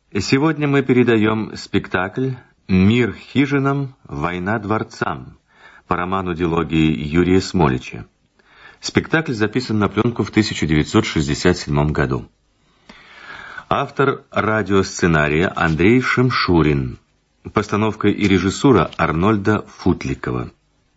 Сегодня мы передаем спектакль «Мир хижинам, война дворцам» по роману дилогии Юрия Смолича. Спектакль записан на пленку в 1967 году. Автор радиосценария Андрей Шемшурин. Постановка и режиссура Арнольда Футликова.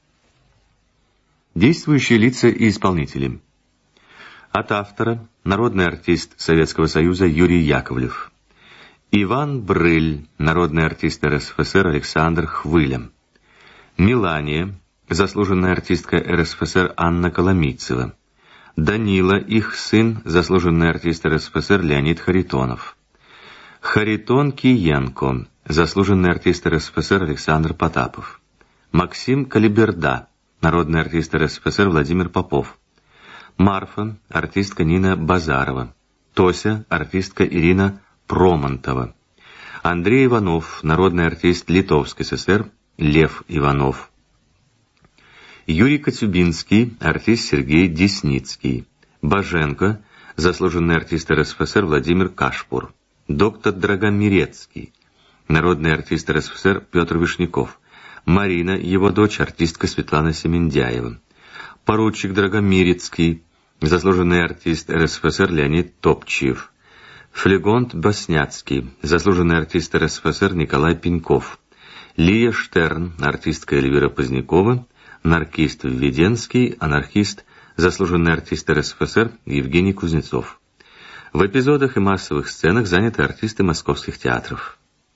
Действующие лица и исполнители. От автора народный артист Советского Союза Юрий Яковлев. Иван Брыль, народный артист РСФСР Александр Хвыля. Мелания, заслуженная артистка РСФСР Анна Коломийцева. Данила, их сын, заслуженный артист РСФСР Леонид Харитонов. Харитон Киенко, заслуженный артист РСФСР Александр Потапов. Максим Калиберда, народный артист РСФСР Владимир Попов. Марфа, артистка Нина Базарова. Тося, артистка Ирина Промонтова. Андрей Иванов, народный артист Литовской ССР Лев Иванов. Юрий Коцюбинский, артист Сергей Десницкий. Боженко, заслуженный артист РСФСР Владимир Кашпур. Доктор Драгомирецкий, народный артист РСФСР Петр Вишняков. Марина, его дочь, артистка Светлана Семендяева. Поручик Драгомирецкий, заслуженный артист РСФСР Леонид Топчиев. Флегонт Басняцкий, заслуженный артист РСФСР Николай Пеньков. Лия Штерн, артистка Эльвира Позднякова. Наркист Введенский, анархист, заслуженный артист РСФСР Евгений Кузнецов. В эпизодах и массовых сценах заняты артисты московских театров.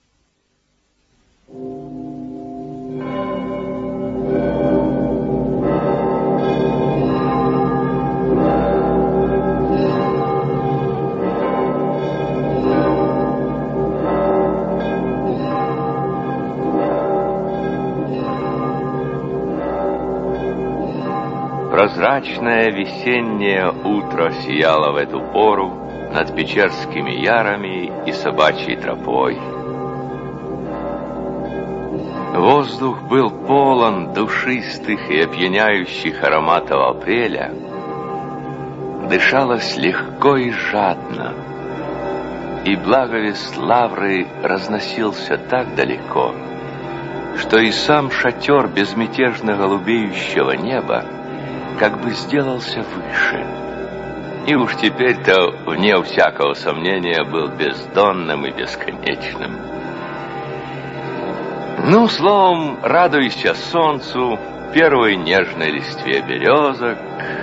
Прозрачное весеннее утро сияло в эту пору над Печерскими ярами и Собачьей тропой. Воздух был полон душистых и опьяняющих ароматов апреля. Дышалось легко и жадно, и благовест лавры разносился так далеко, что и сам шатер безмятежно голубеющего неба как бы сделался выше, и уж теперь-то, вне всякого сомнения, был бездонным и бесконечным. Ну, словом, радуйся солнцу, первой нежной листве березок,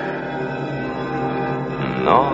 но...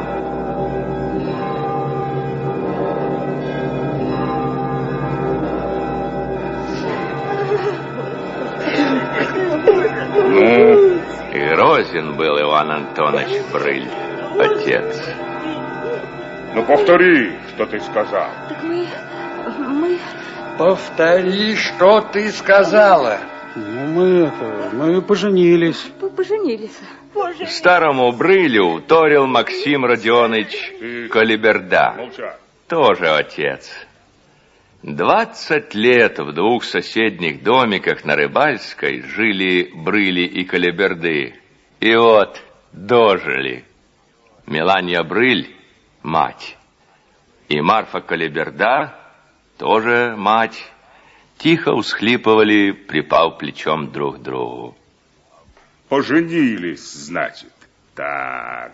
Грозен был Иван Антонович Брыль, отец. Ну, повтори, что ты сказал. Так мы... Повтори, что ты сказала. Ну, мы поженились. Поженились. Боже. Старому Брылю вторил Максим Родионович Калиберда. Молчать. Тоже отец. 20 лет в двух соседних домиках на Рыбальской жили Брыли и Калиберды. И вот дожили. Мелания Брыль — мать. И Марфа Калиберда — тоже мать. Тихо усхлипывали, припав плечом друг к другу. Поженились, значит. Так.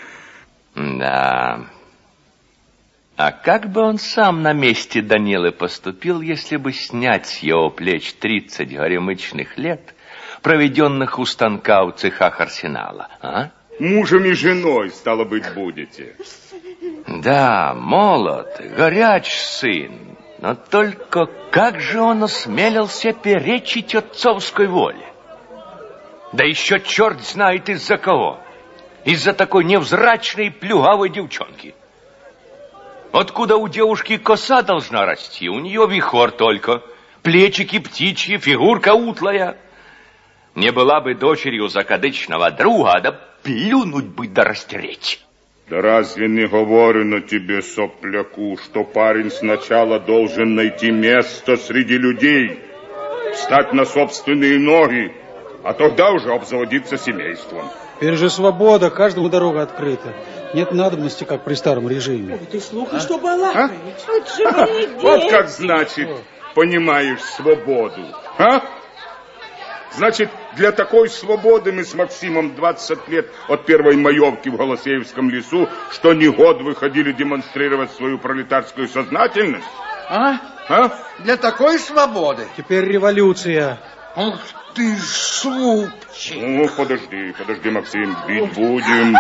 Да. А как бы он сам на месте Данилы поступил, если бы снять с его плеч 30 горемычных лет, проведенных у станка в цехах Арсенала, а? Мужем и женой, стало быть, будете. Да, молод, горяч сын, но только как же он осмелился перечить отцовской воле? Да еще черт знает из-за кого. Из-за такой невзрачной плюгавой девчонки. Откуда у девушки коса должна расти? У нее вихор только, плечики птичьи, фигурка утлая. Не была бы дочерью закадычного друга, да плюнуть бы да растереть. Да разве не говорено тебе, сопляку, что парень сначала должен найти место среди людей, встать на собственные ноги, а тогда уже обзаводиться семейством? Теперь же свобода, каждому дорога открыта. Нет надобности, как при старом режиме. Ой, ты слухай, что балакаешь. Вот как значит, понимаешь свободу. А? Значит, для такой свободы мы с Максимом 20 лет от первой маевки в Голосеевском лесу, что не год выходили демонстрировать свою пролетарскую сознательность. А? Для такой свободы? Теперь революция. Ух ты, супчик. Ну, подожди, Максим, бить будем.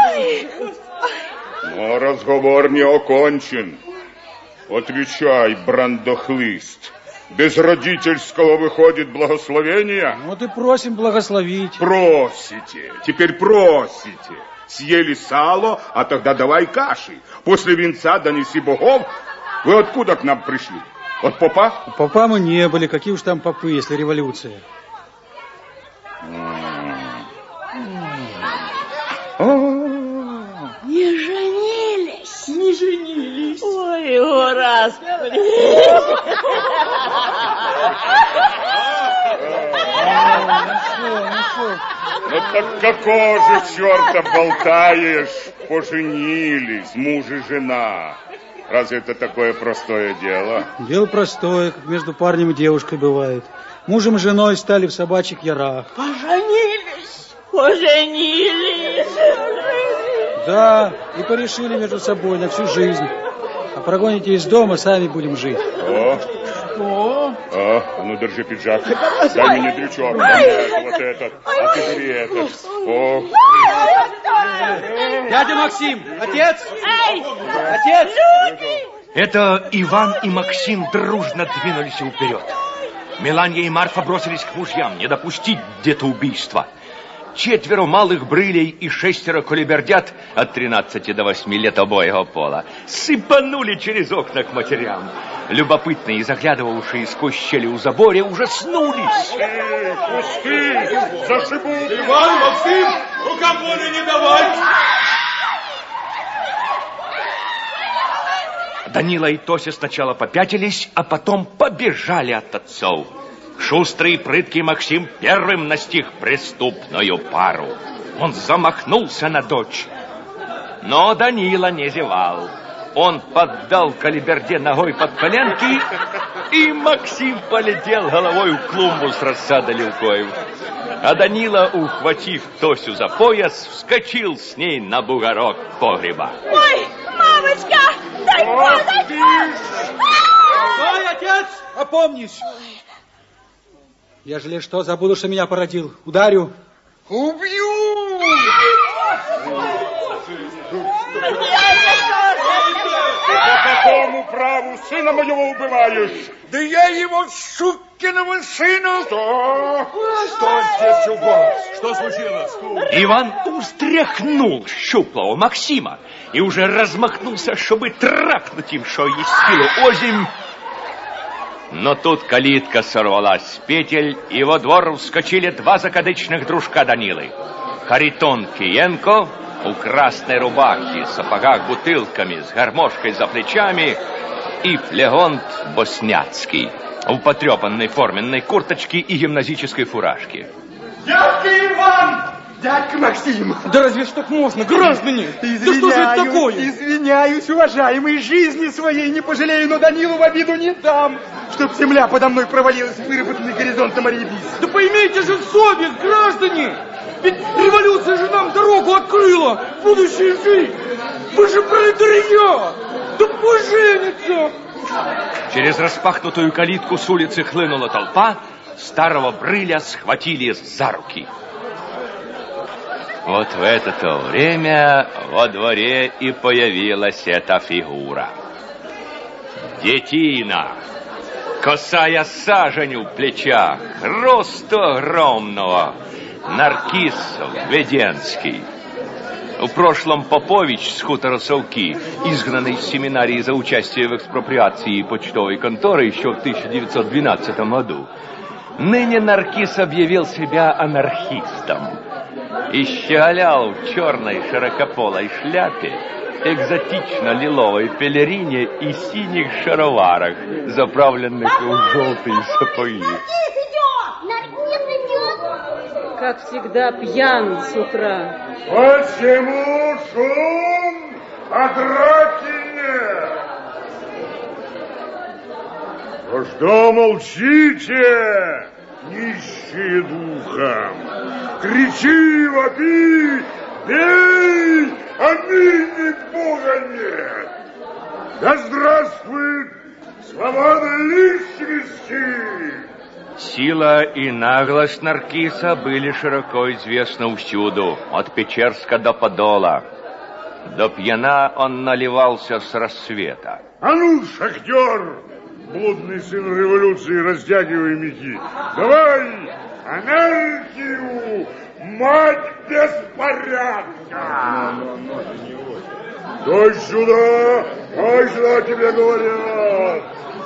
Но разговор не окончен. Отвечай, брандохлыст. Без родительского выходит благословение? Вот и просим благословить. Просите, теперь просите. Съели сало, а тогда давай каши. После венца донеси богов. Вы откуда к нам пришли? От попа? У попа мы не были. Какие уж там попы, если революция? Не женились. Не женились. Ой, Господи. Ну так какого же черта болтаешь? Поженились, муж и жена. Разве это такое простое дело? Дело простое, как между парнем и девушкой бывает. Мужем и женой стали в собачьих ярах. Поженились. Да, и порешили между собой на всю жизнь. А прогоните из дома, сами будем жить. Что? Ну держи пиджак. Дай мне дрючок. Вот этот. А ты бери этот. О. Дядя Максим, отец! Эй, Отец! люди! Это Иван и Максим дружно двинулись вперед. Меланья и Марфа бросились к мужьям, не допустить где-то убийства. 4 малых брылей и 6 колибердят от 13 до 8 лет обоего пола сыпанули через окна к матерям. Любопытные, заглядывавшие сквозь щели у забора, ужаснулись. Пусти! Зашибут! Иван, Максим, рукам воли не давать! Данила и Тося сначала попятились, а потом побежали от отцов. Шустрый и прыткий Максим первым настиг преступную пару. Он замахнулся на дочь. Но Данила не зевал. Он поддал колиберде ногой под коленки, и Максим полетел головой в клумбу с рассадой лилкою. А Данила, ухватив Тосю за пояс, вскочил с ней на бугорок погреба. Ой, мамочка, дай подать! Стой, отец, опомнись. Ежели что, забуду, что меня породил. Ударю. Убью! По какому праву сына моего убиваешь? Да я его, сукиного сына! Что здесь у вас? Что случилось? Иван устряхнул щуплого Максима и уже размахнулся, чтобы трахнуть им, что есть силу озимь. Но тут калитка сорвалась с петель, и во двор вскочили 2 закадычных дружка Данилы. Харитон Киенко в красной рубахе, сапогах бутылками, с гармошкой за плечами, и Флегонт Босняцкий в потрепанной форменной курточке и гимназической фуражке. Дядька Иван! Дядька Максим! Да разве ж так можно, граждане? Да что же это такое? Извиняюсь, уважаемый, жизни своей не пожалею, но Данилу в обиду не дам, чтоб земля подо мной провалилась, выработанный горизонтом Ариебис. Да поймите же совесть, граждане! Ведь революция же нам дорогу открыла в будущую жизнь! Вы же пролетариат! Да пожениться! Через распахнутую калитку с улицы хлынула толпа, старого брыля схватили за руки. Вот в это-то время во дворе и появилась эта фигура. Детина, косая сажень в плечах, росту огромного, Наркис Веденский. В прошлом Попович с хутора Совки, изгнанный из семинарии за участие в экспроприации почтовой конторы еще в 1912 году. Ныне Наркис объявил себя анархистом и щеголял в черной широкополой шляпе, экзотично-лиловой пелерине и синих шароварах, заправленных в желтые сапоги. Как всегда, пьян с утра. Почему шум? А драки нет. Ну что молчите, нищие духом? Кричи, вопи, бей, а ныне Бога нет. Да здравствует свобода личности! Сила и наглость Наркиса были широко известны всюду, от Печерска до Подола. До пьяна он наливался с рассвета. А ну, шахтер, блудный сын революции, растягивай мехи. Давай анархию, мать беспорядка! Дай сюда, тебе говорят!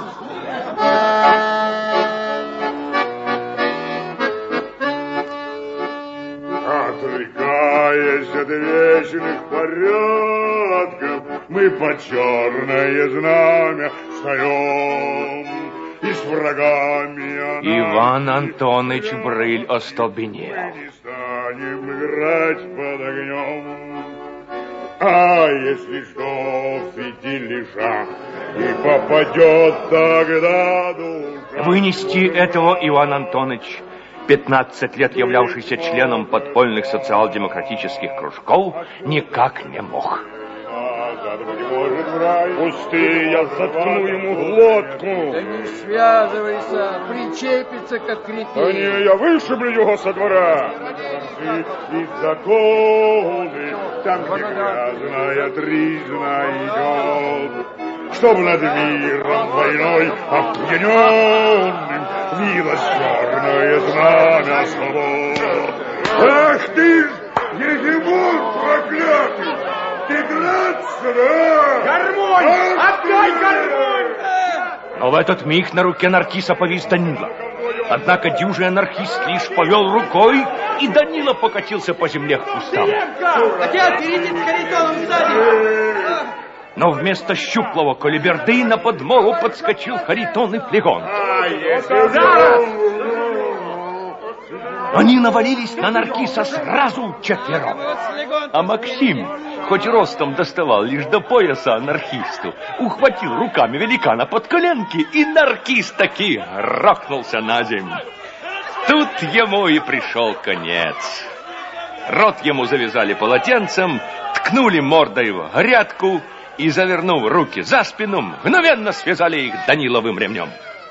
Отрекаясь от вечных порядков, мы под черное знамя встаем и с врагами... Иван Антоныч Брыль остолбенел. Мы не станем играть под огнем. А если что, в фитилежах и попадет тогда душа... Вынести этого Иван Антоныч, 15 лет являвшийся членом подпольных социал-демократических кружков, никак не мог. Пусти, я заткну ему глотку. Да не связывайся, причепится, как кретин. Да не, я вышиблю его со двора. И законы, там, где грязная тризна идет, чтобы над миром войной опьяненным вилось черное знамя свобод. Ах ты ж, егемон проклятый! Ты драться, да? Гармонь! Отдай гармонь! Но в этот миг на руке Наркиса повис Данила. Однако дюжий анархист лишь повел рукой, и Данила покатился по земле к кустам. Отец, берите с Харитоном сзади! Но вместо щуплого колиберды на подмогу подскочил Харитон и Флегон. Они навалились на Наркиса сразу четвером. А Максим, хоть ростом доставал лишь до пояса анархисту, ухватил руками великана под коленки, и Наркис таки рухнулся на землю. Тут ему и пришел конец. Рот ему завязали полотенцем, ткнули мордой в грядку и, завернув руки за спину, мгновенно связали их Даниловым ремнем.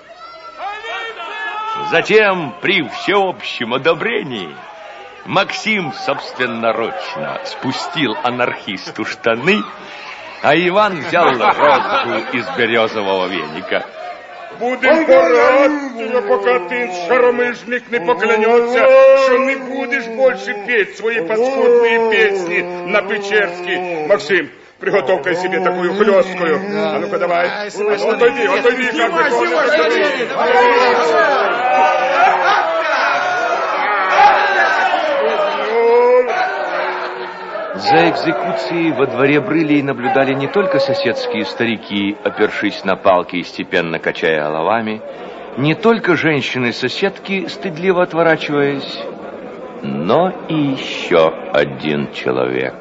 Затем, при всеобщем одобрении, Максим собственноручно спустил анархисту штаны, а Иван взял розгу из березового веника. Будем порад, пока ты, шаромыжник, не поклянется, что не будешь больше петь свои подскудные песни на Печерске. Максим, приготовь-ка себе такую хлесткую. А ну-ка давай. Отойди, За экзекуцией во дворе Брылей наблюдали не только соседские старики, опершись на палки и степенно качая головами, не только женщины-соседки, стыдливо отворачиваясь, но и еще один человек.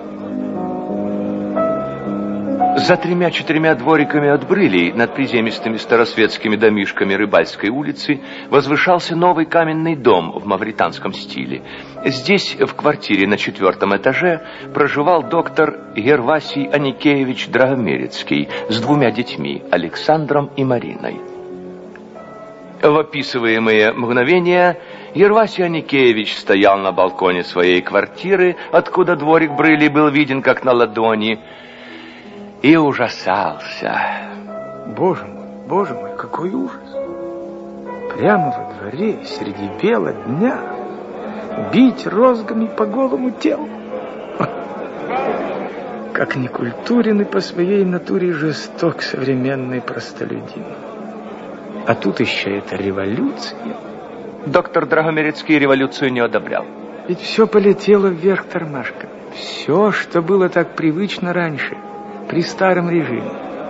За 3-4 двориками от Брылей, над приземистыми старосветскими домишками Рыбальской улицы, возвышался новый каменный дом в мавританском стиле. Здесь, в квартире на 4-м этаже, проживал доктор Гервасий Аникеевич Драгомерецкий с 2 детьми, Александром и Мариной. В описываемые мгновения Гервасий Аникеевич стоял на балконе своей квартиры, откуда дворик Брылей был виден как на ладони, и ужасался. Боже мой, какой ужас! Прямо во дворе, среди бела дня, бить розгами по голому телу. Как некультурен и по своей натуре жесток современный простолюдин. А тут еще эта революция. Доктор Драгомерецкий революцию не одобрял. Ведь все полетело вверх тормашками. Все, что было так привычно раньше, при старом режиме.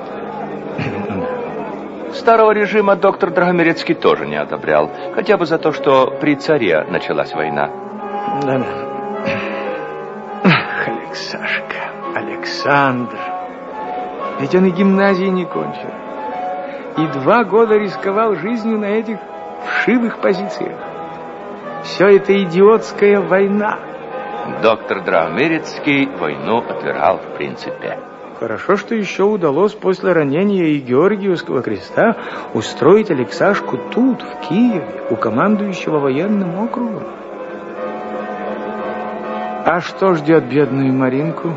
Старого режима доктор Драгомерецкий тоже не одобрял, хотя бы за то, что при царе началась война. Да. Ах, Алексашка, Александр. Ведь он и гимназии не кончил. И 2 года рисковал жизнью на этих вшивых позициях. Все это идиотская война. Доктор Драгомирецкий войну отвергал в принципе. Хорошо, что еще удалось после ранения и Георгиевского креста устроить Алексашку тут, в Киеве, у командующего военным округом. А что ждет бедную Маринку?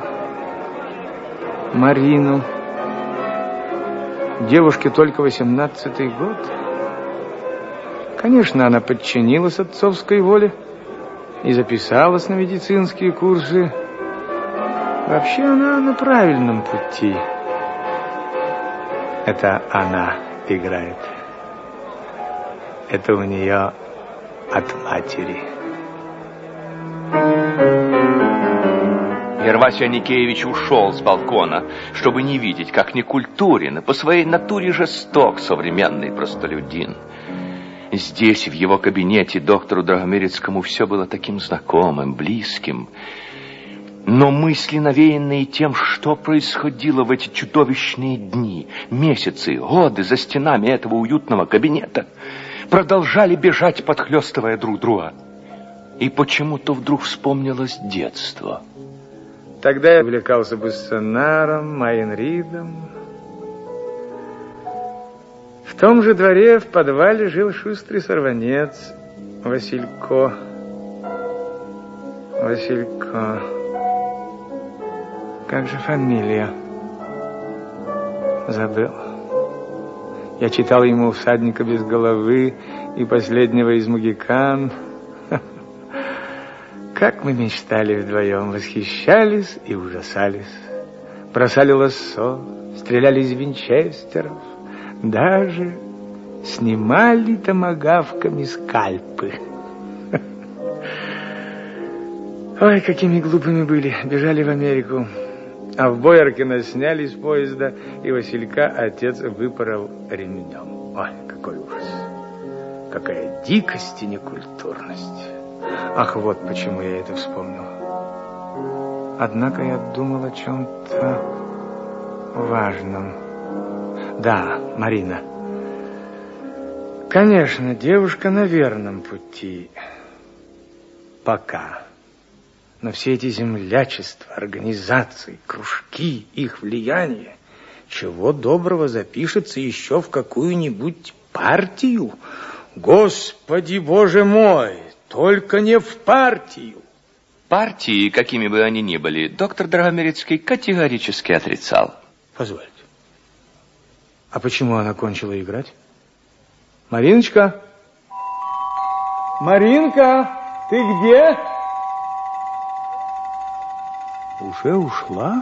Марину. Девушке только 18-й год. Конечно, она подчинилась отцовской воле и записалась на медицинские курсы. Вообще она на правильном пути. Это она играет. Это у нее от матери. Ервасий Аникеевич ушел с балкона, чтобы не видеть, как некультурен и по своей натуре жесток современный простолюдин. Здесь, в его кабинете, доктору Драгомирецкому все было таким знакомым, близким. Но мысли, навеянные тем, что происходило в эти чудовищные дни, месяцы, годы за стенами этого уютного кабинета, продолжали бежать, подхлестывая друг друга. И почему-то вдруг вспомнилось детство. Тогда я увлекался Буссенаром, Майнридом. В том же дворе в подвале жил шустрый сорванец Василько. Василько. Как же фамилия? Забыл. Я читал ему «Всадника без головы» и «Последнего из Могикан». Как мы мечтали вдвоем, восхищались и ужасались. Бросали лассо, стреляли из винчестеров, даже снимали томагавками скальпы. Ой, какими глупыми были. Бежали в Америку. А в Бояркино сняли с поезда, и Василька отец выпорол ремнем. Ой, какой ужас. Какая дикость и некультурность. Ах, вот почему я это вспомнил. Однако я думал о чем-то важном. Да, Марина. Конечно, девушка на верном пути. Пока. Но все эти землячества, организации, кружки, их влияние, чего доброго запишется еще в какую-нибудь партию. Господи, Боже мой! Только не в партию. Партии, какими бы они ни были, доктор Драгомирецкий категорически отрицал. Позвольте. А почему она кончила играть? Мариночка? Маринка, ты где? Уже ушла?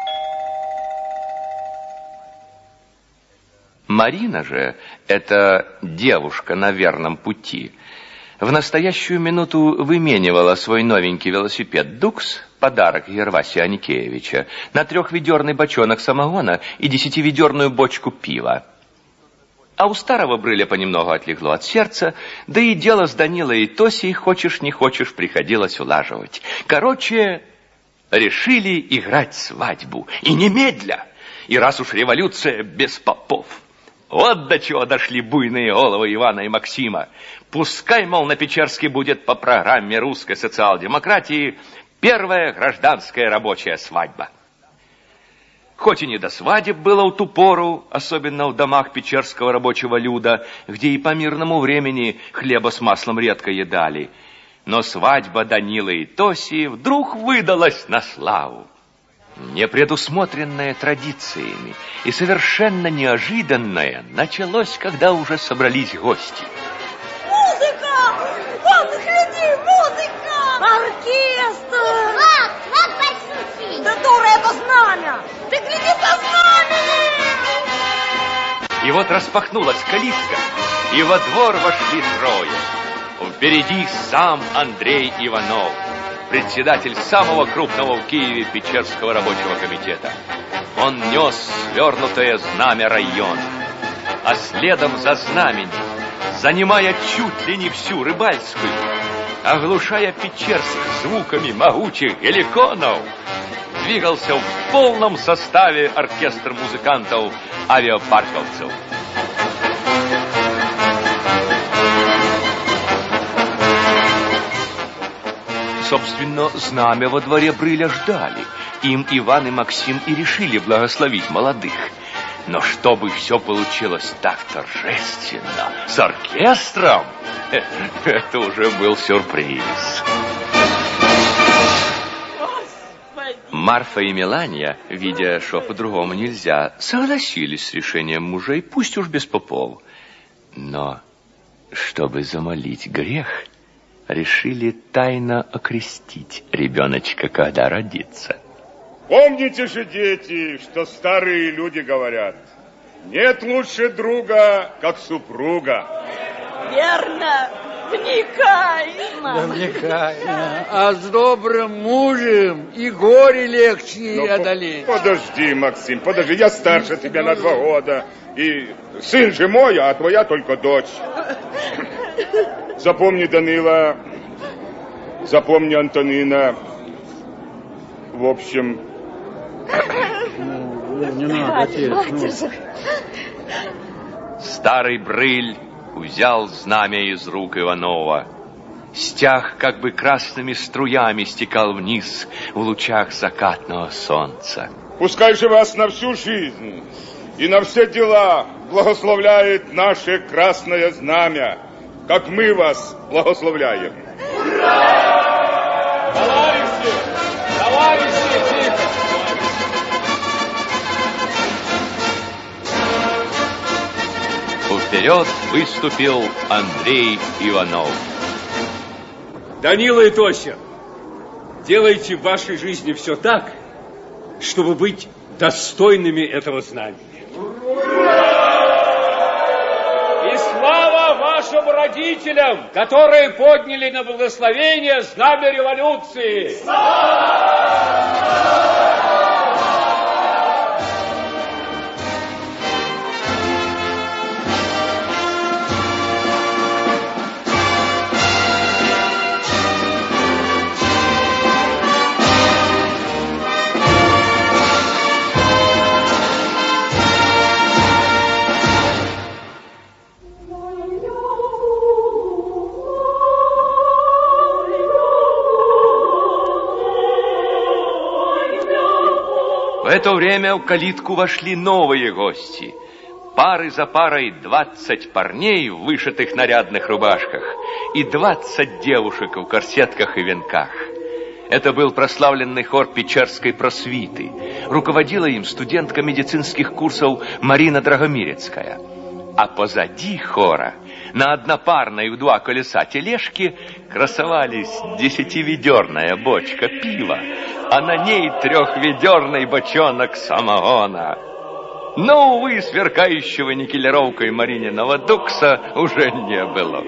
Марина же, эта девушка на верном пути, в настоящую минуту выменивала свой новенький велосипед «Дукс», подарок Ервасия Аникеевича, на 3-ведерный бочонок самогона и 10-ведерную бочку пива. А у старого Брыля понемногу отлегло от сердца, да и дело с Данилой и Тосей, хочешь не хочешь, приходилось улаживать. Короче, решили играть свадьбу. И немедля. И раз уж революция, без попов. Вот до чего дошли буйные головы Ивана и Максима. Пускай, мол, на Печерске будет по программе русской социал-демократии первая гражданская рабочая свадьба. Хоть и не до свадеб было в ту пору, особенно в домах печерского рабочего люда, где и по мирному времени хлеба с маслом редко едали, но свадьба Данилы и Тоси вдруг выдалась на славу. Не предусмотренное традициями и совершенно неожиданное началось, когда уже собрались гости. Музыка! Вон, гляди, музыка! Оркестр! Вот почти! Да дура, это знамя! Ты гляди по знамени! И вот распахнулась калитка, и во двор вошли трое. Впереди сам Андрей Иванов, председатель самого крупного в Киеве Печерского рабочего комитета. Он нес свернутое знамя района, а следом за знаменем, занимая чуть ли не всю Рыбальскую, оглушая Печерск звуками могучих геликонов, двигался в полном составе оркестр музыкантов авиапарковцев. Собственно, знамя во дворе Брыля ждали. Им Иван и Максим и решили благословить молодых. Но чтобы все получилось так торжественно, с оркестром, это уже был сюрприз. Марфа и Мелания, видя, что по-другому нельзя, согласились с решением мужей, пусть уж без попов. Но, чтобы замолить грех, решили тайно окрестить ребеночка, когда родится. Помните же, дети, что старые люди говорят: нет лучше друга, как супруга. Верно. Вникай, мама. Да вникай. А с добрым мужем и горе легче одолеть. Подожди, Максим, подожди. Я старше тебя на 2 года. И сын же мой, а твоя только дочь. Запомни, Данила. Запомни, Антонина. В общем... Не надо, отец. Старый Брыль взял знамя из рук Иванова. Стяг как бы красными струями стекал вниз в лучах закатного солнца. Пускай же вас на всю жизнь и на все дела благословляет наше красное знамя, как мы вас благословляем. Ура! Товарищи, тихо! Вперед выступил Андрей Иванов. Данила и Тося, делайте в вашей жизни все так, чтобы быть достойными этого знамени. И слава вашим родителям, которые подняли на благословение знамя революции. В это время в калитку вошли новые гости. Пары за парой 20 парней в вышитых нарядных рубашках и 20 девушек в корсетках и венках. Это был прославленный хор Печерской просвиты. Руководила им студентка медицинских курсов Марина Драгомирецкая. А позади хора на однопарной в 2 колеса тележки красовались 10-ведерная бочка пива, а на ней 3-ведерный бочонок самогона. Но, увы, сверкающего никелировкой Марининого дукса уже не было.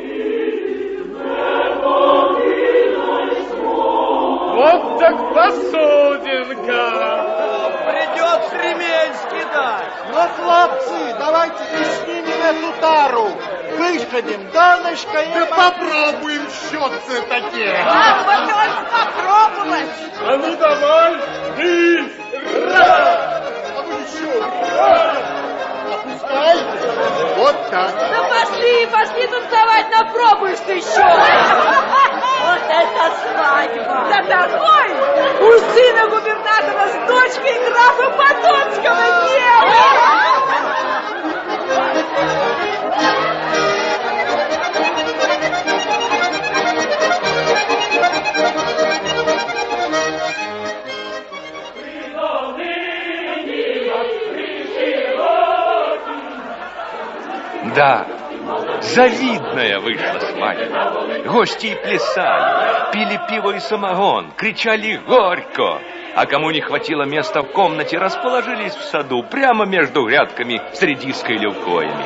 Вот так посудинка! Придется ремень скидать. Ну, хлопцы, давайте снимем эту тару. Выходим донышко и... Да попробуем счетцы такие. Надо бы только попробовать. А ну давай, и раз. А ну еще раз. Опускай. Вот так. Да пошли танцевать, напробуешь ты еще. Вот это свадьба. Да такой у сына губернатора с дочкой графа Потоцкого дела. Да, завидная вышла свадьба. Гости и плясали, пили пиво и самогон, кричали горько. А кому не хватило места в комнате, расположились в саду, прямо между грядками с редиской и левкоями.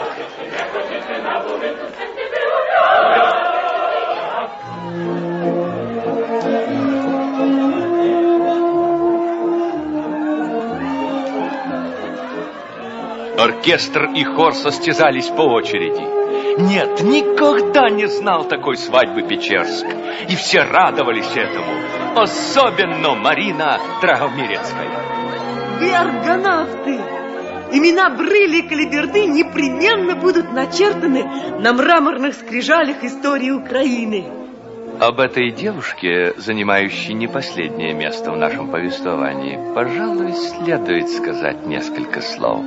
Оркестр и хор состязались по очереди. Нет, никогда не знал такой свадьбы Печерск. И все радовались этому. особенно Марина Драгомирецкая. Вы аргонавты. Имена Брыля и Калиберды непременно будут начертаны на мраморных скрижалях истории Украины. Об этой девушке, занимающей не последнее место в нашем повествовании, пожалуй, следует сказать несколько слов.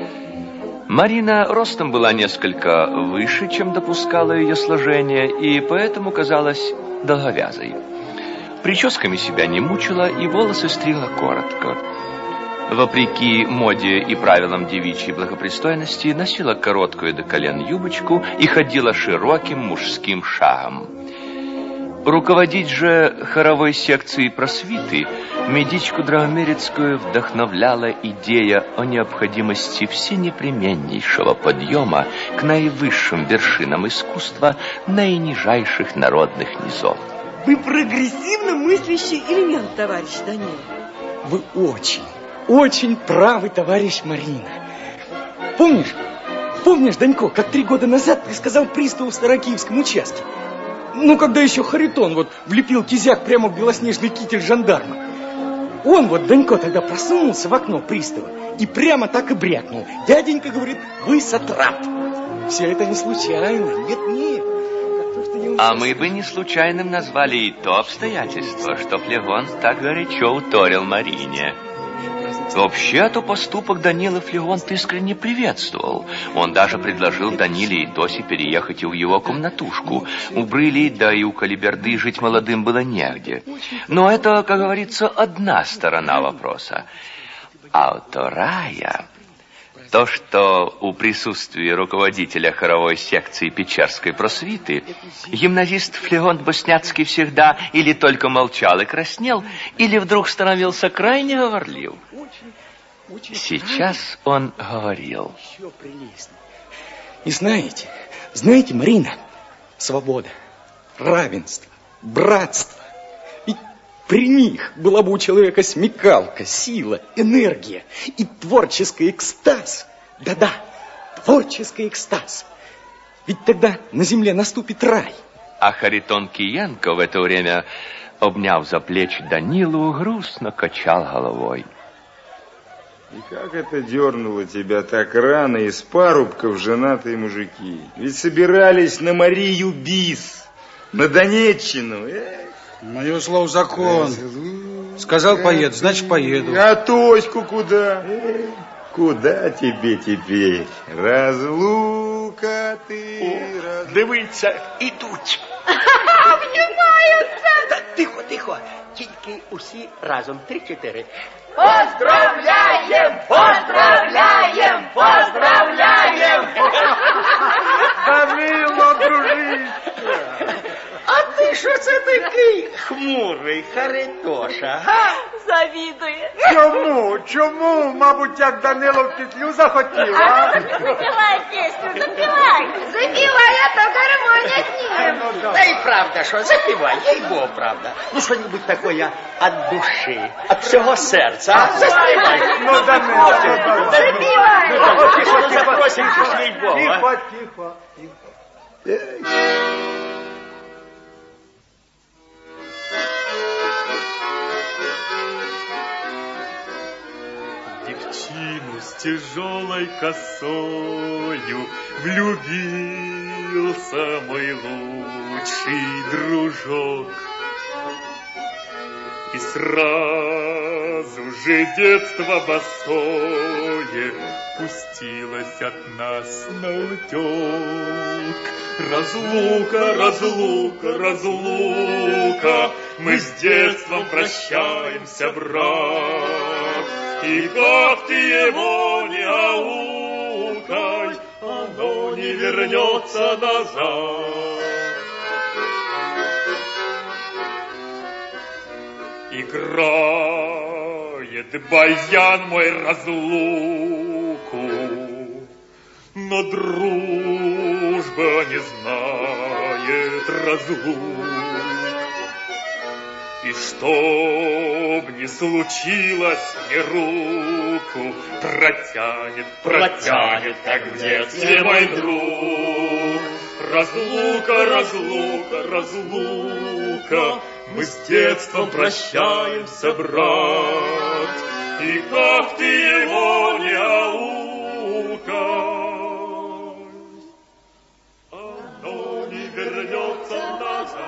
Марина ростом была несколько выше, чем допускало ее сложение, и поэтому казалась долговязой. Прическами себя не мучила и волосы стригла коротко. Вопреки моде и правилам девичьей благопристойности, носила короткую до колен юбочку и ходила широким мужским шагом. Руководить же хоровой секцией просвиты медичку Драгомирецкую вдохновляла идея о необходимости всенепременнейшего подъема к наивысшим вершинам искусства наинижайших народных низов. Вы прогрессивно мыслящий элемент, товарищ Данил. Вы очень правы, товарищ Марина. Помнишь, Данько, как 3 года назад ты сказал приставу в Старокиевском участке? Ну, когда еще Харитон влепил кизяк прямо в белоснежный китель жандарма. Он Данько тогда просунулся в окно пристава и прямо так и брякнул. Дяденька говорит, вы сатрап. Все это не случайно, нет. А мы бы не случайным назвали и то обстоятельство, что Флегон так горячо уторил Марине. Вообще-то поступок Данила Флегонт искренне приветствовал. Он даже предложил Даниле и Тосе переехать в его комнатушку. У Брыли, да и у Калиберды жить молодым было негде. Но это, как говорится, одна сторона вопроса. А вторая... То, что у присутствия руководителя хоровой секции Печерской просвиты гимназист Флегонт Босняцкий всегда или только молчал и краснел, или вдруг становился крайне говорлив. Сейчас он говорил. И знаете, Марина, свобода, равенство, братство. Ведь при них была бы у человека смекалка, сила, энергия и творческий экстаз. Да-да, творческий экстаз. Ведь тогда на земле наступит рай. А Харитон Киенко в это время, обняв за плечи Данилу, грустно качал головой. И как это дернуло тебя так рано из парубков женатые мужики? Ведь собирались на Марию Бис, на Донеччину. Мое слово закон. Сказал поеду, значит поеду. А Тоську куда? Куда тебе теперь? Разлука ты... Дивіться, ідуть. Обнімаються. Тихо. Тільки усі разом. 3-4. Поздравляем! Данило, дружище! А ти що це такий хмурий, Харитоша, га? Завідує. Чому? Мабуть, як Данило в петлю захотів, а? Запівай пісню, запівай. Запівай, а то гармония снігом. Да и правда, что запивай, ей-богу, правда. Ну, что-нибудь такое от души, от всего сердца. А? Заспевай. Ну, Данило, запівай. Тихо, запросим, ей-богу. Тихо. Девчину с тяжелой косою влюбился мой лучший дружок. И сразу же детство босое пустилось от нас на утек. Разлука, мы с детством прощаемся, брат. И как ты его не аукай, оно не вернется назад. Играет баян мой разлуку, но дружба не знает разлук. И чтоб не случилось, мне руку протянет, как в детстве мой друг. Разлука, Мы с детством прощаемся, брат, и как ты его не аукай, оно не вернется назад.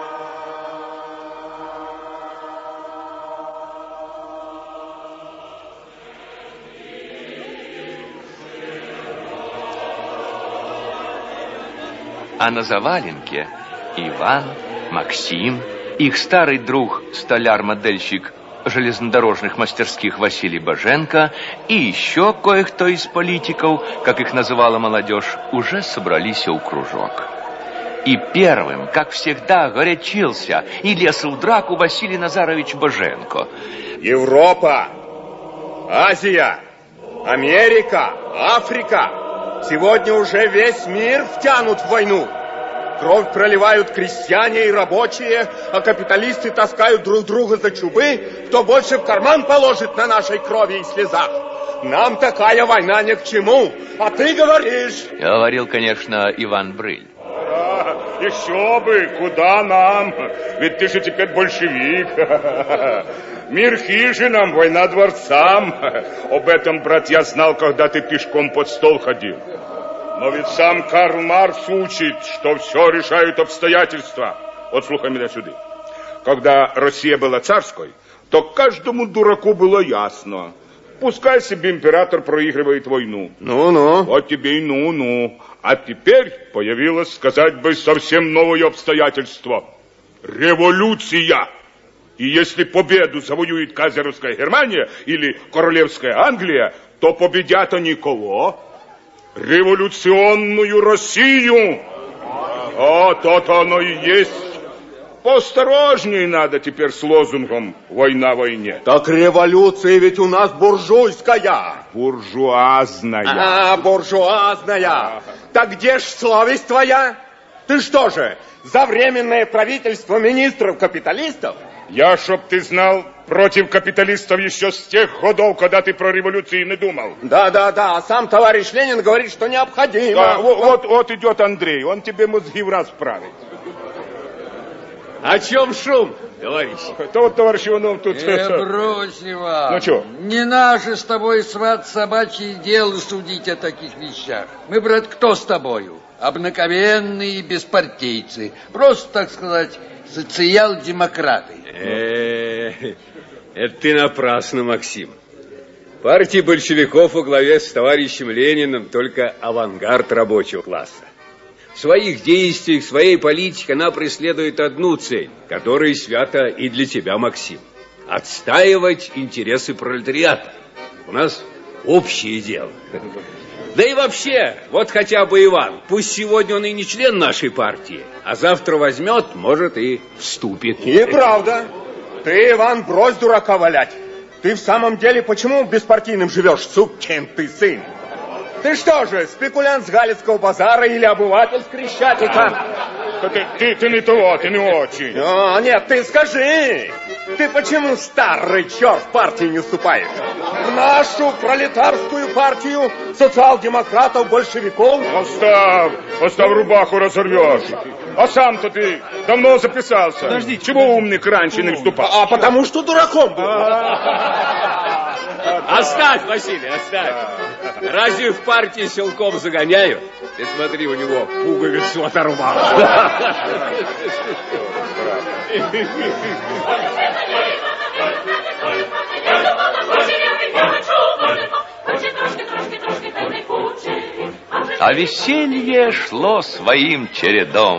А на заваленке Иван, Максим, их старый друг, столяр-модельщик железнодорожных мастерских Василий Боженко и еще кое-кто из политиков, как их называла молодежь, уже собрались у кружок. И первым, как всегда, горячился и лез в драку Василий Назарович Боженко. Европа, Азия, Америка, Африка. Сегодня уже весь мир втянут в войну. Кровь проливают крестьяне и рабочие, а капиталисты таскают друг друга за чубы, кто больше в карман положит на нашей крови и слезах. Нам такая война ни к чему, а ты говоришь... Говорил, конечно, Иван Брыль. Еще бы, куда нам? Ведь ты же теперь большевик. Мир хижинам, война дворцам. Об этом, брат, я знал, когда ты пешком под стол ходил. Но ведь сам Карл Маркс учит, что все решают обстоятельства. Вот слухай меня сюда. Когда Россия была царской, то каждому дураку было ясно. Пускай себе император проигрывает войну. Ну-ну. Вот тебе и ну-ну. А теперь появилось, сказать бы, совсем новое обстоятельство. Революция. И если победу завоюет кайзеровская Германия или королевская Англия, то победят они кого? Революционную Россию. А то-то оно и есть. Поосторожнее надо теперь с лозунгом «Война войне». Так революция ведь у нас буржуйская. Буржуазная. Буржуазная. Так где ж совесть твоя? Ты что же, за временное правительство министров-капиталистов? Я, чтоб ты знал, против капиталистов еще с тех годов, когда ты про революцию не думал. Да, а сам товарищ Ленин говорит, что необходимо. Да, вот идет Андрей, он тебе мозги в раз правит. О чем шум, товарищ? Это вот, товарищ Иванов, тут... брось, Иван. Ну что? Не наше с тобой, сват, собачье дело судить о таких вещах. Мы, брат, кто с тобою? Обыкновенные беспартийцы. Просто, так сказать, социал-демократы. Это ты напрасно, Максим. Партия большевиков во главе с товарищем Лениным только авангард рабочего класса. В своих действиях, в своей политике она преследует одну цель, которая свята и для тебя, Максим. Отстаивать интересы пролетариата. У нас общее дело. Да и вообще, вот хотя бы Иван, пусть сегодня он и не член нашей партии, а завтра возьмет, может, и вступит. И правда. Ты, Иван, брось дурака валять. Ты в самом деле почему беспартийным живешь, сукин ты сын? Ты что же, спекулянт с Галицкого базара или обыватель с Крещатика? Ты не того, ты не очень. Нет, ты скажи, ты почему, старый черт, в партию не вступаешь? В нашу пролетарскую партию социал-демократов, большевиков? Оставь рубаху, разорвешь. А сам-то ты давно записался. Подожди. Чего умник раньше не вступал? А потому что дураком был. Оставь, Василий, оставь. Разве в партии силком загоняют? Ты смотри, у него пуговицу оторвал. А веселье шло своим чередом.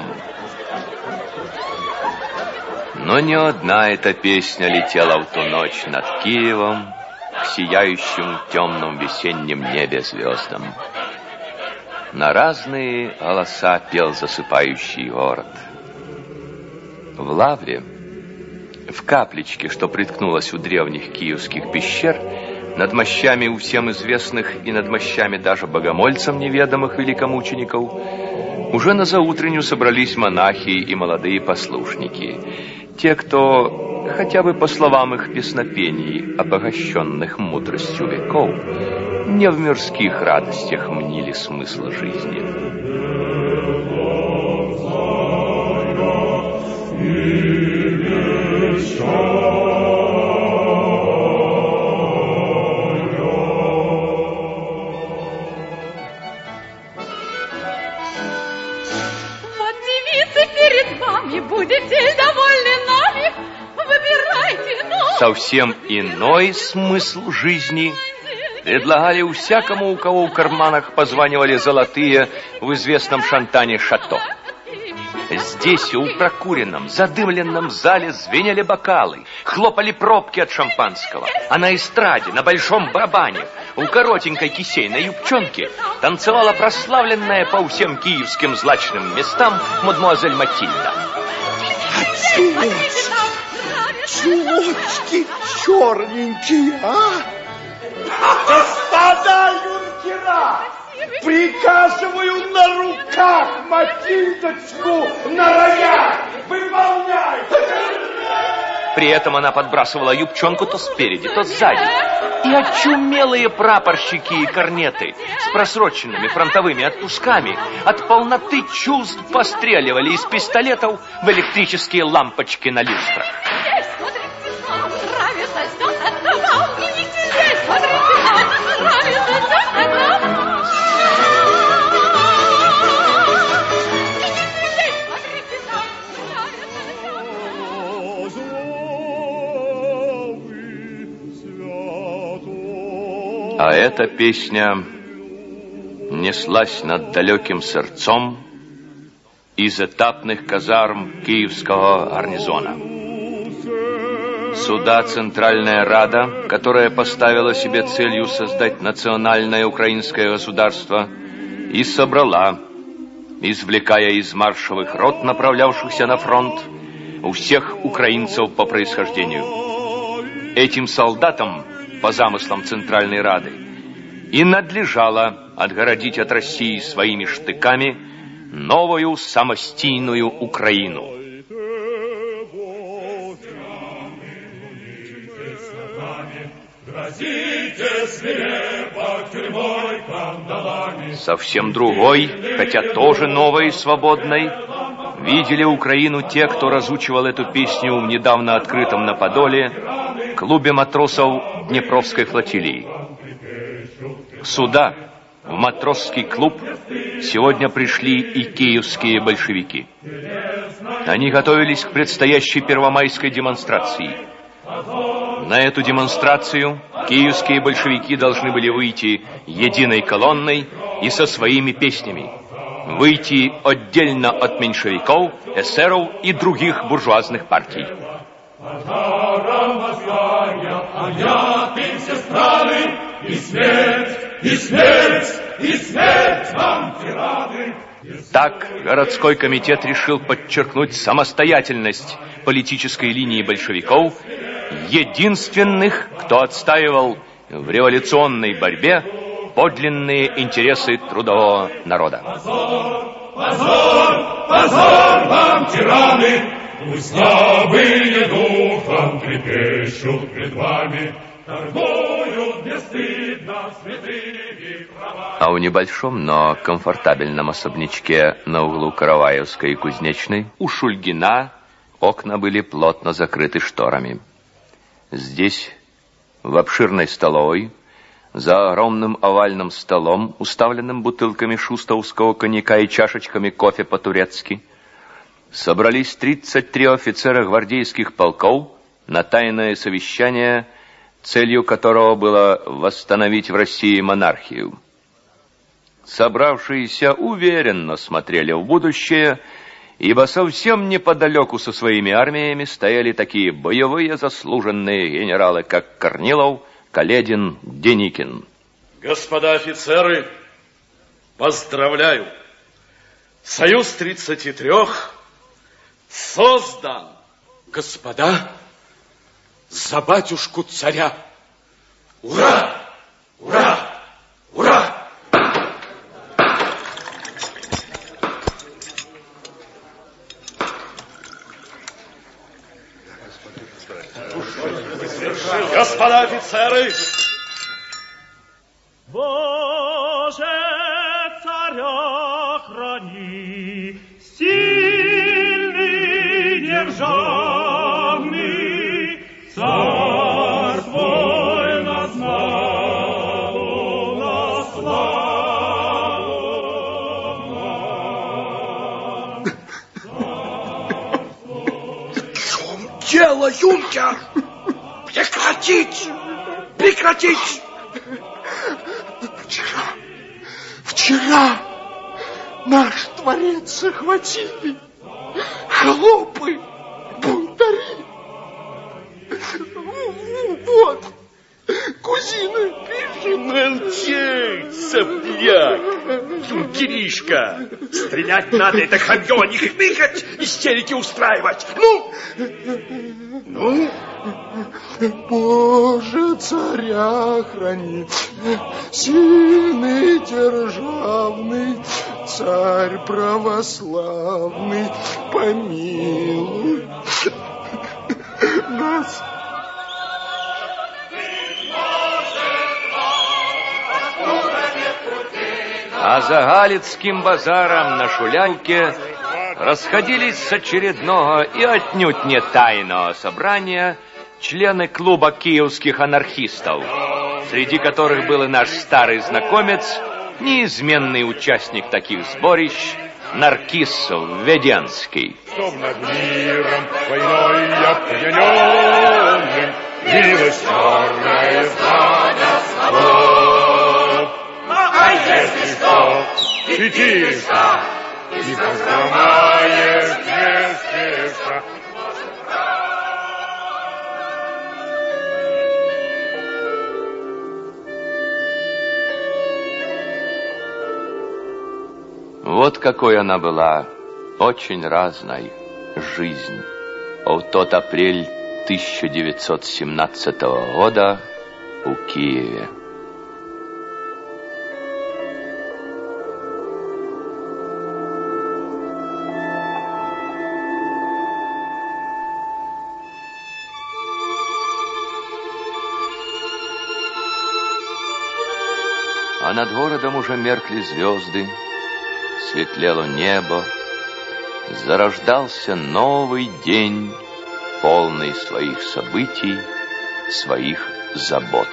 Но не одна эта песня летела в ту ночь над Киевом к сияющим в темном весеннем небе звездам. На разные голоса пел засыпающий город. В лавре, в капличке, что приткнулась у древних киевских пещер, над мощами у всем известных и над мощами даже богомольцам неведомых великомучеников, уже на заутренню собрались монахи и молодые послушники. Те, кто, хотя бы по словам их песнопений, обогащенных мудростью веков, не в мирских радостях мнили смысл жизни. совсем иной смысл жизни предлагали всякому, у кого в карманах позванивали золотые в известном Шантане шато. Здесь, у прокуренном, задымленном зале звенели бокалы, хлопали пробки от шампанского, а на эстраде, на большом барабане, у коротенькой кисейной юбчонки танцевала прославленная по всем киевским злачным местам мадемуазель Матильда. Чулочки черненькие, а? Господа юнкера, приказываю на руках Матильдочку на рояль выполнять. При этом она подбрасывала юбчонку то спереди, то сзади. И очумелые прапорщики и корнеты с просроченными фронтовыми отпусками от полноты чувств постреливали из пистолетов в электрические лампочки на люстрах. А эта песня неслась над далеким сердцом из этапных казарм Киевского гарнизона. Сюда Центральная Рада, которая поставила себе целью создать национальное украинское государство, и собрала, извлекая из маршевых рот, направлявшихся на фронт, у всех украинцев по происхождению. Этим солдатам, по замыслам Центральной Рады, и надлежало отгородить от России своими штыками новую самостийную Украину. Совсем другой, хотя тоже новой и свободной, видели Украину те, кто разучивал эту песню в недавно открытом на Подоле клубе матросов Днепровской флотилии. Сюда, в матросский клуб, сегодня пришли и киевские большевики. Они готовились к предстоящей первомайской демонстрации. На эту демонстрацию киевские большевики должны были выйти единой колонной и со своими песнями. Выйти отдельно от меньшевиков, эсеров и других буржуазных партий. Так городской комитет решил подчеркнуть самостоятельность политической линии большевиков, единственных, кто отстаивал в революционной борьбе подлинные интересы трудового народа. Позор, позор вам, тираны! Пусть слабые духом трепещут пред вами, торгуют бесстыдно святыми правами. А у небольшом, но комфортабельном особнячке на углу Караваевской и Кузнечной у Шульгина окна были плотно закрыты шторами. Здесь, в обширной столовой, за огромным овальным столом, уставленным бутылками шустовского коньяка и чашечками кофе по-турецки, собрались 33 офицера гвардейских полков на тайное совещание, целью которого было восстановить в России монархию. Собравшиеся уверенно смотрели в будущее, ибо совсем неподалеку со своими армиями стояли такие боевые заслуженные генералы, как Корнилов, Каледин, Деникин. Господа офицеры, поздравляю! Союз 33 создан. Господа, за батюшку царя! Ура! Ура! Ура! Господа офицеры! Боже, царя храни, сильный, державный, царь твой на славу, на славу. В чем дело, юнкер? Прекратить! Прекратить! Вчера наш дворец захватили холопы, бунтари. Вот, кузина пишет. Молчи, сопляк, юнкеришка. Стрелять надо, это хамье, а не хныкать, истерики устраивать. Ну? Боже, царя храни, сильный, державный, царь православный, помилуй нас. А за Галицким базаром на Шулянке расходились с очередного и отнюдь не тайного собрания члены клуба киевских анархистов, среди которых был и наш старый знакомец, неизменный участник таких сборищ, Наркис Введенский. Чтоб над миром войной опьяненным билось черное знамя слов. А если что, 400, и позломаешь не спеша. Вот какой она была, очень разной, жизнь. В тот апрель 1917 года у Киеве. А над городом уже меркли звезды, светлело небо, зарождался новый день, полный своих событий, своих забот.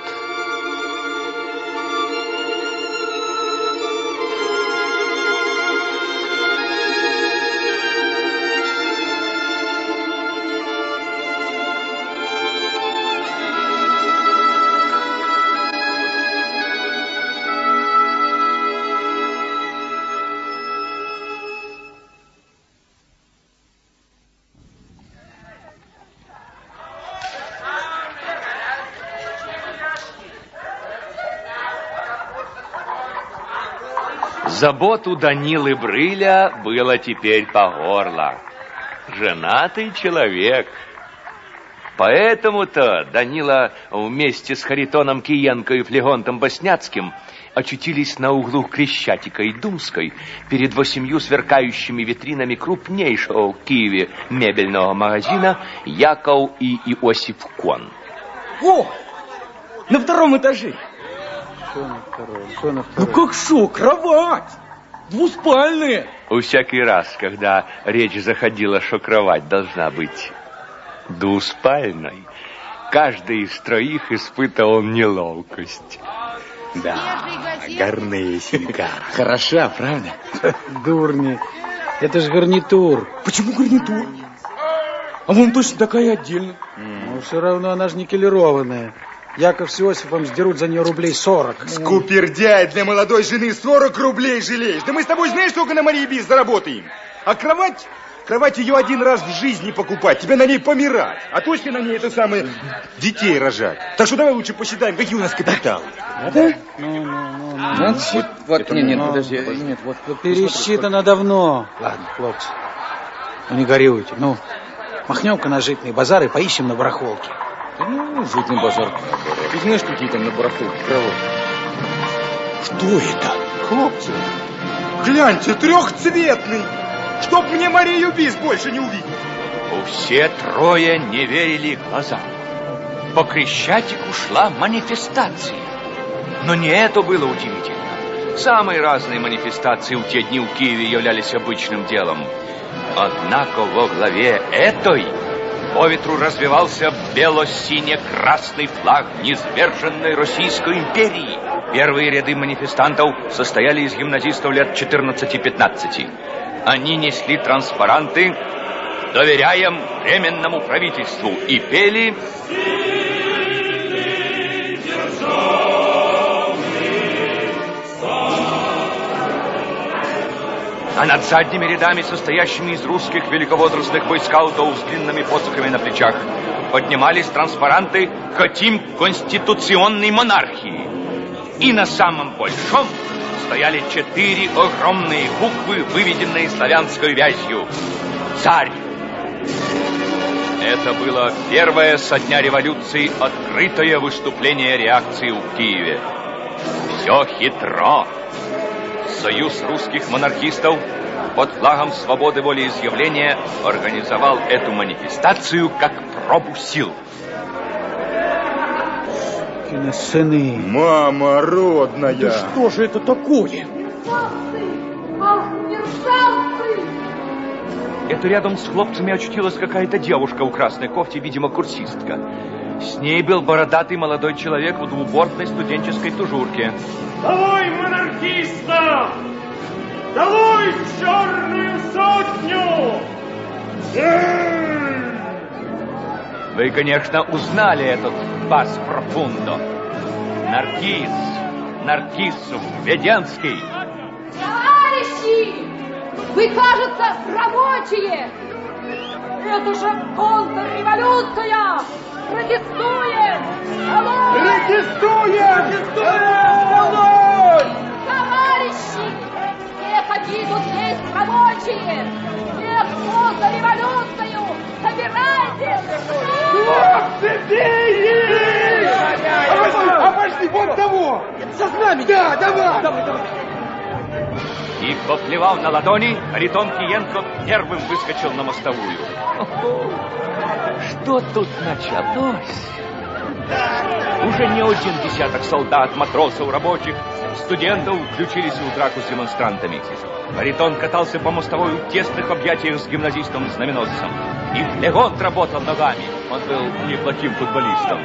Забот у Данилы Брыля было теперь по горло. Женатый человек. Поэтому-то Данила вместе с Харитоном Киенко и Флегонтом Босняцким очутились на углу Крещатика и Думской перед 8 сверкающими витринами крупнейшего в Киеве мебельного магазина Яков и Иосиф Кон. О! На 2-м этаже. Что на 2-м? Ну как шо, кровать! Двуспальная. Всякий раз, когда речь заходила, что кровать должна быть двуспальной, каждый из троих испытывал неловкость. Да, гарнесенька. Хороша, правда? Дурни. Это ж гарнитур. Почему гарнитур? А вон точно такая отдельно. Ну, все равно она же никелированная. Яков с Иосифом сдерут за нее рублей 40. Скупердяй, для молодой жены 40 рублей жалеешь. Да мы с тобой знаешь, сколько на Марии Бис заработаем? А кровать ее один раз в жизни покупать, тебе на ней помирать. А точно на ней это самое детей рожать. Так что давай лучше посчитаем, какие у нас капиталы. Да? Вот, нет, подожди. Нет, вот пересчитано давно. Ладно, хлопцы, ну не горюйте. Ну, махнем-ка на житный базар и поищем на барахолке. Житный базар. Ты знаешь, какие там на барахолке кровати? Что это? Хлопцы, гляньте, трехцветный. Чтоб мне Марию Бис больше не увидеть. Все трое не верили глазам. По Крещатику шла манифестация. Но не это было удивительно. Самые разные манифестации в те дни в Киеве являлись обычным делом. Однако во главе этой по ветру развивался бело-сине-красный флаг низверженной Российской империи. Первые ряды манифестантов состояли из гимназистов лет 14-15. Они несли транспаранты «Доверяем Временному правительству» и пели А над задними рядами, состоящими из русских великовозрастных бойскаутов с длинными посохами на плечах, поднимались транспаранты «Хотим конституционной монархии». И на самом большом стояли 4 огромные буквы, выведенные славянской вязью. «Царь». Это было первое со дня революции открытое выступление реакции в Киеве. Все хитро. Союз русских монархистов под флагом свободы волеизъявления организовал эту манифестацию как пробу сил. Сыны. Мама родная. Да что же это такое? Ах, мерзавцы! Это рядом с хлопцами очутилась какая-то девушка в красной кофте, видимо, курсистка. С ней был бородатый молодой человек в двубортной студенческой тужурке. Долой монархистов! Долой черную сотню! Вы, конечно, узнали этот бас профундо. Наркис Введенский. Товарищи! Вы, кажется, рабочие! Это же контрреволюция! Протестуем! Долой! Протестуем! Долой! Товарищи! Все, какие тут есть рабочие! Всех контрреволюцию! Собирайтесь! Обожди, вон того! За нами! Да, давай! И, поплевав на ладони, Харитон Киенко первым выскочил на мостовую. Что тут началось? Уже не один десяток солдат, матросов, рабочих, студентов включились в драку с демонстрантами. Харитон катался по мостовой в тесных объятиях с гимназистом-знаменосцем. И Легонт работал ногами. Он был неплохим футболистом.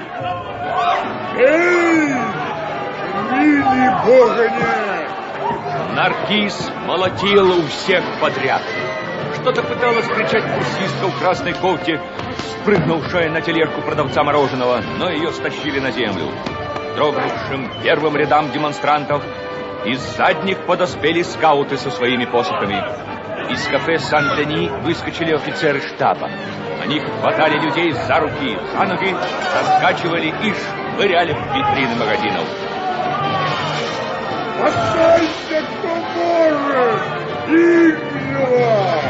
Эй! Мили бога нет! Наркис молотил у всех подряд. Что-то пыталась кричать курсистка в красной кофте, спрыгнувшая на тележку продавца мороженого, но ее стащили на землю. Дрогнувшим первым рядам демонстрантов из задних подоспели скауты со своими посохами. Из кафе Сан-Дени выскочили офицеры штаба. Они хватали людей за руки, за ноги, раскачивали и швыряли в витрины магазинов. Оставься, кто может! Игла!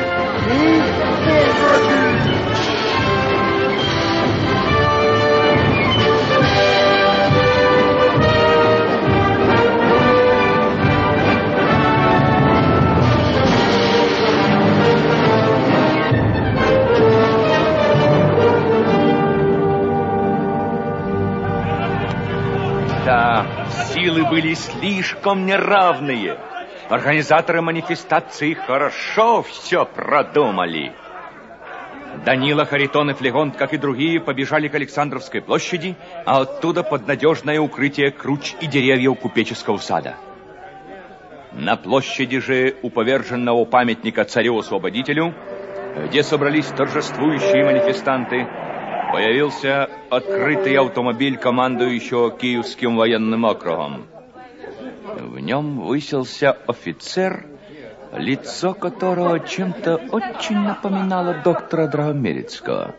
Да, силы были слишком неравные. Организаторы манифестации хорошо все продумали. Данила, Харитон и Флегонт, как и другие, побежали к Александровской площади, а оттуда под надежное укрытие круч и деревьев купеческого сада. На площади же у поверженного памятника царю-освободителю, где собрались торжествующие манифестанты, появился открытый автомобиль командующего Киевским военным округом. В нем высился офицер, лицо которого чем-то очень напоминало доктора Драгомерецкого.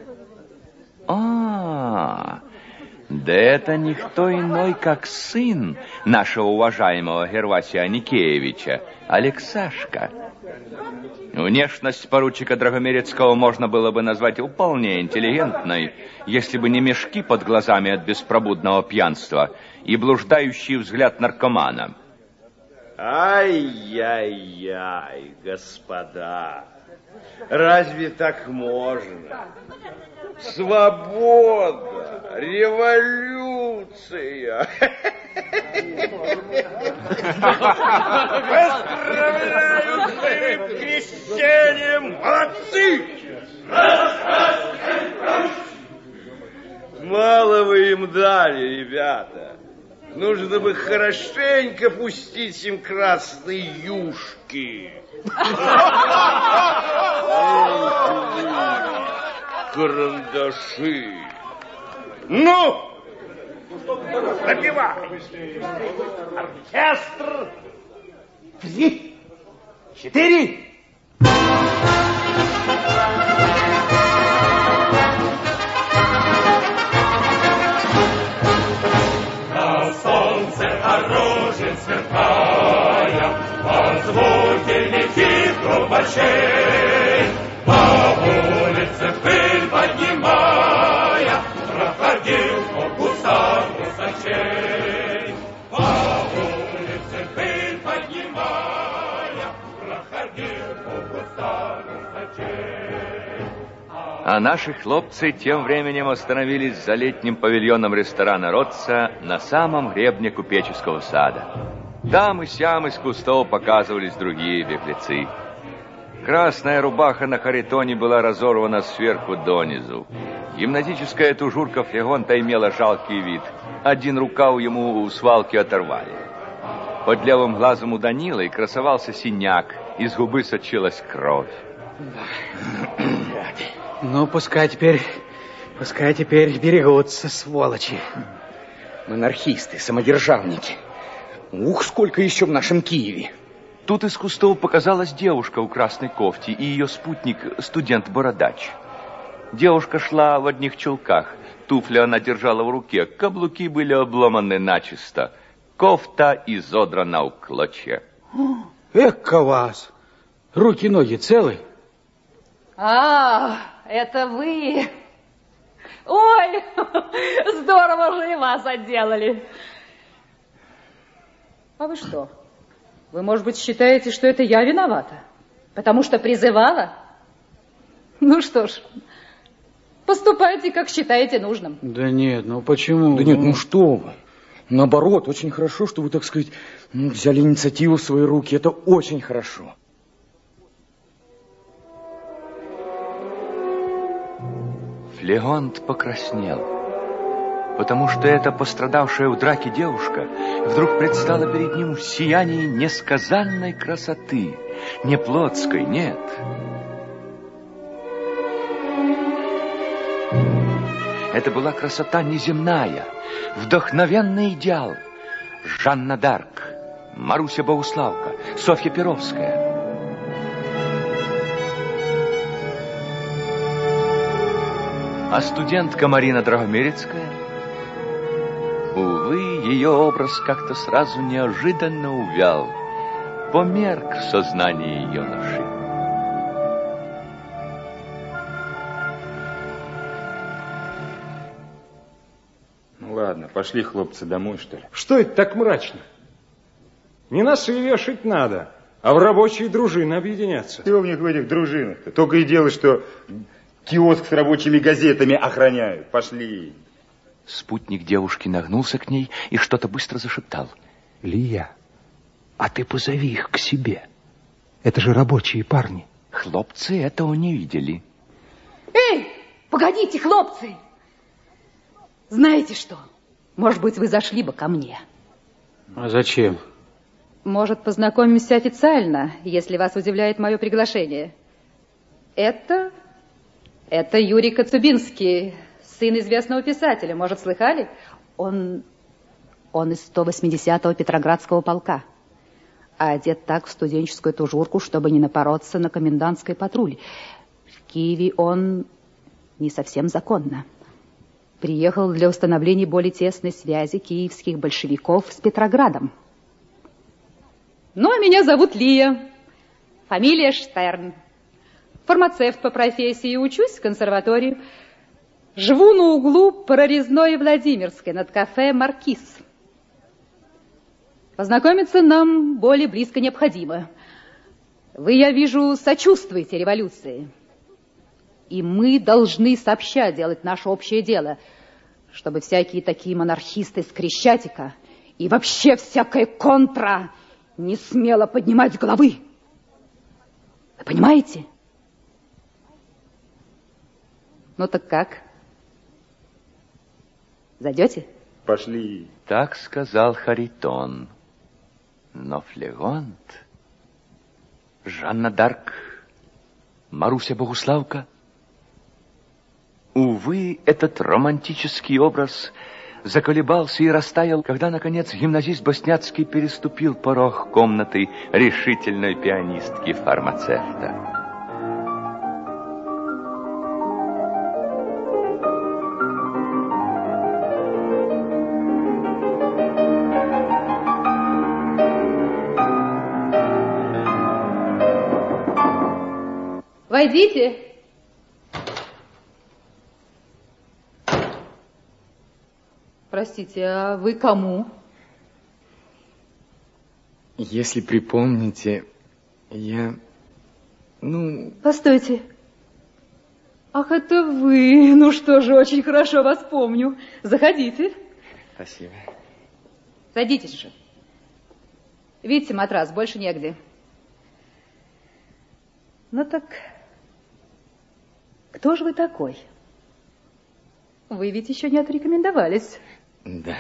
Да это никто иной, как сын нашего уважаемого Гервасия Аникеевича, Алексашка. Внешность поручика Драгомерецкого можно было бы назвать вполне интеллигентной, если бы не мешки под глазами от беспробудного пьянства и блуждающий взгляд наркомана. Ай-яй-яй, господа, разве так можно? Свобода, революция. Поздравляю с твоим крещением, молодцы! Мало вы им дали, ребята. Нужно бы хорошенько пустить им красные юшки. Карандаши. Ну, напевай. Оркестр. 3, 4. На солнце оружие сверкая, по звуке летит трубачей, по улице пыль поднимая, проходил по кустам гусачей. По улице пыль поднимая, проходил по кустам гусачей. А наши хлопцы тем временем остановились за летним павильоном ресторана «Ротца» на самом гребне купеческого сада. Там и сям из кустов показывались другие беглецы. Красная рубаха на Харитоне была разорвана сверху донизу. Гимназическая тужурка Флегонта имела жалкий вид. Один рукав ему у свалки оторвали. Под левым глазом у Данилы красовался синяк, из губы сочилась кровь. Ну, пускай теперь берегутся, сволочи. Монархисты, самодержавники. Ух, сколько еще в нашем Киеве. Тут из кустов показалась девушка в красной кофте и ее спутник, студент-бородач. Девушка шла в одних чулках. Туфли она держала в руке, каблуки были обломаны начисто. Кофта изодрана в клочья. Эка вас! Руки-ноги целы? А, это вы. Ой, здорово же и вас отделали. А вы что? Вы, может быть, считаете, что это я виновата? Потому что призывала? Ну что ж, поступайте, как считаете нужным. Да нет, ну почему? Да нет, ну что вы. Наоборот, очень хорошо, что вы, так сказать, взяли инициативу в свои руки. Это очень хорошо. Флегонт покраснел, потому что эта пострадавшая в драке девушка вдруг предстала перед ним в сиянии несказанной красоты, не плотской, нет. Это была красота неземная, вдохновенный идеал. Жанна д'Арк, Маруся Богуславка, Софья Перовская. А студентка Марина Драгомирецкая? Увы, ее образ как-то сразу неожиданно увял, померк в сознании юноши. Ну ладно, пошли, хлопцы, домой, что ли? Что это так мрачно? Не на сыве вешать надо, а в рабочие дружины объединяться. Чего в них в этих дружинах-то? Только и дело, что киоск с рабочими газетами охраняют. Пошли. Спутник девушки нагнулся к ней и что-то быстро зашептал. Лия, а ты позови их к себе. Это же рабочие парни. Хлопцы этого не видели. Эй, погодите, хлопцы! Знаете что? Может быть, вы зашли бы ко мне. А зачем? Может, познакомимся официально, если вас удивляет мое приглашение. Это Юрий Коцубинский, сын известного писателя. Может, слыхали? Он из 180-го Петроградского полка. А одет так в студенческую тужурку, чтобы не напороться на комендантской патруль. В Киеве он не совсем законно. Приехал для установления более тесной связи киевских большевиков с Петроградом. Ну, а меня зовут Лия. Фамилия Штерн. Фармацевт по профессии, учусь в консерватории. Живу на углу Прорезной и Владимирской над кафе «Маркиз». Познакомиться нам более близко необходимо. Вы, я вижу, сочувствуете революции. И мы должны сообща делать наше общее дело, чтобы всякие такие монархисты с Крещатика и вообще всякая контра не смела поднимать головы. Вы понимаете? Ну так как? Зайдете? Пошли. Так сказал Харитон. Но Флегонт, Жанна д'Арк, Маруся Богуславка. Увы, этот романтический образ заколебался и растаял, когда, наконец, гимназист Босняцкий переступил порог комнаты решительной пианистки-фармацевта. Войдите. Простите, а вы кому? Если припомните, Постойте. Ах, это вы. Ну что же, очень хорошо вас помню. Заходите. Спасибо. Садитесь же. Видите, матрас, больше негде. Ну так, кто же вы такой? Вы ведь еще не отрекомендовались. Да.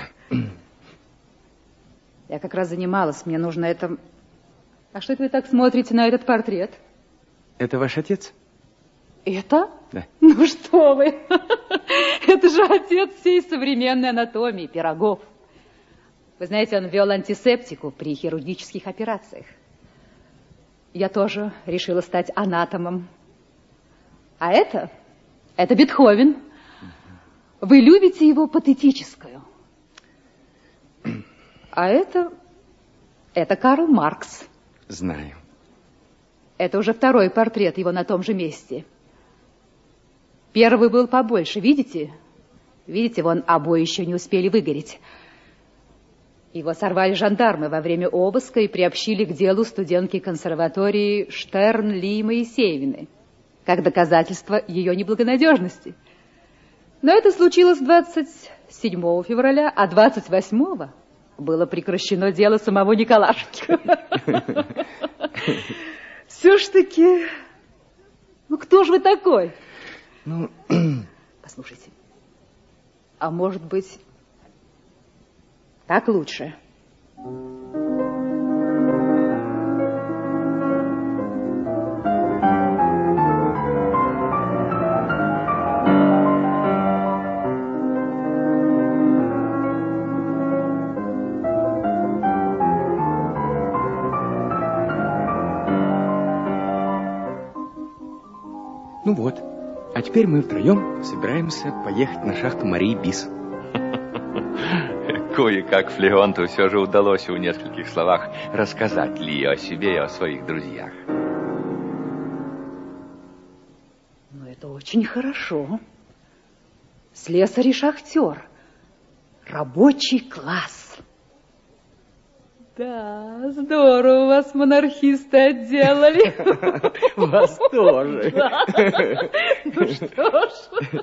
Я как раз занималась, мне нужно это... А что это вы так смотрите на этот портрет? Это ваш отец? Это? Да. Ну что вы, это же отец всей современной анатомии, Пирогов. Вы знаете, он ввел антисептику при хирургических операциях. Я тоже решила стать анатомом. А это Бетховен. Вы любите его патетическую. А это Карл Маркс. Знаю. Это уже второй портрет его на том же месте. Первый был побольше, видите? Видите, вон обои еще не успели выгореть. Его сорвали жандармы во время обыска и приобщили к делу студентки консерватории Штерн Ли Моисеевны, как доказательство ее неблагонадежности. Но это случилось 27 февраля, а 28-го было прекращено дело самого Николашки. Все ж таки, кто же вы такой? Послушайте, а может быть, так лучше? Ну вот, а теперь мы втроем собираемся поехать на шахту Марии Бис. Кое-как Флеонту все же удалось в нескольких словах рассказать Ли о себе и о своих друзьях. Ну, это очень хорошо. Слесарь и шахтер. Рабочий класс. Да, здорово вас монархисты отделали. Вас тоже. Ну что ж.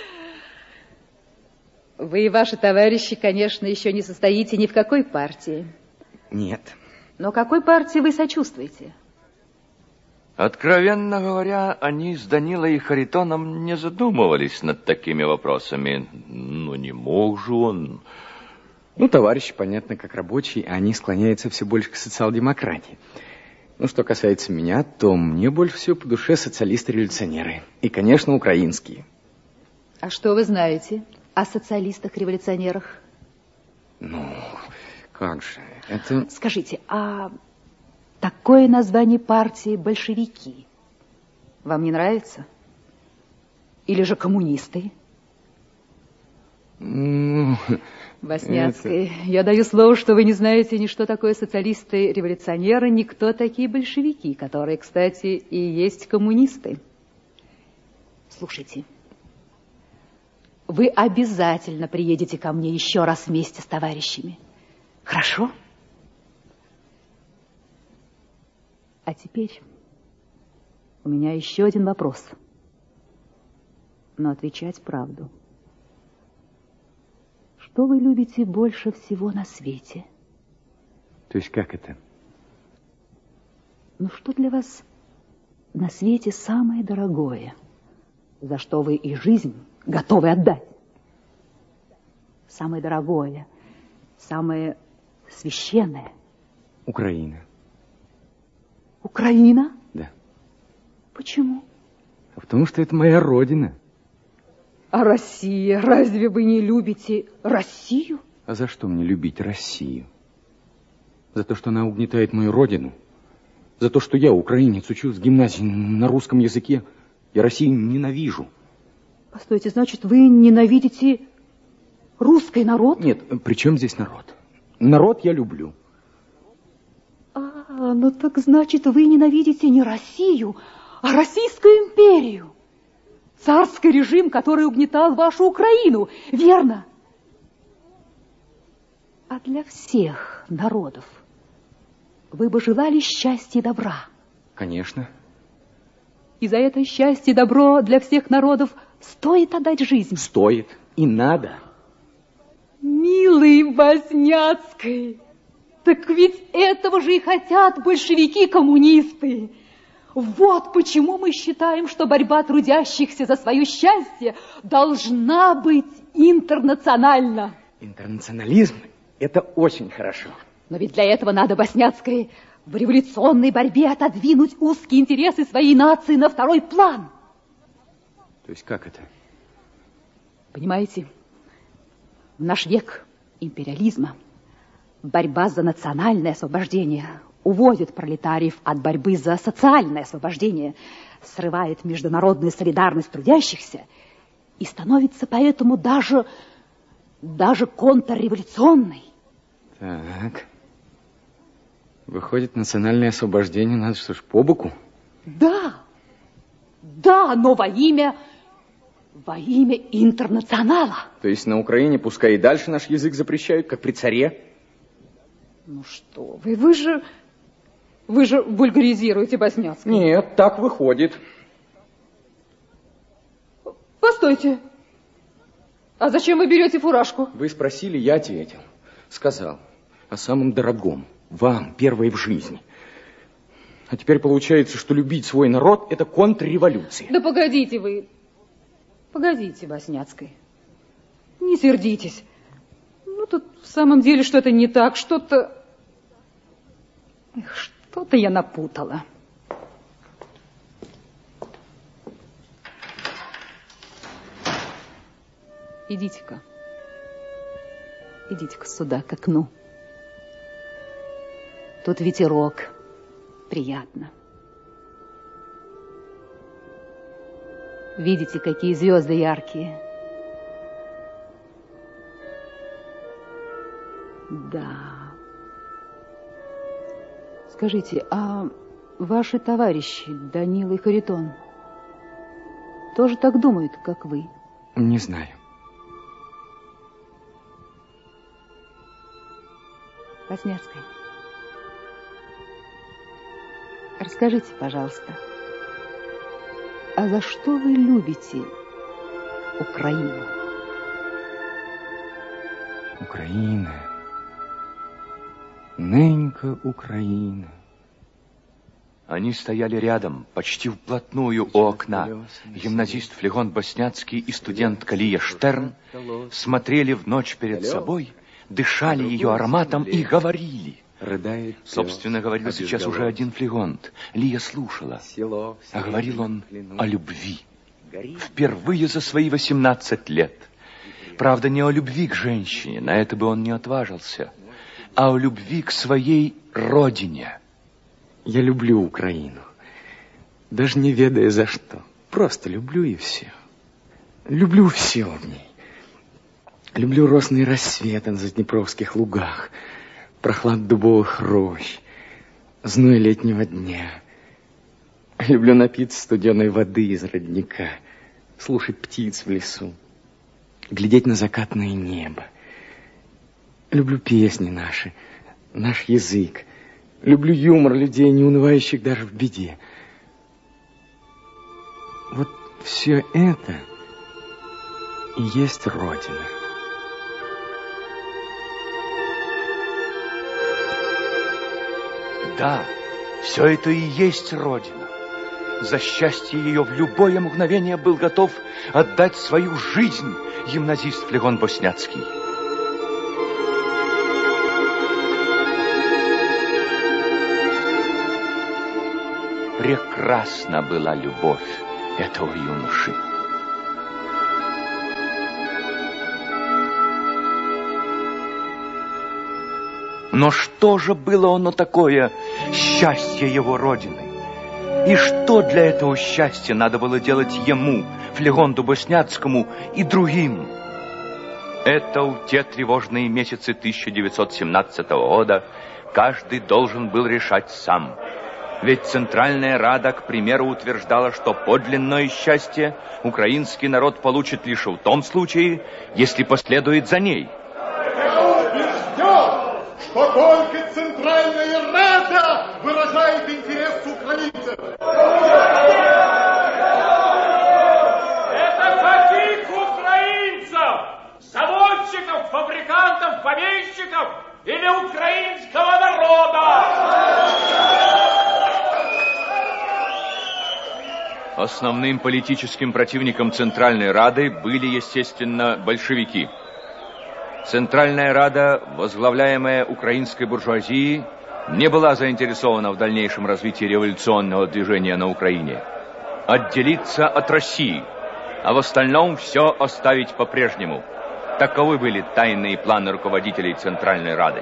Вы и ваши товарищи, конечно, еще не состоите ни в какой партии. Нет. Но какой партии вы сочувствуете? Откровенно говоря, они с Данилой и Харитоном не задумывались над такими вопросами. Ну, не мог же он... Ну, товарищи, понятно, как рабочие, а они склоняются все больше к социал-демократии. Ну, что касается меня, то мне больше всего по душе социалисты-революционеры. И, конечно, украинские. А что вы знаете о социалистах-революционерах? Ну, как же, это... Скажите, а такое название партии большевики вам не нравится? Или же коммунисты? Ну... Босняцкий, я даю слово, что вы не знаете ни что такое социалисты-революционеры, ни кто такие большевики, которые, кстати, и есть коммунисты. Слушайте, вы обязательно приедете ко мне еще раз вместе с товарищами. Хорошо? А теперь у меня еще один вопрос. Но отвечать правду. Что вы любите больше всего на свете? То есть как это? Ну, что для вас на свете самое дорогое, за что вы и жизнь готовы отдать? Самое дорогое, самое священное. Украина. Украина? Да. Почему? Потому что это моя родина. А Россия? Разве вы не любите Россию? А за что мне любить Россию? За то, что она угнетает мою родину? За то, что я, украинец, учусь в гимназии на русском языке? Я Россию ненавижу. Постойте, значит, вы ненавидите русский народ? Нет, при чем здесь народ? Народ я люблю. Ну так значит, вы ненавидите не Россию, а Российскую империю. Царский режим, который угнетал вашу Украину, верно? А для всех народов вы бы желали счастья и добра. Конечно. И за это счастье и добро для всех народов стоит отдать жизнь. Стоит и надо. Милый Возняцкий, так ведь этого же и хотят большевики-коммунисты. Вот почему мы считаем, что борьба трудящихся за свое счастье должна быть интернациональна. Интернационализм – это очень хорошо. Но ведь для этого надо, Возняцкий, в революционной борьбе отодвинуть узкие интересы своей нации на второй план. То есть как это? Понимаете, в наш век империализма борьба за национальное освобождение уводит пролетариев от борьбы за социальное освобождение, срывает международную солидарность трудящихся и становится поэтому даже контрреволюционной. Так. Выходит, национальное освобождение надо что ж по боку? Да, но во имя интернационала. То есть на Украине пускай и дальше наш язык запрещают, как при царе? Ну что вы же вульгаризируете, Возняцкий. Нет, так выходит. Постойте. А зачем вы берете фуражку? Вы спросили, я ответил. Сказал о самом дорогом. Вам, первой в жизни. А теперь получается, что любить свой народ – это контрреволюция. Да погодите вы. Погодите, Возняцкий. Не сердитесь. Ну, тут в самом деле что-то не так, что-то я напутала. Идите-ка сюда, к окну. Тут ветерок. Приятно. Видите, какие звезды яркие? Да. Скажите, а ваши товарищи, Данила и Харитон, тоже так думают, как вы? Не знаю. Возняцкий, расскажите, пожалуйста, а за что вы любите Украину? Украина. Ненька Украина. Они стояли рядом, почти вплотную у окна. Гимназист Флегон Босняцкий и студентка Лия Штерн смотрели в ночь перед собой, дышали ее ароматом и говорили. Собственно, говорил сейчас уже один Флегонт. Лия слушала, а говорил он о любви. Впервые за свои 18 лет. Правда, не о любви к женщине, на это бы он не отважился, а о любви к своей родине. Я люблю Украину, даже не ведая за что. Просто люблю и все. Люблю все в ней. Люблю росный рассвет на заднепровских лугах, прохлад дубовых рощ, зной летнего дня. Люблю напиться студеной воды из родника, слушать птиц в лесу, глядеть на закатное небо. Люблю песни наши, наш язык. Люблю юмор людей, не унывающих даже в беде. Вот все это и есть Родина. Да, все это и есть Родина. За счастье ее в любое мгновение был готов отдать свою жизнь гимназист Флегон Босняцкий. Прекрасна была любовь этого юноши. Но что же было оно такое, счастье его родины? И что для этого счастья надо было делать ему, Флегонту Босняцкому и другим? Это в те тревожные месяцы 1917 года каждый должен был решать сам. Ведь Центральная Рада, к примеру, утверждала, что подлинное счастье украинский народ получит лишь в том случае, если последует за ней. Что только Центральная Рада выражает интерес украинцев. Это каких украинцев? Заводчиков, фабрикантов, помещиков или украинского народа? Основным политическим противником Центральной Рады были, естественно, большевики. Центральная Рада, возглавляемая украинской буржуазией, не была заинтересована в дальнейшем развитии революционного движения на Украине. Отделиться от России, а в остальном все оставить по-прежнему. Таковы были тайные планы руководителей Центральной Рады.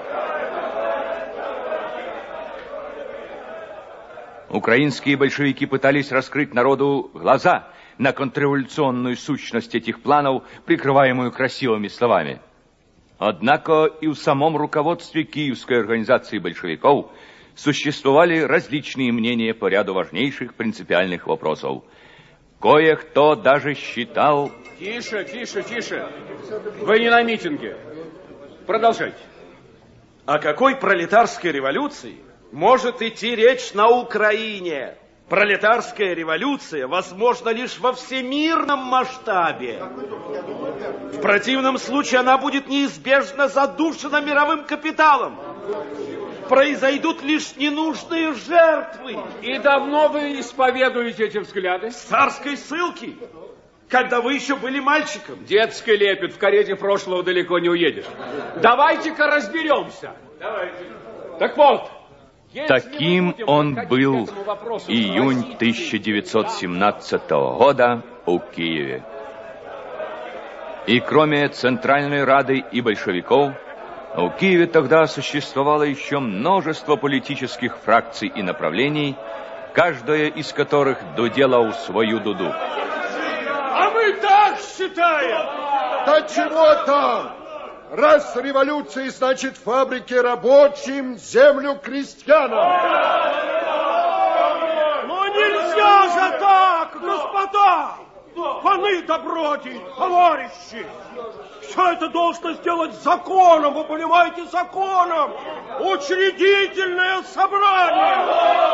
Украинские большевики пытались раскрыть народу глаза на контрреволюционную сущность этих планов, прикрываемую красивыми словами. Однако и в самом руководстве Киевской организации большевиков существовали различные мнения по ряду важнейших принципиальных вопросов. Кое-кто даже считал... Тише, тише, тише. Вы не на митинге. Продолжайте. О какой пролетарской революции может идти речь на Украине? Пролетарская революция возможна лишь во всемирном масштабе. В противном случае она будет неизбежно задушена мировым капиталом. Произойдут лишь ненужные жертвы. И давно вы исповедуете эти взгляды? С царской ссылки, когда вы еще были мальчиком. Детский лепет, в карете прошлого далеко не уедешь. Давайте-ка разберемся. Давайте. Так вот. Таким он был июнь 1917 года в Киеве. И кроме Центральной Рады и большевиков, в Киеве тогда существовало еще множество политических фракций и направлений, каждая из которых дудела в свою дуду. А мы так считаем! Да чего там? Раз революция, значит фабрики рабочим, землю крестьянам. Но нельзя же так, господа! Паны добродей, товарищи! Все это должно сделать законом, вы понимаете, законом! Учредительное собрание!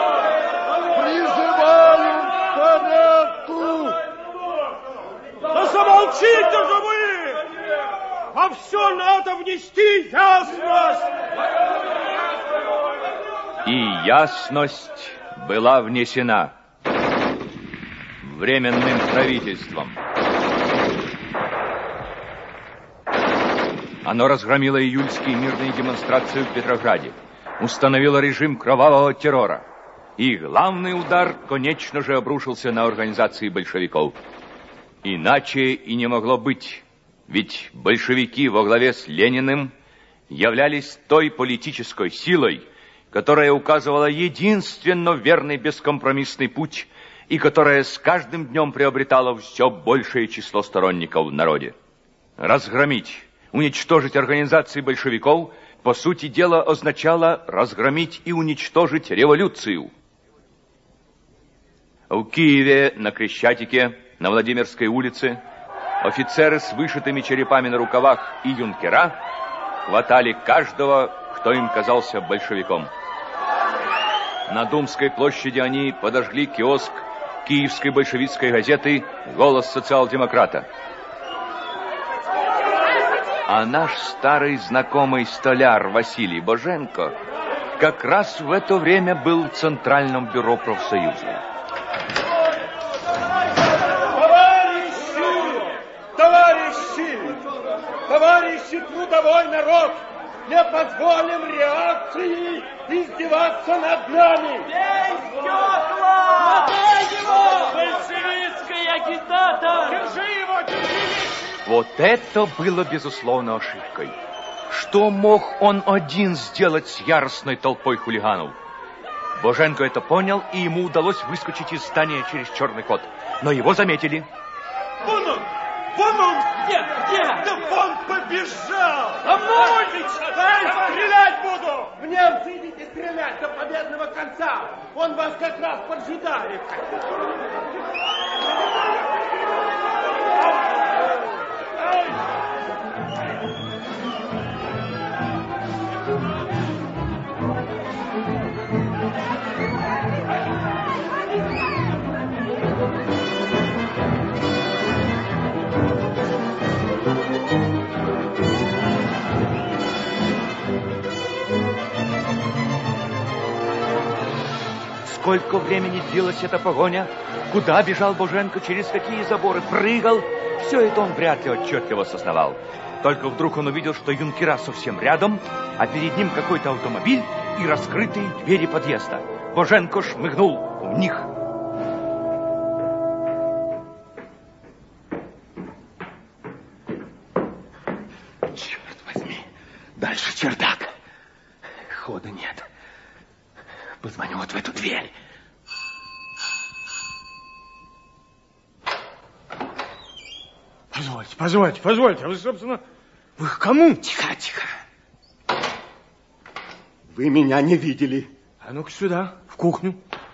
Призываем к порядку! Да замолчите же вы! А все надо внести ясность! И ясность была внесена Временным правительством. Оно разгромило июльские мирные демонстрации в Петрограде, установило режим кровавого террора. И главный удар, конечно же, обрушился на организации большевиков. Иначе и не могло быть. Ведь большевики во главе с Лениным являлись той политической силой, которая указывала единственно верный бескомпромиссный путь и которая с каждым днем приобретала все большее число сторонников в народе. Разгромить, уничтожить организации большевиков, по сути дела, означало разгромить и уничтожить революцию. В Киеве, на Крещатике, на Владимирской улице, офицеры с вышитыми черепами на рукавах и юнкера хватали каждого, кто им казался большевиком. На Думской площади они подожгли киоск киевской большевистской газеты «Голос социал-демократа». А наш старый знакомый столяр Василий Боженко как раз в это время был в Центральном бюро профсоюза. Товарищи, трудовой народ, не позволим реакции издеваться над нами! Бей стекла! Надай его! Большевистский агитатор! Держи его, держи! Вот это было, безусловно, ошибкой. Что мог он один сделать с яростной толпой хулиганов? Боженко это понял, и ему удалось выскочить из здания через черный ход. Но его заметили. Вон он! Вон он! Где? Да вон побежал! Обманывайте! Дай, стрелять буду! В немца идите стрелять до победного конца! Он вас как раз поджидает! Сколько времени длилась эта погоня? Куда бежал Боженко? Через какие заборы? Прыгал? Все это он вряд ли отчетливо осознавал. Только вдруг он увидел, что юнкера совсем рядом, а перед ним какой-то автомобиль и раскрытые двери подъезда. Боженко шмыгнул в них. Черт возьми, дальше чердак. Хода нет. Позвоню вот в эту дверь. Позвольте. Вы, собственно, вы к кому? Тихо. Вы меня не видели. А ну-ка сюда, в кухню.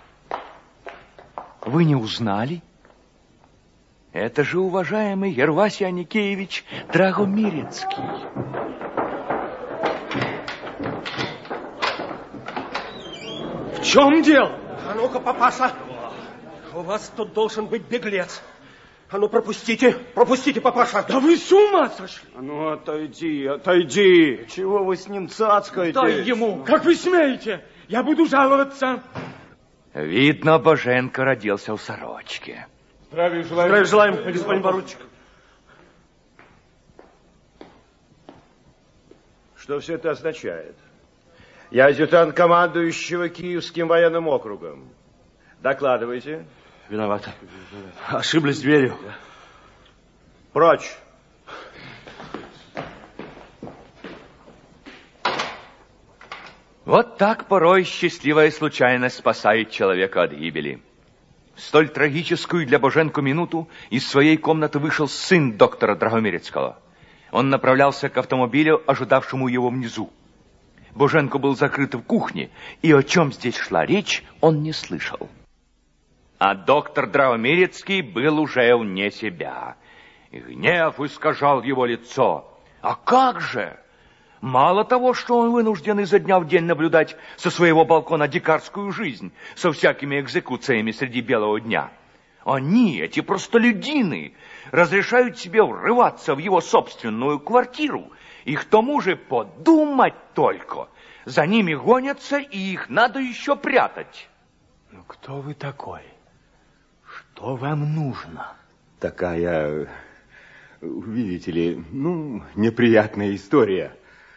Вы не узнали? Это же уважаемый Ервасий Аникеевич Драгомирецкий. В чем дело? А ну-ка, папаша, у вас тут должен быть беглец. А ну, пропустите, папаша. Да вы с ума сошли. А ну, отойди. Чего вы с ним цацкаете? Дай ему. Как вы смеете? Я буду жаловаться. Видно, Боженко родился в сорочке. Здравия желаем, господин поручик. Что все это означает? Я адъютант командующего Киевским военным округом. Докладывайте. Виноват. Ошиблись дверью. Прочь. Вот так порой счастливая случайность спасает человека от гибели. В столь трагическую для Боженко минуту из своей комнаты вышел сын доктора Драгомирецкого. Он направлялся к автомобилю, ожидавшему его внизу. Боженко был закрыт в кухне, и о чем здесь шла речь, он не слышал. А доктор Драгомирецкий был уже вне себя. И гнев искажал его лицо. А как же? Мало того, что он вынужден изо дня в день наблюдать со своего балкона дикарскую жизнь со всякими экзекуциями среди белого дня, они, эти простолюдины, разрешают себе врываться в его собственную квартиру, и к тому же подумать только. За ними гонятся, и их надо еще прятать. Ну, кто вы такой? Что вам нужно? Такая, видите ли, неприятная история.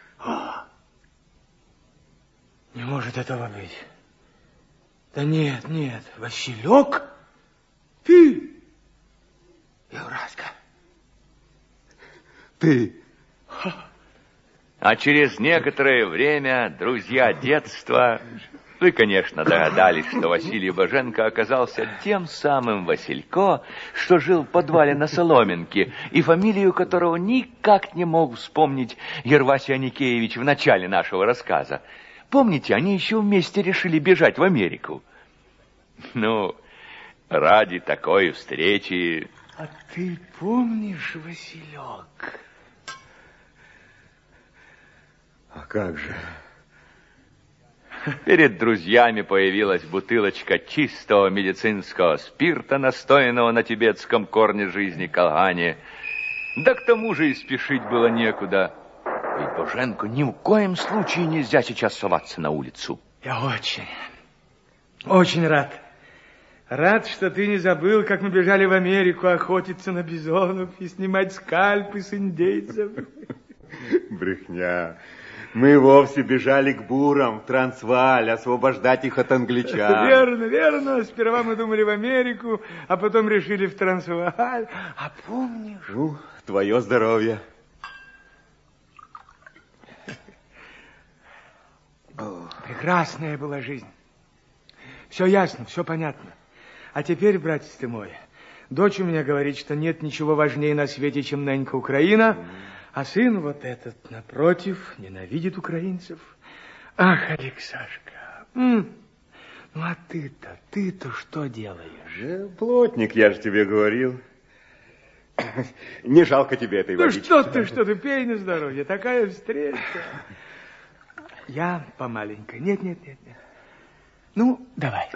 Не может этого быть. Да нет, Василек? Ты? Евраська. Ты? А через некоторое время друзья детства, вы, конечно, догадались, что Василий Боженко оказался тем самым Василько, что жил в подвале на Соломенке, и фамилию которого никак не мог вспомнить Ервасий Аникеевич в начале нашего рассказа. Помните, они еще вместе решили бежать в Америку. Ну, ради такой встречи... А ты помнишь, Василек? А как же? Перед друзьями появилась бутылочка чистого медицинского спирта, настоянного на тибетском корне жизни калгане. Да к тому же и спешить было некуда. И Боженко ни в коем случае нельзя сейчас соваться на улицу. Я очень рад. Рад, что ты не забыл, как мы бежали в Америку охотиться на бизонов и снимать скальпы с индейцев. Брехня. Мы вовсе бежали к бурам в Трансвааль, освобождать их от англичан. Верно. Сперва мы думали в Америку, а потом решили в Трансвааль. А помнишь? Твое здоровье. Прекрасная была жизнь. Все ясно, все понятно. А теперь, братец ты мой, дочь у меня говорит, что нет ничего важнее на свете, чем ненька Украина, а сын вот этот, напротив, ненавидит украинцев. Ах, Алексашка, ну а ты-то что делаешь? Плотник, я же тебе говорил. Не жалко тебе этой водички. Ну что ты, пей на здоровье, такая встреча. Я помаленько. Нет. Ну, давай.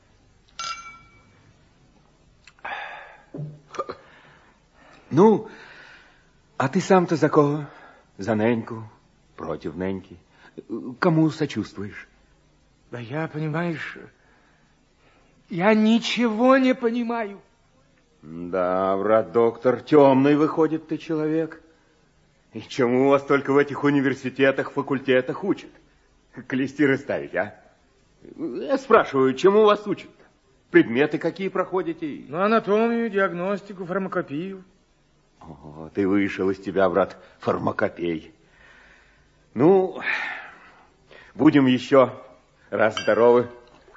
Ну, а ты сам-то за кого? За неньку? Против неньки? Кому сочувствуешь? Да я, понимаешь, я ничего не понимаю. Да, брат доктор, темный выходит ты человек. И чему вас только в этих университетах, факультетах учат? Клестиры ставить, а? Я спрашиваю, чему вас учат? Предметы какие проходите? Ну, анатомию, диагностику, фармакопию. О, ты вышел из тебя, брат, фармакопей. Ну, будем еще раз здоровы.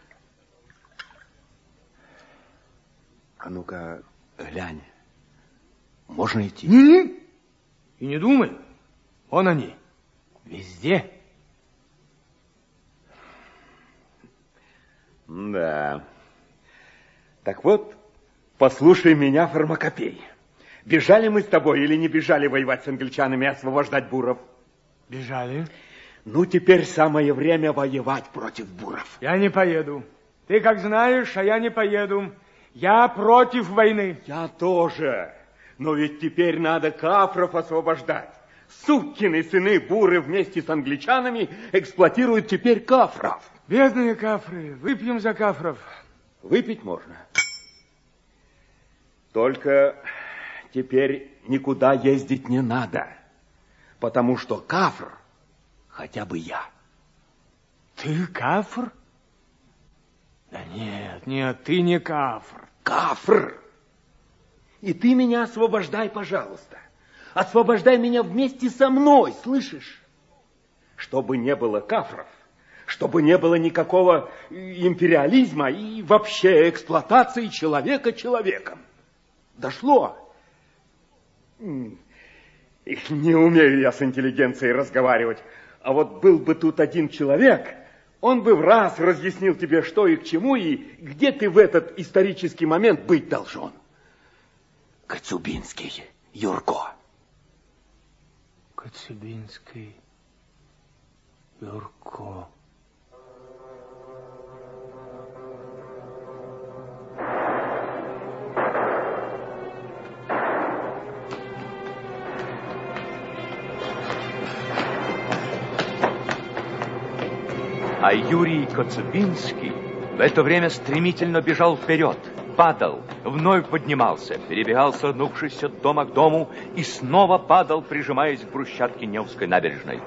А ну-ка, глянь. Можно идти? И не думай. Вон они. Везде. Да. Так вот, послушай меня, фармакопей. Бежали мы с тобой или не бежали воевать с англичанами и освобождать буров? Бежали. Ну, теперь самое время воевать против буров. Я не поеду. Ты как знаешь, а я не поеду. Я против войны. Я тоже. Но ведь теперь надо кафров освобождать. Сукины сыны буры вместе с англичанами эксплуатируют теперь кафров. Бедные кафры. Выпьем за кафров. Выпить можно. Только теперь никуда ездить не надо. Потому что кафр хотя бы я. Ты кафр? Да нет, ты не кафр. Кафр! И ты меня освобождай, пожалуйста. Освобождай меня вместе со мной, слышишь? Чтобы не было кафров, чтобы не было никакого империализма и вообще эксплуатации человека человеком. Дошло? Не умею я с интеллигенцией разговаривать. А вот был бы тут один человек, он бы в раз разъяснил тебе, что и к чему, и где ты в этот исторический момент быть должен. Коцюбинский, Юрко. Коцюбинский, Юрко. А Юрий Коцюбинский в это время стремительно бежал вперед, падал, вновь поднимался, перебегал, согнувшись от дома к дому, и снова падал, прижимаясь к брусчатке Невской набережной.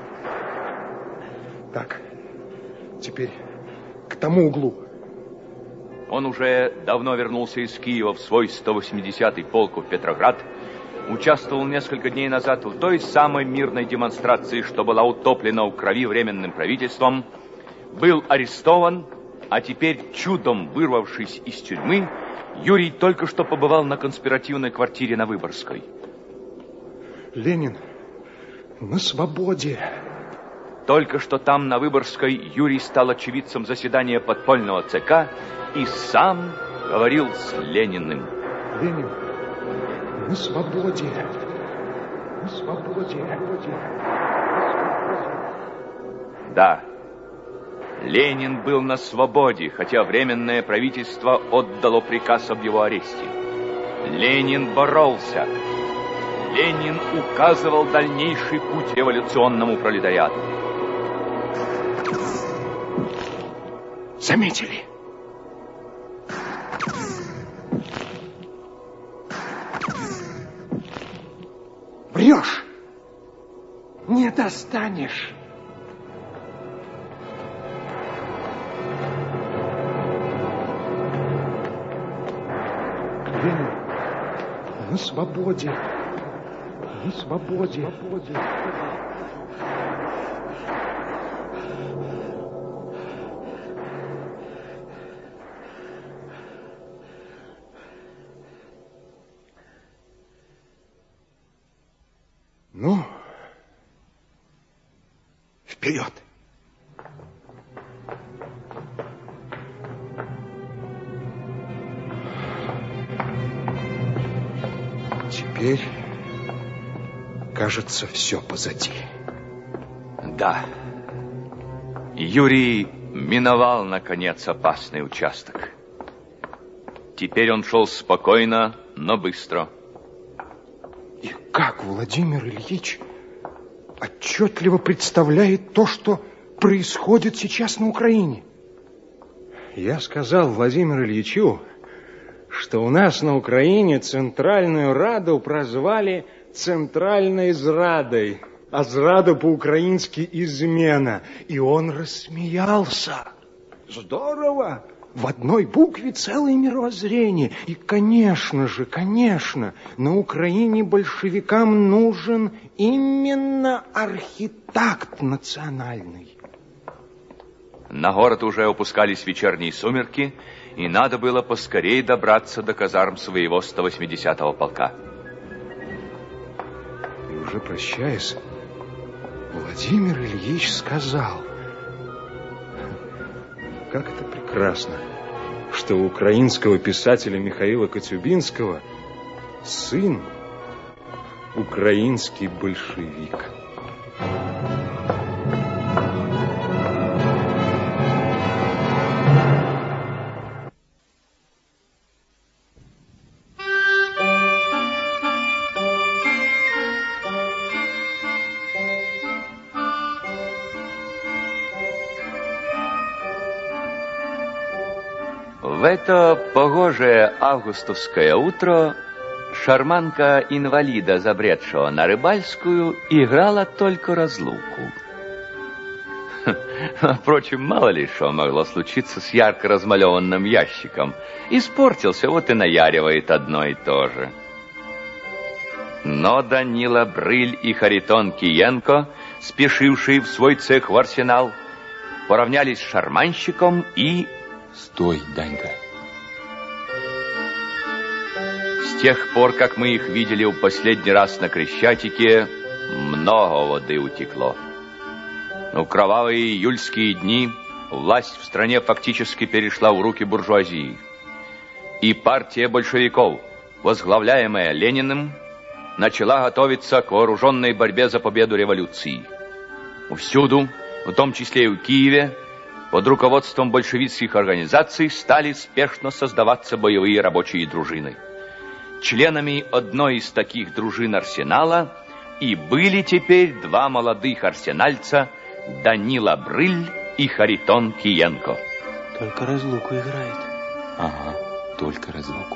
Так, теперь к тому углу. Он уже давно вернулся из Киева в свой 180-й полк в Петроград, участвовал несколько дней назад в той самой мирной демонстрации, что была утоплена у крови временным правительством, был арестован, а теперь, чудом вырвавшись из тюрьмы, Юрий только что побывал на конспиративной квартире на Выборгской. Ленин на свободе. Только что там, на Выборгской, Юрий стал очевидцем заседания подпольного ЦК и сам говорил с Лениным. Ленин на свободе. На свободе. Да. Ленин был на свободе, хотя Временное правительство отдало приказ об его аресте. Ленин боролся. Ленин указывал дальнейший путь революционному пролетариату. Заметили. Врешь. Не достанешь. Ленин на свободе. На свободе. Вперед! Теперь, кажется, все позади. Да. Юрий миновал, наконец, опасный участок. Теперь он шел спокойно, но быстро. И как Владимир Ильич отчетливо представляет то, что происходит сейчас на Украине. Я сказал Владимиру Ильичу, что у нас на Украине Центральную Раду прозвали Центральной Зрадой, а зрада по-украински измена. И он рассмеялся. Здорово! В одной букве целое мировоззрение. И, конечно, на Украине большевикам нужен именно архитект национальный. На город уже опускались вечерние сумерки, и надо было поскорее добраться до казарм своего 180-го полка. И уже прощаясь, Владимир Ильич сказал: как это прекрасно, что у украинского писателя Михаила Коцюбинского сын украинский большевик. В это погожее августовское утро шарманка инвалида, забредшего на Рыбальскую, играла только разлуку. Впрочем, мало ли что могло случиться с ярко размалеванным ящиком. Испортился, вот и наяривает одно и то же. Но Данила Брыль и Харитон Киенко, спешившие в свой цех в Арсенал, поравнялись с шарманщиком и... Стой, Данька. С тех пор, как мы их видели в последний раз на Крещатике, много воды утекло. В кровавые июльские дни власть в стране фактически перешла в руки буржуазии. И партия большевиков, возглавляемая Лениным, начала готовиться к вооруженной борьбе за победу революции. Всюду, в том числе и в Киеве, под руководством большевистских организаций стали спешно создаваться боевые рабочие дружины. Членами одной из таких дружин Арсенала и были теперь два молодых арсенальца Данила Брыль и Харитон Киенко. Только разлуку играет. Ага, только разлуку.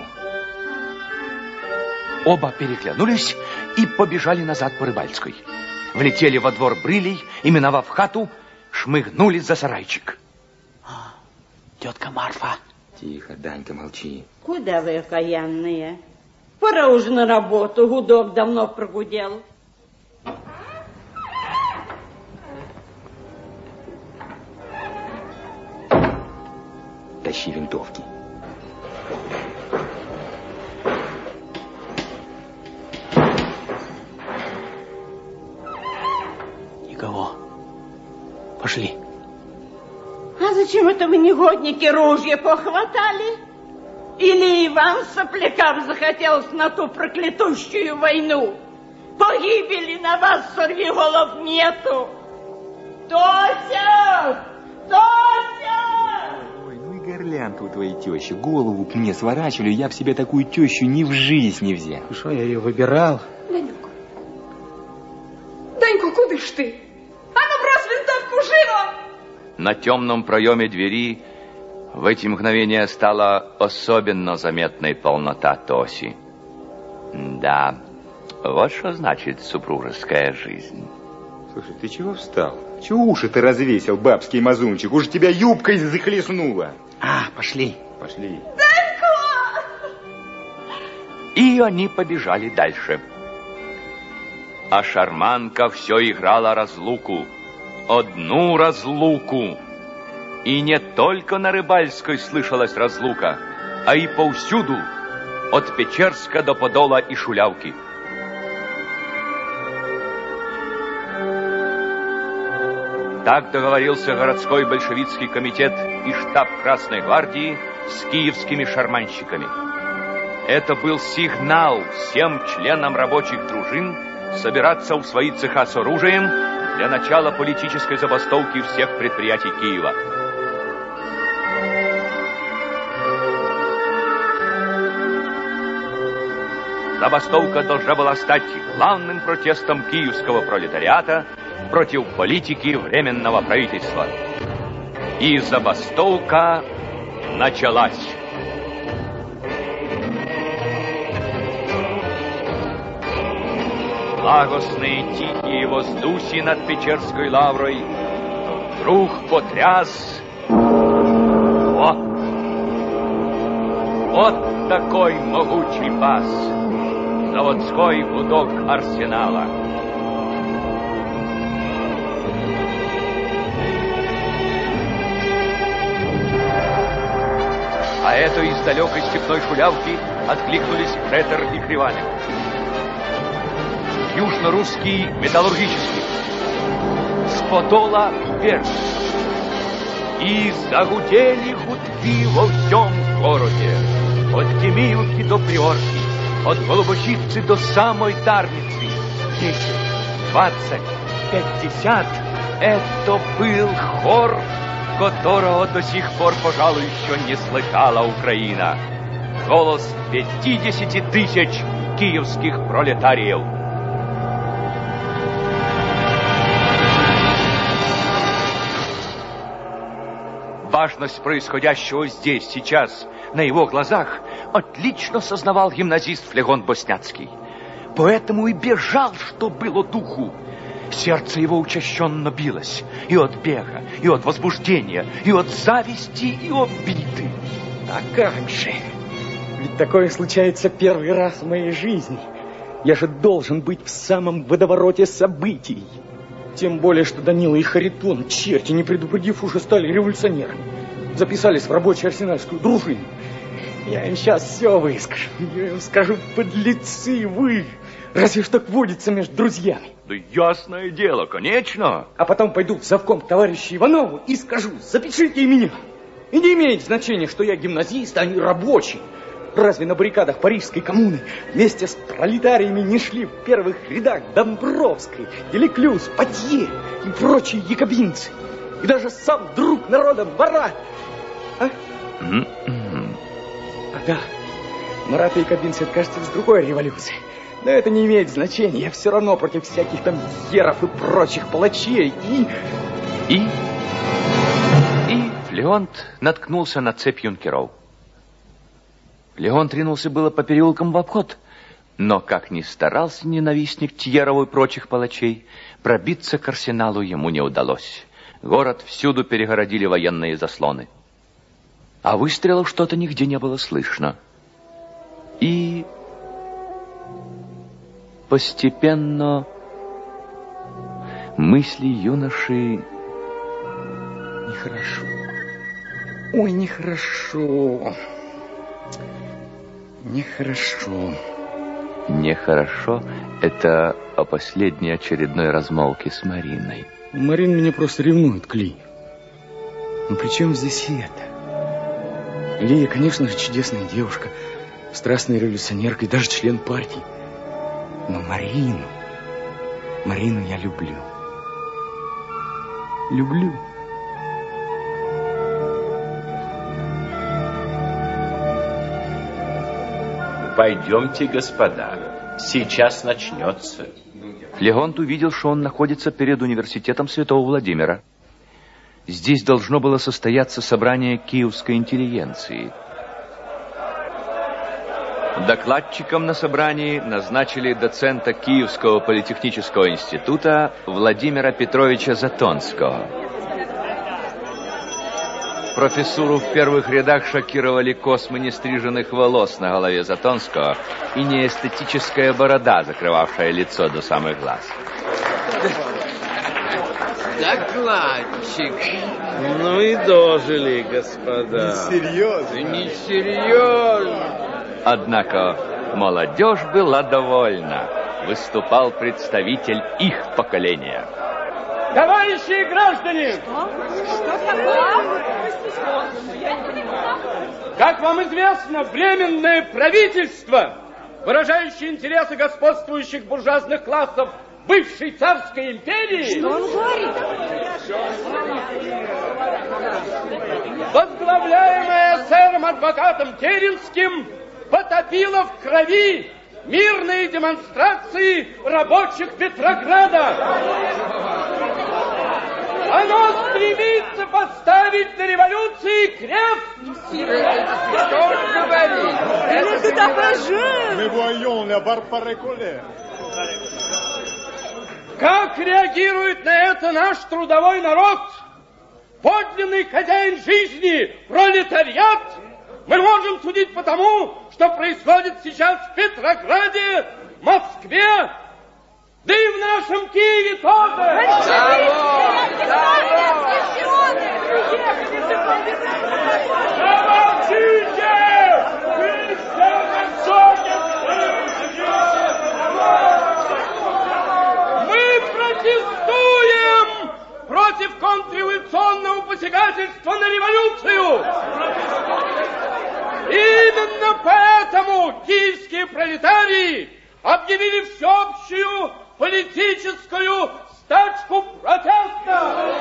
Оба переглянулись и побежали назад по Рыбальской. Влетели во двор Брылей и, миновав хату, шмыгнули за сарайчик. Тетка Марфа. Тихо, Данька, молчи. Куда вы, окаянные? Пора уже на работу, гудок давно прогудел. Тащи винтовки. Никого. Пошли. А зачем это вы, негодники, ружья похватали? Или и вам, соплякам, захотелось на ту проклятущую войну? Погибели на вас, сорвиголов, нету. Тося! Тося! Ой, ну и горлянка у твоей тещи. Голову к мне сворачивали, я б себе такую тещу ни в жизнь не взял. Что, я ее выбирал? Данька. Данька, куда ж ты? А ну, брось винтовку, живо! На темном проеме двери в эти мгновения стала особенно заметной полнота Тоси. Да, вот что значит супружеская жизнь. Слушай, ты чего встал? Чего уши ты развесил, бабский мазунчик? Уже тебя юбкой захлестнуло. А, пошли. Пошли. Данька! И они побежали дальше. А шарманка все играла разлуку. Одну разлуку. И не только на Рыбальской слышалась разлука, а и повсюду, от Печерска до Подола и Шулявки. Так договорился городской большевистский комитет и штаб Красной гвардии с киевскими шарманщиками. Это был сигнал всем членам рабочих дружин собираться у свои цеха с оружием для начала политической забастовки всех предприятий Киева. Забастовка должна была стать главным протестом киевского пролетариата против политики Временного правительства. И забастовка началась. Благостные тихие воздухи над Печерской лаврой вдруг потряс. Вот такой могучий бас. Заводской гудок арсенала. А это из далекой степной шулявки откликнулись Претер и Криванин. Южно-русский металлургический. С Подола Пермь. И загудели гудки во всем городе. От Демиевки до Приорки. От Голубочицы до самой Дарницы. 10, 20, 50. Это был хор, которого до сих пор, пожалуй, еще не слыхала Украина. Голос 50 тысяч киевских пролетариев. Важность происходящего здесь, сейчас, на его глазах, отлично сознавал гимназист Флегон Босняцкий. Поэтому и бежал, что было духу. Сердце его учащенно билось и от бега, и от возбуждения, и от зависти, и обиды. А как же? Ведь такое случается первый раз в моей жизни. Я же должен быть в самом водовороте событий. Тем более, что Данила и Харитон, черти, не предупредив, уже стали революционерами. Записались в рабочую арсенальскую дружину. Я им сейчас все выскажу. Я им скажу: подлецы вы. Разве ж так водится между друзьями? Да ясное дело, конечно. А потом пойду в завком к товарищу Иванову и скажу: запишите и меня. И не имеет значения, что я гимназист, а не рабочий. Разве на баррикадах Парижской коммуны вместе с пролетариями не шли в первых рядах Домбровский, Делеклюз, Патье и прочие якобинцы? И даже сам друг народа Марат. А? Да, Марат и якобинцы, это, кажется, из другой революции. Но это не имеет значения. Я все равно против всяких там еров и прочих палачей. И Леонт наткнулся на цепь юнкеров. Леон тринулся было по переулкам в обход, но, как ни старался ненавистник Тьерова и прочих палачей, пробиться к арсеналу ему не удалось. Город всюду перегородили военные заслоны. А выстрелов что-то нигде не было слышно. И постепенно мысли юноши... Нехорошо. Ой, нехорошо. Нехорошо. Нехорошо — это о последней очередной размолвке с Мариной. Марина меня просто ревнует к Лии. Но при чем здесь это? Лия, конечно же, чудесная девушка, страстная революционерка и даже член партии. Но Марину я люблю. Люблю. Пойдемте, господа, сейчас начнется. Флегонт увидел, что он находится перед университетом Святого Владимира. Здесь должно было состояться собрание киевской интеллигенции. Докладчиком на собрании назначили доцента Киевского политехнического института Владимира Петровича Затонского. Профессуру в первых рядах шокировали космы нестриженных волос на голове Затонского и неэстетическая борода, закрывавшая лицо до самых глаз. Докладчик. Ну и дожили, господа. Несерьезно. Несерьезно. Однако молодежь была довольна. Выступал представитель их поколения. Товарищи граждане! Что такое? Я не понимаю. Как вам известно, Временное правительство, выражающее интересы господствующих буржуазных классов бывшей царской империи... Что он говорит? Возглавляемое сэром-адвокатом Керенским, потопило в крови мирные демонстрации рабочих Петрограда. Оно стремится поставить на революции крест. Что он говорит? Как реагирует на это наш трудовой народ, подлинный хозяин жизни, пролетариат, мы можем судить по тому, что происходит сейчас в Петрограде, Москве, да и в нашем Киеве тоже. Замолчите! Вы Мы протестуем против контрреволюционного посягательства на революцию. Именно поэтому киевские пролетарии объявили всеобщую политическую стачку протеста.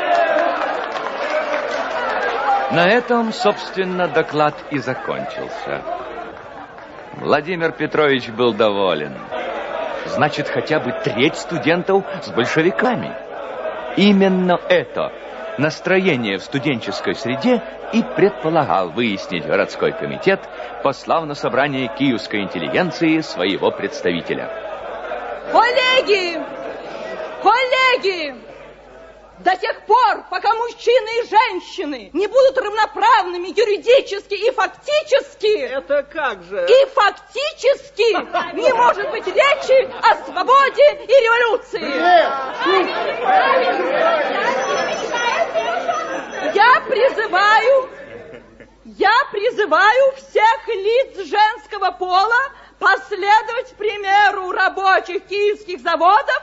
На этом, собственно, доклад и закончился. Владимир Петрович был доволен. Значит, хотя бы треть студентов с большевиками. Именно это настроение в студенческой среде и предполагал выяснить городской комитет, послав на собрание киевской интеллигенции своего представителя. Коллеги! Коллеги! До тех пор, пока мужчины и женщины не будут равноправными юридически и фактически... Это как же? И фактически не может быть речи о свободе и революции. Я призываю всех лиц женского пола последовать примеру рабочих киевских заводов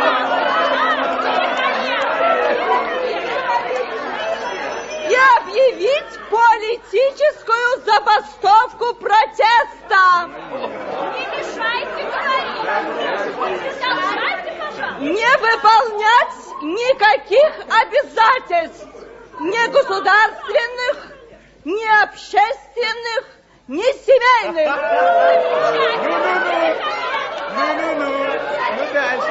и объявить политическую забастовку протеста. Не мешайте говорить. Продолжайте, пожалуйста. Не выполнять никаких обязательств, ни государственных, ни общественных, ни семейных. Ну дальше.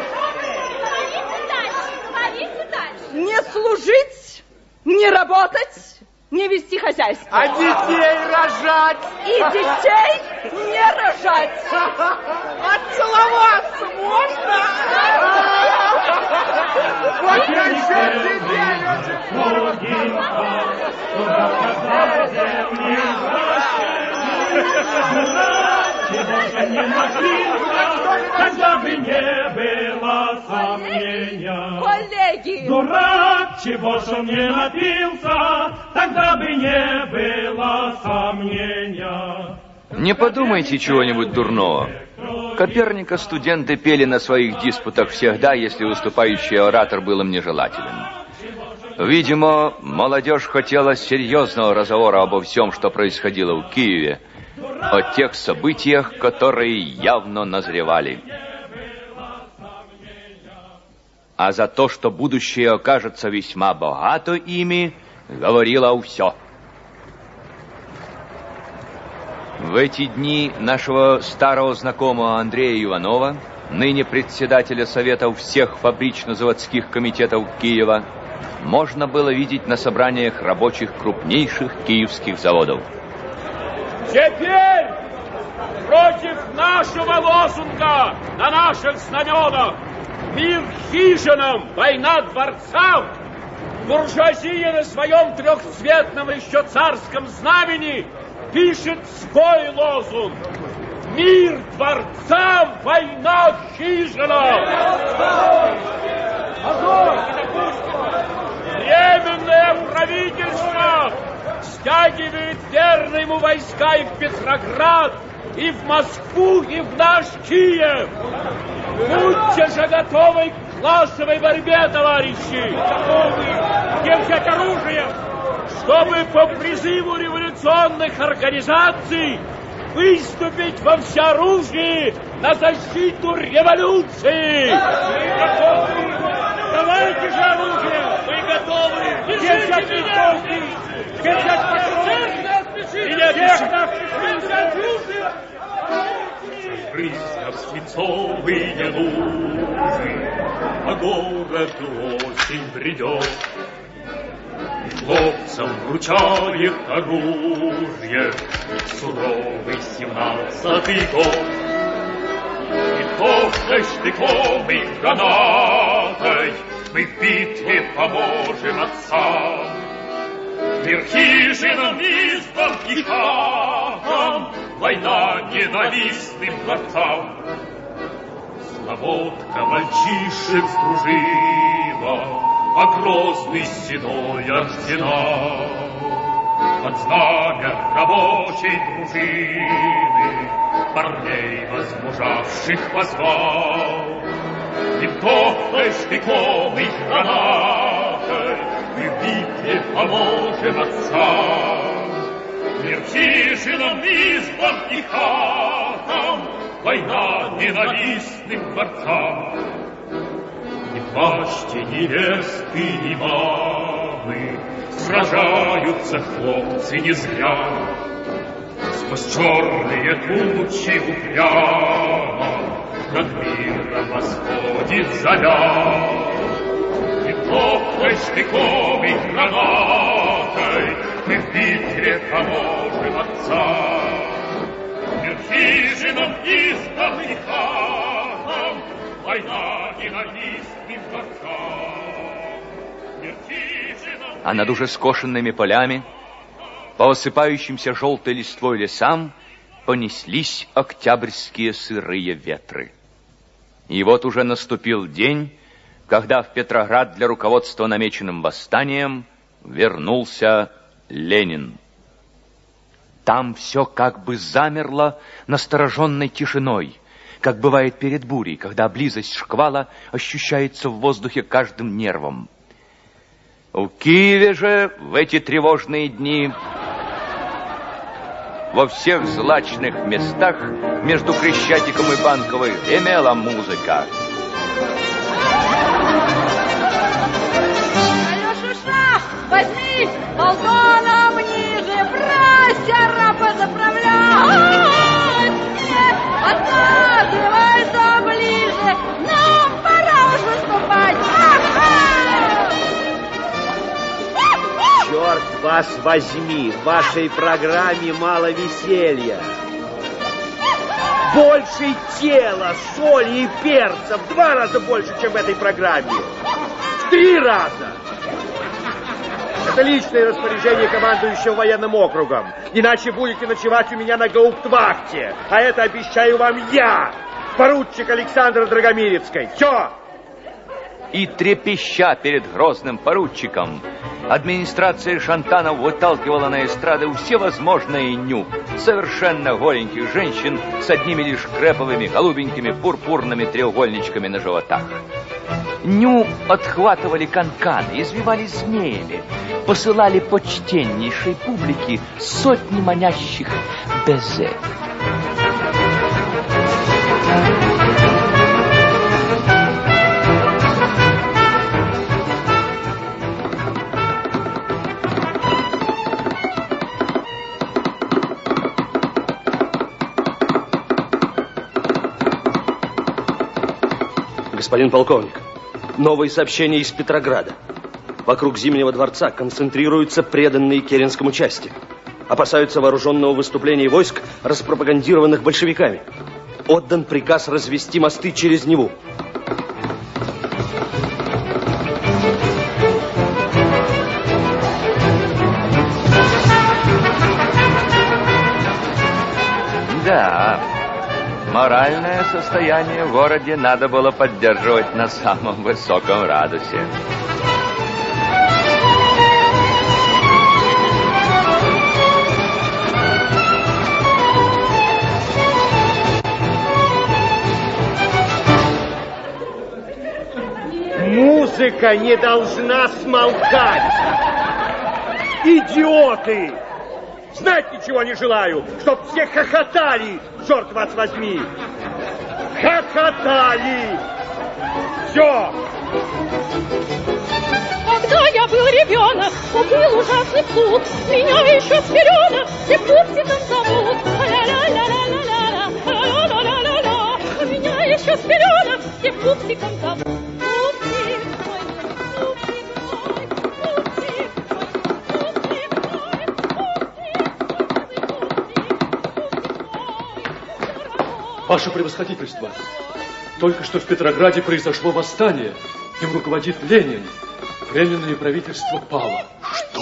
Говорите дальше. Не служить, не работать, не вести хозяйство. А детей рожать? И детей не рожать. Отцеловаться можно? Вот насчет детей Тогда бы не было сомнения. Коллеги! Дурак, чего ж он не напился, тогда бы не было сомнения. Не подумайте чего-нибудь дурного. Коперника студенты пели на своих диспутах всегда, если выступающий оратор был им нежелателен. Видимо, молодежь хотела серьезного разговора обо всем, что происходило в Киеве, о тех событиях, которые явно назревали. А за то, что будущее окажется весьма богато ими, говорило все. В эти дни нашего старого знакомого Андрея Иванова, ныне председателя советов всех фабрично-заводских комитетов Киева, можно было видеть на собраниях рабочих крупнейших киевских заводов. Теперь против нашего лозунга на наших знаменах «Мир хижинам, война дворцам» буржуазия на своем трехцветном еще царском знамени пишет свой лозунг: «Мир дворцам, война хижинам». Временное правительство стягивает верные ему войска и в Петроград, и в Москву, и в наш Киев. Будьте же готовы к классовой борьбе, товарищи! Где взять оружие, чтобы по призыву революционных организаций выступить во всеоружии на защиту революции! Давайте же оружие! Мы готовы! Где взять винтовки? Где взять патроны? Всех наших оружие! Жизнь свинцовые лужи, а город осень бредет. И хлопцам вручает оружие суровый 17-й год. И тоже штыком и гранатой мы в битве поможем отцам. Мир хижинам, избам и хатам, война ненавистным дворцам. Слободка мальчишек сдружила, а грозный седой арсенал. Под знамя рабочей дружины парней возмужавших позвал. Винтовкой, штыком и гранатой мы в битве поможем отцам. Мир хижинам, избам и хатам, война ненавистным дворцам. Ни плачьте, невесты, ни мамы, сражаются хлопцы не зря. Сквозь черные тучи упрямо над миром восходит заря. Винтовкой, штыком и гранатой мы в битве поможем отцам. Мир хижинам, избам и хатам, война ненавистным дворцам. Мир хижинам... А над уже скошенными полями, по осыпающимся желтой листвой лесам, понеслись октябрьские сырые ветры. И вот уже наступил день, когда в Петроград для руководства намеченным восстанием вернулся Ленин. Там все как бы замерло настороженной тишиной, как бывает перед бурей, когда близость шквала ощущается в воздухе каждым нервом. В Киеве же в эти тревожные дни во всех злачных местах между Крещатиком и Банковой гремела музыка. Алешуша, возьми балконом ниже, брасера позаправлять. Нет, откладывайся ближе, нам пора уж выступать. Черт вас возьми, в вашей программе мало веселья. Больше тела, соли и перца, в 2 раза больше, чем в этой программе. В 3 раза. Это личное распоряжение командующего военным округом. Иначе будете ночевать у меня на гауптвахте. А это обещаю вам я, поручик Александр Драгомирецкой. Все. И трепеща перед грозным поручиком, администрация Шантанов выталкивала на эстрады всевозможные ню, совершенно голеньких женщин с одними лишь креповыми голубенькими пурпурными треугольничками на животах. Ню отхватывали канканы, извивались змеями, посылали почтеннейшей публике сотни манящих безе. Господин полковник, новые сообщения из Петрограда. Вокруг Зимнего дворца концентрируются преданные Керенскому части. Опасаются вооруженного выступления войск, распропагандированных большевиками. Отдан приказ развести мосты через Неву. Да, моральное состояние в городе надо было поддерживать на самом высоком градусе. Музыка не должна смолкать. Идиоты! Знать ничего не желаю, чтоб все хохотали, черт вас возьми. Хохотали! Все! Когда я был ребенок, то был ужасный плут. Меня еще с пеленок все пупсиком зовут. Ля-ля-ля-ля-ля-ля, ля-ля-ля-ля-ля. Меня еще с пеленок все пупсиком зовут. Ваше превосходительство, только что в Петрограде произошло восстание. Им руководит Ленин. Временное правительство пало. Что?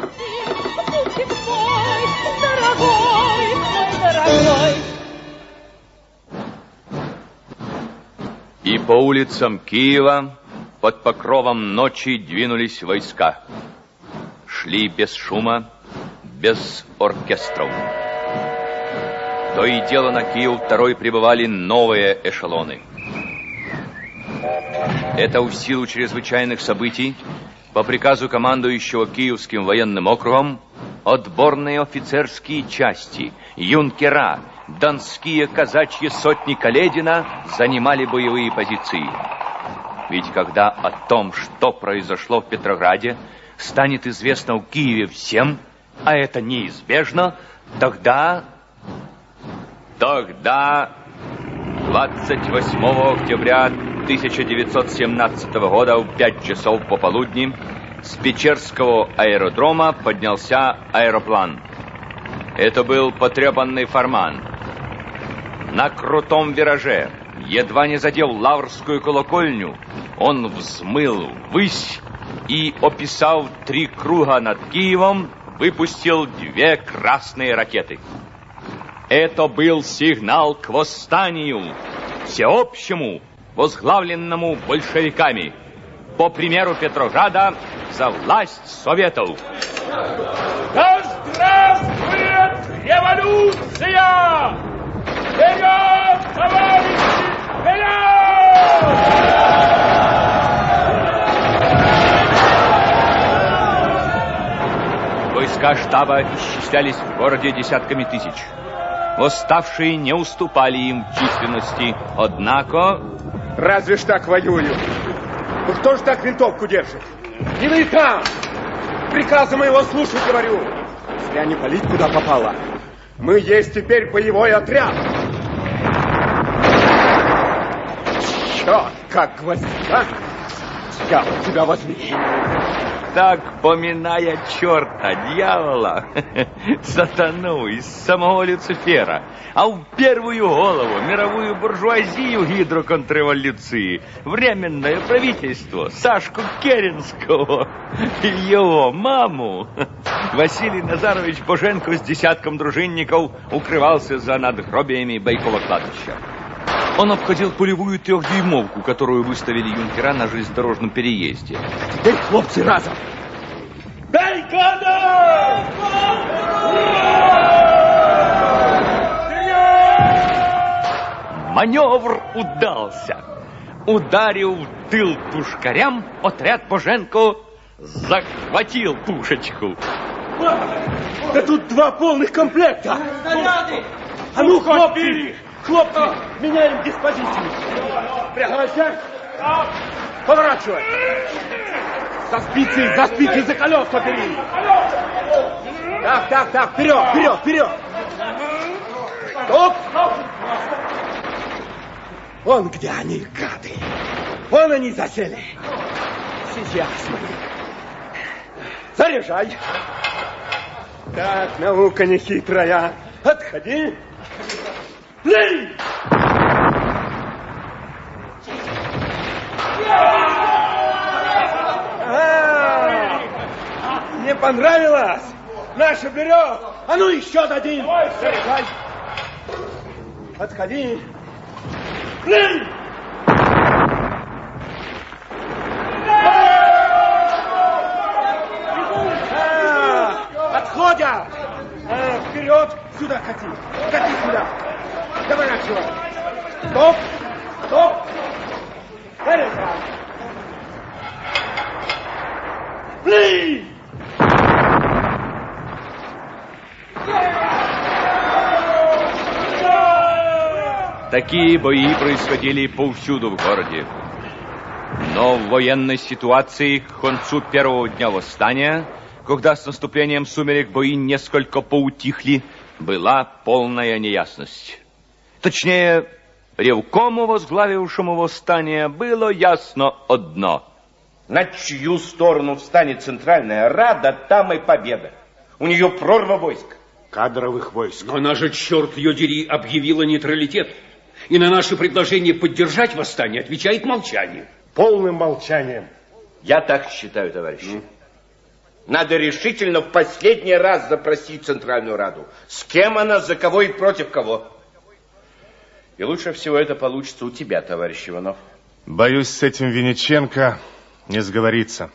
Дорогой, мой дорогой. И по улицам Киева под покровом ночи двинулись войска. Шли без шума, без оркестров. То и дело на Киев второй прибывали новые эшелоны. Это в силу чрезвычайных событий по приказу командующего Киевским военным округом отборные офицерские части, юнкера, донские казачьи сотни Каледина занимали боевые позиции. Ведь когда о том, что произошло в Петрограде, станет известно в Киеве всем, а это неизбежно, тогда 28 октября 1917 года в 5 часов пополудни с Печерского аэродрома поднялся аэроплан. Это был потрепанный Фарман. На крутом вираже, едва не задев Лаврскую колокольню, он взмыл ввысь и, описав 3 круга над Киевом, выпустил 2 красные ракеты. Это был сигнал к восстанию, всеобщему, возглавленному большевиками, по примеру Петрограда, за власть Советов. Да здравствует революция! Вперед, товарищи, вперед! Войска штаба исчислялись в городе десятками тысяч. Восставшие не уступали им в численности, однако... Разве ж так воюю? Ну кто ж так винтовку держит? Не вы там! Приказа моего слушать, говорю. Зря не палить, куда попало. Мы есть теперь боевой отряд. Черт, как гвоздика! Дьявол, тебя возьми. Так, поминая черта, дьявола, сатану из самого Люцифера, а в первую голову мировую буржуазию гидроконтрреволюции, временное правительство, Сашку Керенского и его маму, Василий Назарович Боженко с десятком дружинников укрывался за надгробиями Байкова кладбища. Он обходил полевую 3-дюймовку, которую выставили юнкера на железнодорожном переезде. Теперь, хлопцы, разом! Баррикада! Маневр удался. Ударив в тыл пушкарям, отряд Боженко захватил пушечку. Да тут 2 полных комплекта! А ну, хлопцы! Хлопцы, меняем диспозицию. Прекращай. Поворачивай. За спицы, за колеса бери. Так, вперед. Стоп. Вон где они, гады. Вон они засели. Сейчас мы. Заряжай. Так, наука не хитрая. Отходи. Плей! Не понравилось? Наша берет. А ну еще дадим. Заряжай. Отходи. Плей! Отходят. Вперед. Сюда кати. Кати сюда. Доворачивай. Стоп. Заряжай. Пли! Такие бои происходили повсюду в городе. Но в военной ситуации к концу первого дня восстания, когда с наступлением сумерек бои несколько поутихли, была полная неясность. Точнее, ревкому, возглавившему восстание, было ясно одно. На чью сторону встанет Центральная Рада, там и победа. У нее прорва войск. Кадровых войск. Но она же, черт ее дери, объявила нейтралитет. И на наше предложение поддержать восстание отвечает молчанием. Полным молчанием. Я так считаю, товарищи. Надо решительно в последний раз запросить Центральную Раду. С кем она, за кого и против кого. И лучше всего это получится у тебя, товарищ Иванов. Боюсь, с этим Винниченко не сговорится.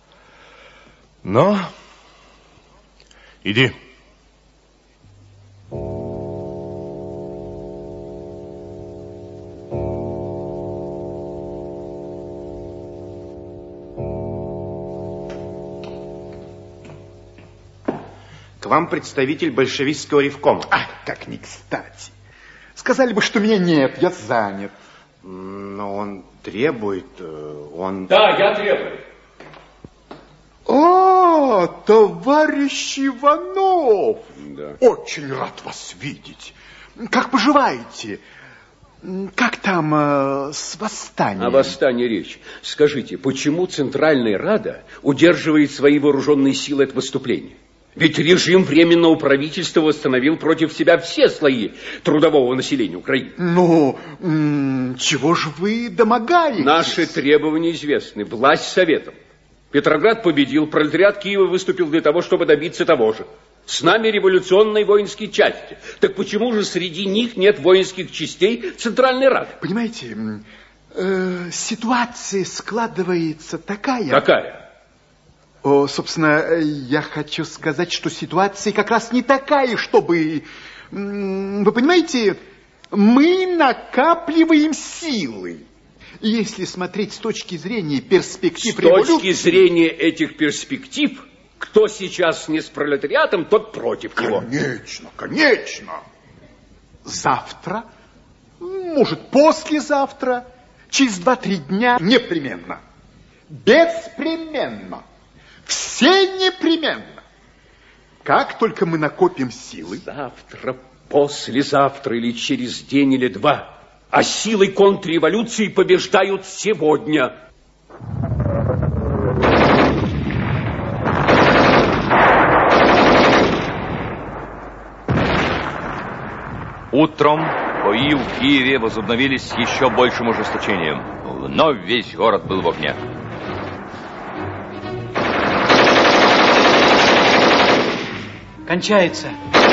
Но иди. К вам представитель большевистского ревкома. Ах, как не кстати. Сказали бы, что меня нет, я занят. Но он требует, он... Да, я требую. О, товарищ Иванов! Да. Очень рад вас видеть. Как поживаете? Как там с восстанием? О восстании речь. Скажите, почему Центральная Рада удерживает свои вооруженные силы от выступления? Ведь режим Временного правительства восстановил против себя все слои трудового населения Украины. Ну, чего же вы домогаетесь? Наши требования известны. Власть советом. Петроград победил, пролетариат Киева выступил для того, чтобы добиться того же. С нами революционные воинские части. Так почему же среди них нет воинских частей Центральной Рады? Понимаете, ситуация складывается такая... Какая? Собственно, я хочу сказать, что ситуация как раз не такая, чтобы... Вы понимаете, мы накапливаем силы. Если смотреть с точки зрения перспектив революции... С точки зрения этих перспектив, кто сейчас не с пролетариатом, тот против него. Конечно, конечно. Завтра, может, послезавтра, через 2-3 дня непременно. Беспременно. Все непременно. Как только мы накопим силы... Завтра, послезавтра или через день или два. А силой контрреволюции побеждают сегодня. Утром бои в Киеве возобновились с еще большим ожесточением. Вновь весь город был в огне. Кончается.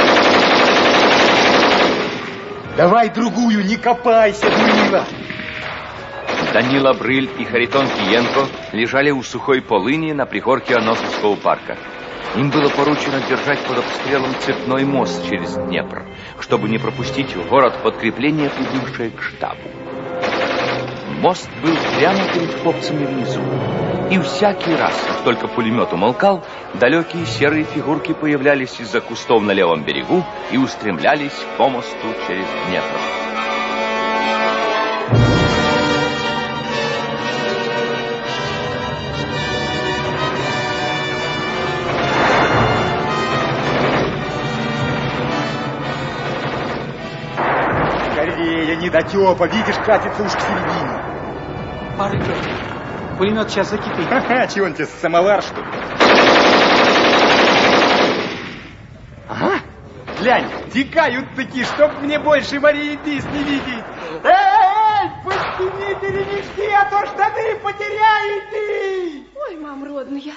Давай другую, не копайся, Данила. Данила Брыль и Харитон Киенко лежали у сухой полыни на пригорке Аносовского парка. Им было поручено держать под обстрелом цепной мост через Днепр, чтобы не пропустить в город подкрепление, прибывшее к штабу. Мост был прямо перед хлопцами внизу. И всякий раз, как только пулемет умолкал, далекие серые фигурки появлялись из-за кустов на левом берегу и устремлялись по мосту через Днепр. Скорее, недотепа, видишь, катится уж к середине. Пар идет. Пулемет сейчас закипит. Ха-ха, чего он тебе, самовар, что ли? Ага, глянь, текают такие, чтоб мне больше Марии Бис не видеть. Эй, поднимите ремешки, а то штаны потеряете. Ой, мам родная.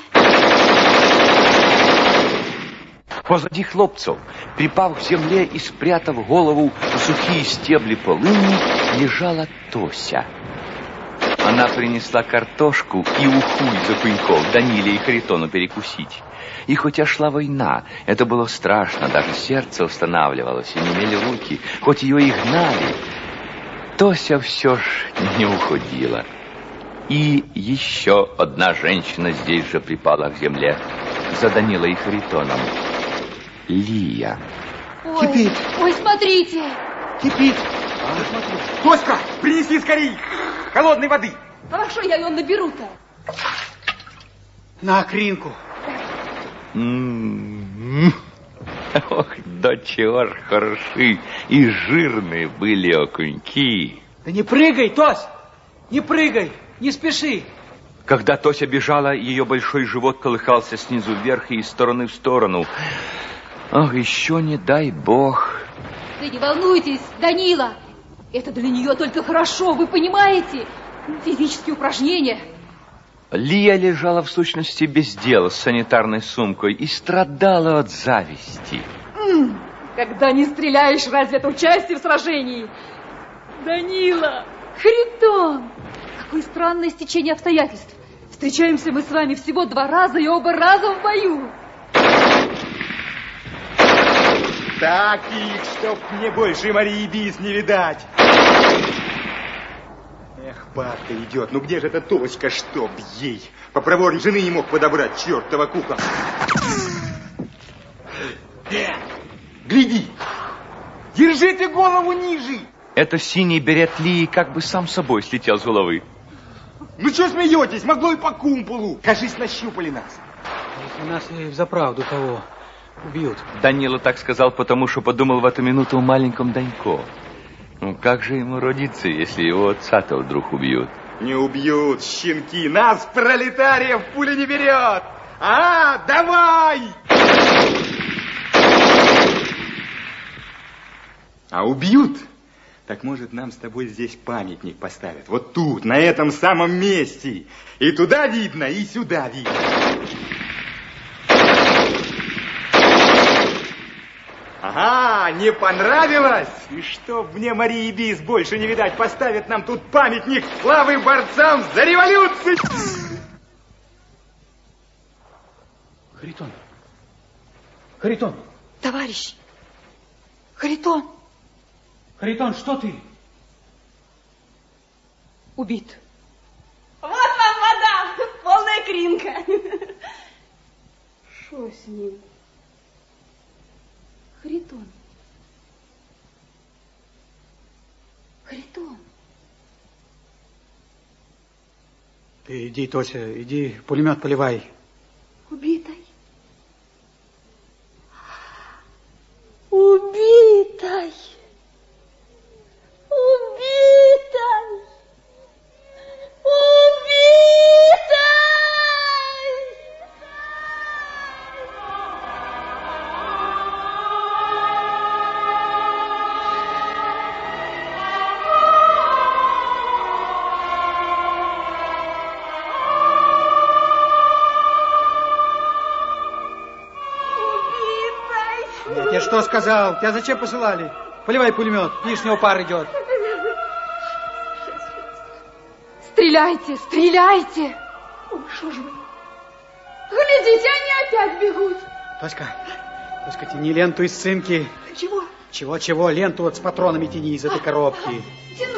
Позади хлопцев, припав к земле и спрятав голову в сухие стебли полыни, лежала Тося. Она принесла картошку и уху из опыньков Даниле и Харитону перекусить. И хотя шла война, это было страшно, даже сердце останавливалось, и немели руки, хоть ее и гнали, Тося все ж не уходила. И еще одна женщина здесь же припала к земле за Данилой и Харитоном. Лия. Ой, Кипит. Ой, смотрите. Кипит. Тоська, принеси скорей холодной воды. Хорошо, я ее наберу-то. На окринку. Ох, до чего ж хороши и жирные были окуньки. Да не прыгай, Тось, не прыгай, не спеши. Когда Тося бежала, ее большой живот колыхался снизу вверх и из стороны в сторону. Ах, еще не дай бог. Да не волнуйтесь, Данила. Это для нее только хорошо, вы понимаете? Физические упражнения. Лия лежала в сущности без дела с санитарной сумкой и страдала от зависти. Когда не стреляешь, разве это участие в сражении? Данила! Харитон! Какое странное стечение обстоятельств. Встречаемся мы с вами всего 2 раза и оба раза в бою. Так их, чтоб мне больше Марии Бис не видать. Эх, Пашка идет. Ну где же эта Тоська, чтоб ей? Попроворней жены не мог подобрать, чертова кукла. Гляди! Держите голову ниже! Это синий берет Лии как бы сам собой слетел с головы. Ну что смеетесь? Могло и по кумполу. Кажись, нащупали нас. Если нас и взаправду того убьют. Данила так сказал, потому что подумал в эту минуту о маленьком Данько. Ну как же ему родиться, если его отца-то вдруг убьют? Не убьют, щенки. Нас, пролетариев, пуля не берет. А, давай! А убьют? Так, может, нам с тобой здесь памятник поставят. Вот тут, на этом самом месте. И туда видно, и сюда видно. Ага, не понравилось? И чтоб мне Марии Бис больше не видать, поставят нам тут памятник славы борцам за революцию. Харитон. Харитон. Товарищ. Харитон. Харитон, что ты? Убит. Вот вам вода, полная кринка. Что с ним? Харитон. Харитон. Ты иди, Тося, иди, пулемет поливай. Убитой. Убитой. Убитой. Убитой. Я что сказал? Тебя зачем посылали? Поливай пулемет, видишь, с него пар идет. Стреляйте, стреляйте! Ой, что же вы? Глядите, они опять бегут. Тоська, тяни ленту из цинки. Чего? Чего? Ленту вот с патронами тяни из этой коробки. Тяну.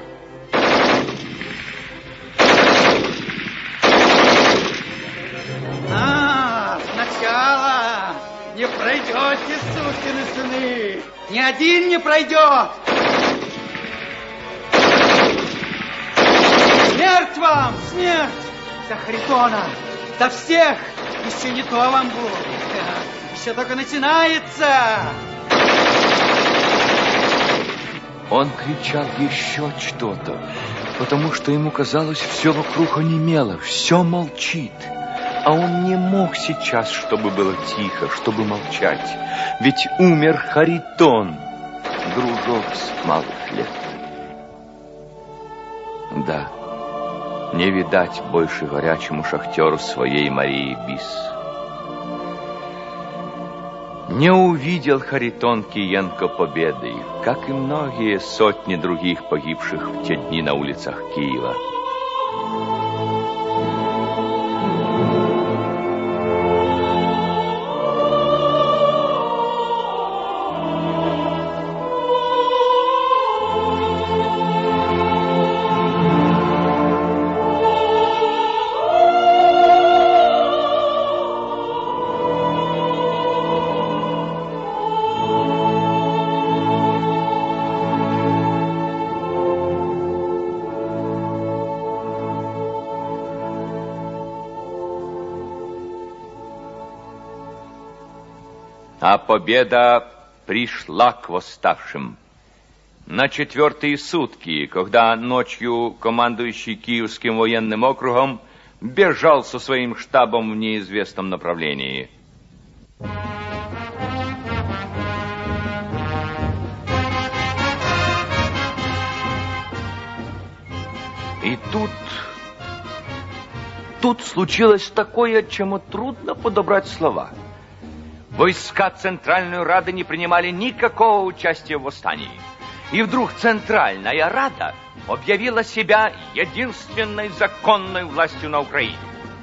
Сначала не пройдете, сукины сыны. Ни один не пройдет. Смерть вам, смерть! За Харитона, за всех! Еще не то вам будет. Еще только начинается. Он кричал еще что-то, потому что ему казалось, все вокруг онемело, все молчит. А он не мог сейчас, чтобы было тихо, чтобы молчать. Ведь умер Харитон, дружок с малых лет. Да, не видать больше горячему шахтеру своей Марии Бис. Не увидел Харитон Киенко победы, как и многие сотни других погибших в те дни на улицах Киева. а победа пришла к восставшим. На 4-е сутки, когда ночью командующий Киевским военным округом бежал со своим штабом в неизвестном направлении. И тут случилось такое, чему трудно подобрать слова. Войска Центральной Рады не принимали никакого участия в восстании. И вдруг Центральная Рада объявила себя единственной законной властью на Украине.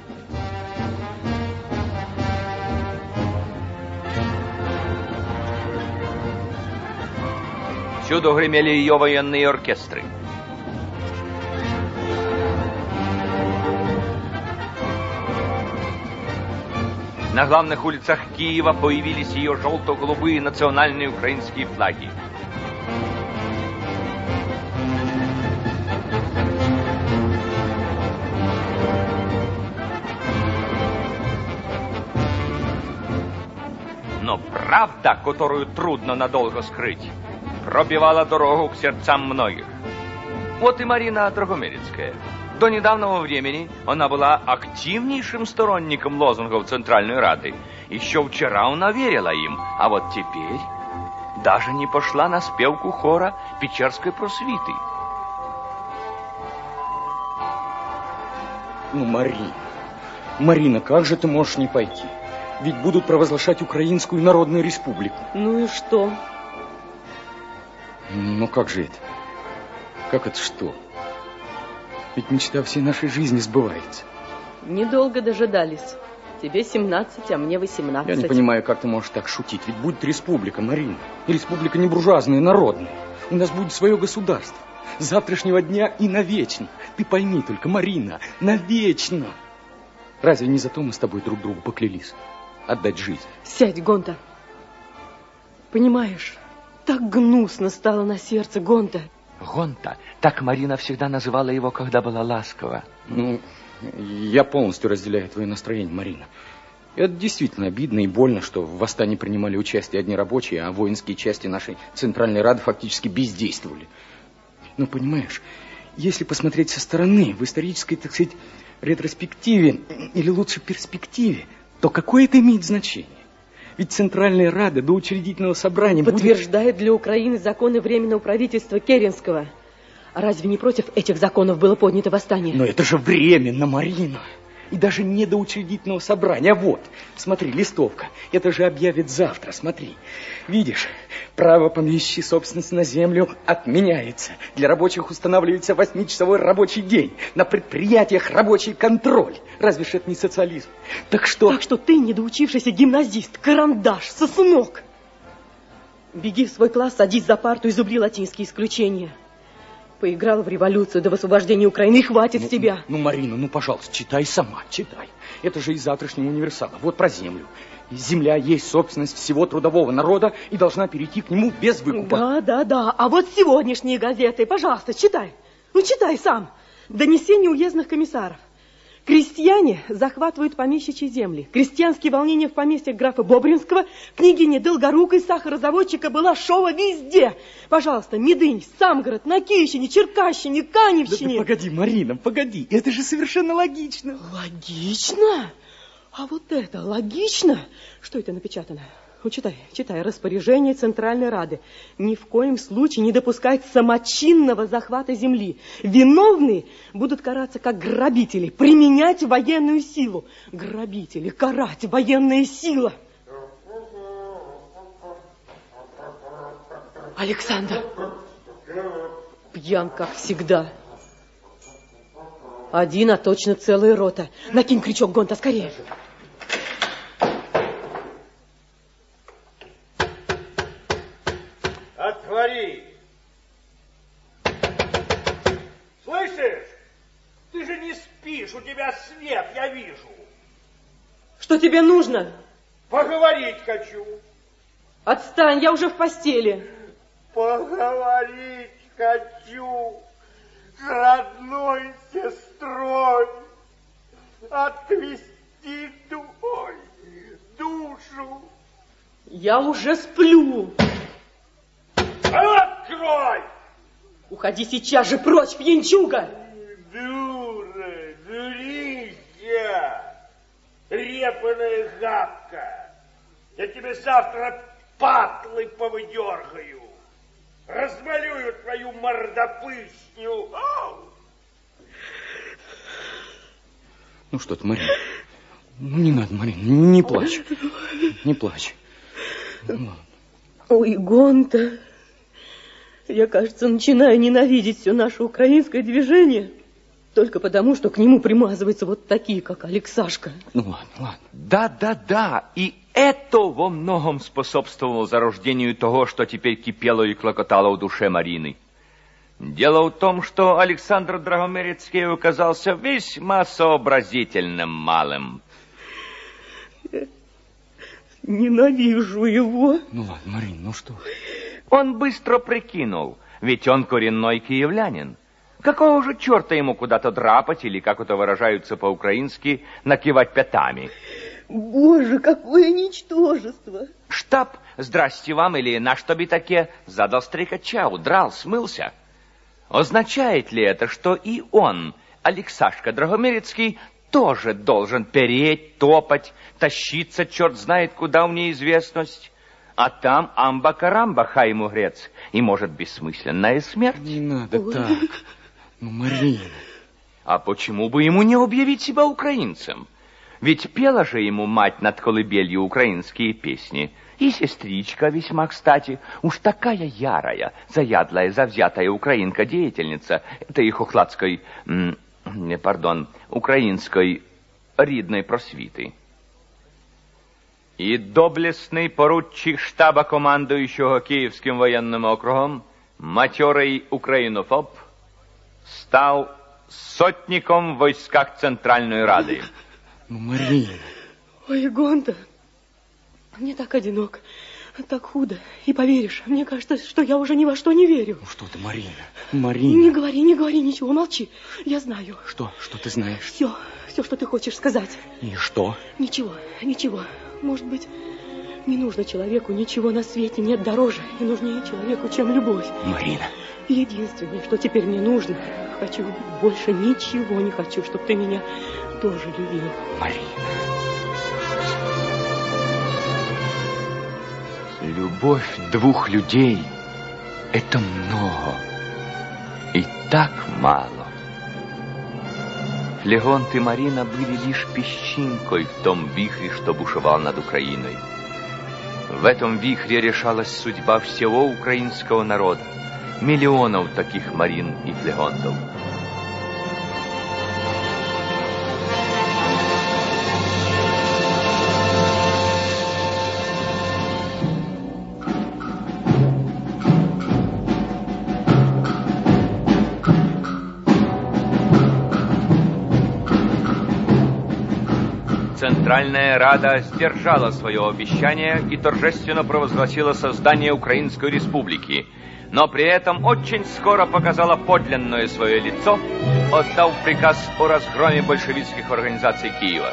Всюду гремели ее военные оркестры. На главных улицах Киева появились ее желто-голубые национальные украинские флаги. Но правда, которую трудно надолго скрыть, пробивала дорогу к сердцам многих. Вот и Марина Драгомирецкая. До недавнего времени она была активнейшим сторонником лозунгов Центральной Рады. Еще вчера она верила им, а вот теперь даже не пошла на спевку хора Печерской просвиты. Ну, Марина, как же ты можешь не пойти? Ведь будут провозглашать Украинскую Народную Республику. Ну и что? Ну как же это? Как это что? Ведь мечта всей нашей жизни сбывается. Недолго дожидались. Тебе 17, а мне 18. Я не понимаю, как ты можешь так шутить. Ведь будет республика, Марина. И республика не буржуазная, народная. У нас будет свое государство. С завтрашнего дня и навечно. Ты пойми только, Марина, навечно. Разве не за то мы с тобой друг другу поклялись? Отдать жизнь. Сядь, Гонта. Понимаешь, так гнусно стало на сердце, Гонта. Гонта. Так Марина всегда называла его, когда была ласкова. Ну, я полностью разделяю твое настроение, Марина. Это действительно обидно и больно, что в восстании принимали участие одни рабочие, а воинские части нашей Центральной Рады фактически бездействовали. Но понимаешь, если посмотреть со стороны, в исторической, так сказать, ретроспективе, или лучше перспективе, то какое это имеет значение? Ведь Центральная Рада до учредительного собрания подтверждает для Украины законы Временного правительства Керенского. А разве не против этих законов было поднято восстание? Но это же временно, Марина. И даже не до учредительного собрания. А вот, смотри, листовка. Это же объявят завтра, смотри. Видишь, право помещичьей собственности на землю отменяется. Для рабочих устанавливается 8-часовой рабочий день. На предприятиях рабочий контроль. Разве ж это не социализм? Так что ты, недоучившийся гимназист, карандаш, сосунок. Беги в свой класс, садись за парту и зубри латинские исключения. Поиграл в революцию до освобождения Украины, и хватит с тебя. Ну, Марина, пожалуйста, читай сама, читай. Это же из завтрашнего универсала. Вот про землю. Земля есть собственность всего трудового народа и должна перейти к нему без выкупа. Да. А вот сегодняшние газеты, пожалуйста, читай. Ну, читай сам. Донесение уездных комиссаров. Крестьяне захватывают помещичьи земли. Крестьянские волнения в поместьях графа Бобринского, княгини Долгорукой, сахарозаводчика Балашова, везде. Пожалуйста, Медынь, Самгород, на Киевщине, Черкащине, Каневщине. Да погоди, Марина, погоди. Это же совершенно логично. Логично? А вот это логично? Что это напечатано? Ну, читай. Распоряжение Центральной Рады. Ни в коем случае не допускать самочинного захвата земли. Виновные будут караться как грабители, применять военную силу. Грабители, карать, военная сила. Александр, пьян, как всегда. Один, а точно целая рота. Накинь крючок, Гонта, скорее. Отвори! Слышишь? Ты же не спишь, у тебя свет, я вижу. Что тебе нужно? Поговорить хочу. Отстань, я уже в постели. Поговорить хочу с родной сестрой. Отвести душу. Я уже сплю. Открой! Уходи сейчас же прочь, пьянчуга! Дура, дурища, репаная гавка. Я тебе завтра патлы повыдергаю. Размалюю твою мордопыщню. Ну что ты, Марина? Ну не надо, Марина, не плачь. Не плачь. Ну, ой, Гонта, я, кажется, начинаю ненавидеть все наше украинское движение только потому, что к нему примазываются вот такие, как Алексашка. Ну ладно, ладно. Да, и это во многом способствовало зарождению того, что теперь кипело и клокотало в душе Марины. Дело в том, что Александр Драгомирецкий оказался весьма сообразительным малым. Ненавижу его. Ну ладно, Марин, ну что? Он быстро прикинул, ведь он коренной киевлянин. Какого же черта ему куда-то драпать, или, как это выражаются по-украински, накивать пятами? Боже, какое ничтожество! Штаб, здрасте вам, или на что бы таке, задал стрекача, удрал, смылся. Означает ли это, что и он, Алексашка Драгомирецкий, тоже должен переть, топать, тащиться, черт знает куда в неизвестность? А там амба-карамба, хай ему грец, и, может, бессмысленная смерть. Не надо так. Ну, Марина. А почему бы ему не объявить себя украинцем? Ведь пела же ему мать над колыбелью украинские песни. И сестричка весьма кстати, уж такая ярая, заядлая, завзятая украинка-деятельница этой хохладской, украинской рідної просвіти. І доблесний поручик штаба командуючого Київським воєнним округом, матьорий українофоб, став сотником в войсках Центральної Ради. Ну, Марина. Ой, Гонта, мне так одиноко, так худо. И поверишь, мне кажется, что я уже ни во что не верю. Ну что ты, Марина? Марина. Не говори ничего, молчи. Я знаю. Что ты знаешь? Все, что ты хочешь сказать. И что? Ничего. Может быть, не нужно человеку ничего на свете, нет дороже и нужнее человеку, чем любовь. Марина. Единственное, что теперь мне нужно, хочу, больше ничего не хочу, чтобы ты меня тоже любил. Марина. Любовь двух людей — это много и так мало. Флегонт и Марина были лишь песчинкой в том вихре, что бушевал над Украиной. В этом вихре решалась судьба всего украинского народа, миллионов таких Марин и Флегонтов. Центральная Рада сдержала свое обещание и торжественно провозгласила создание Украинской Республики, но при этом очень скоро показала подлинное свое лицо, отдав приказ о разгроме большевистских организаций Киева.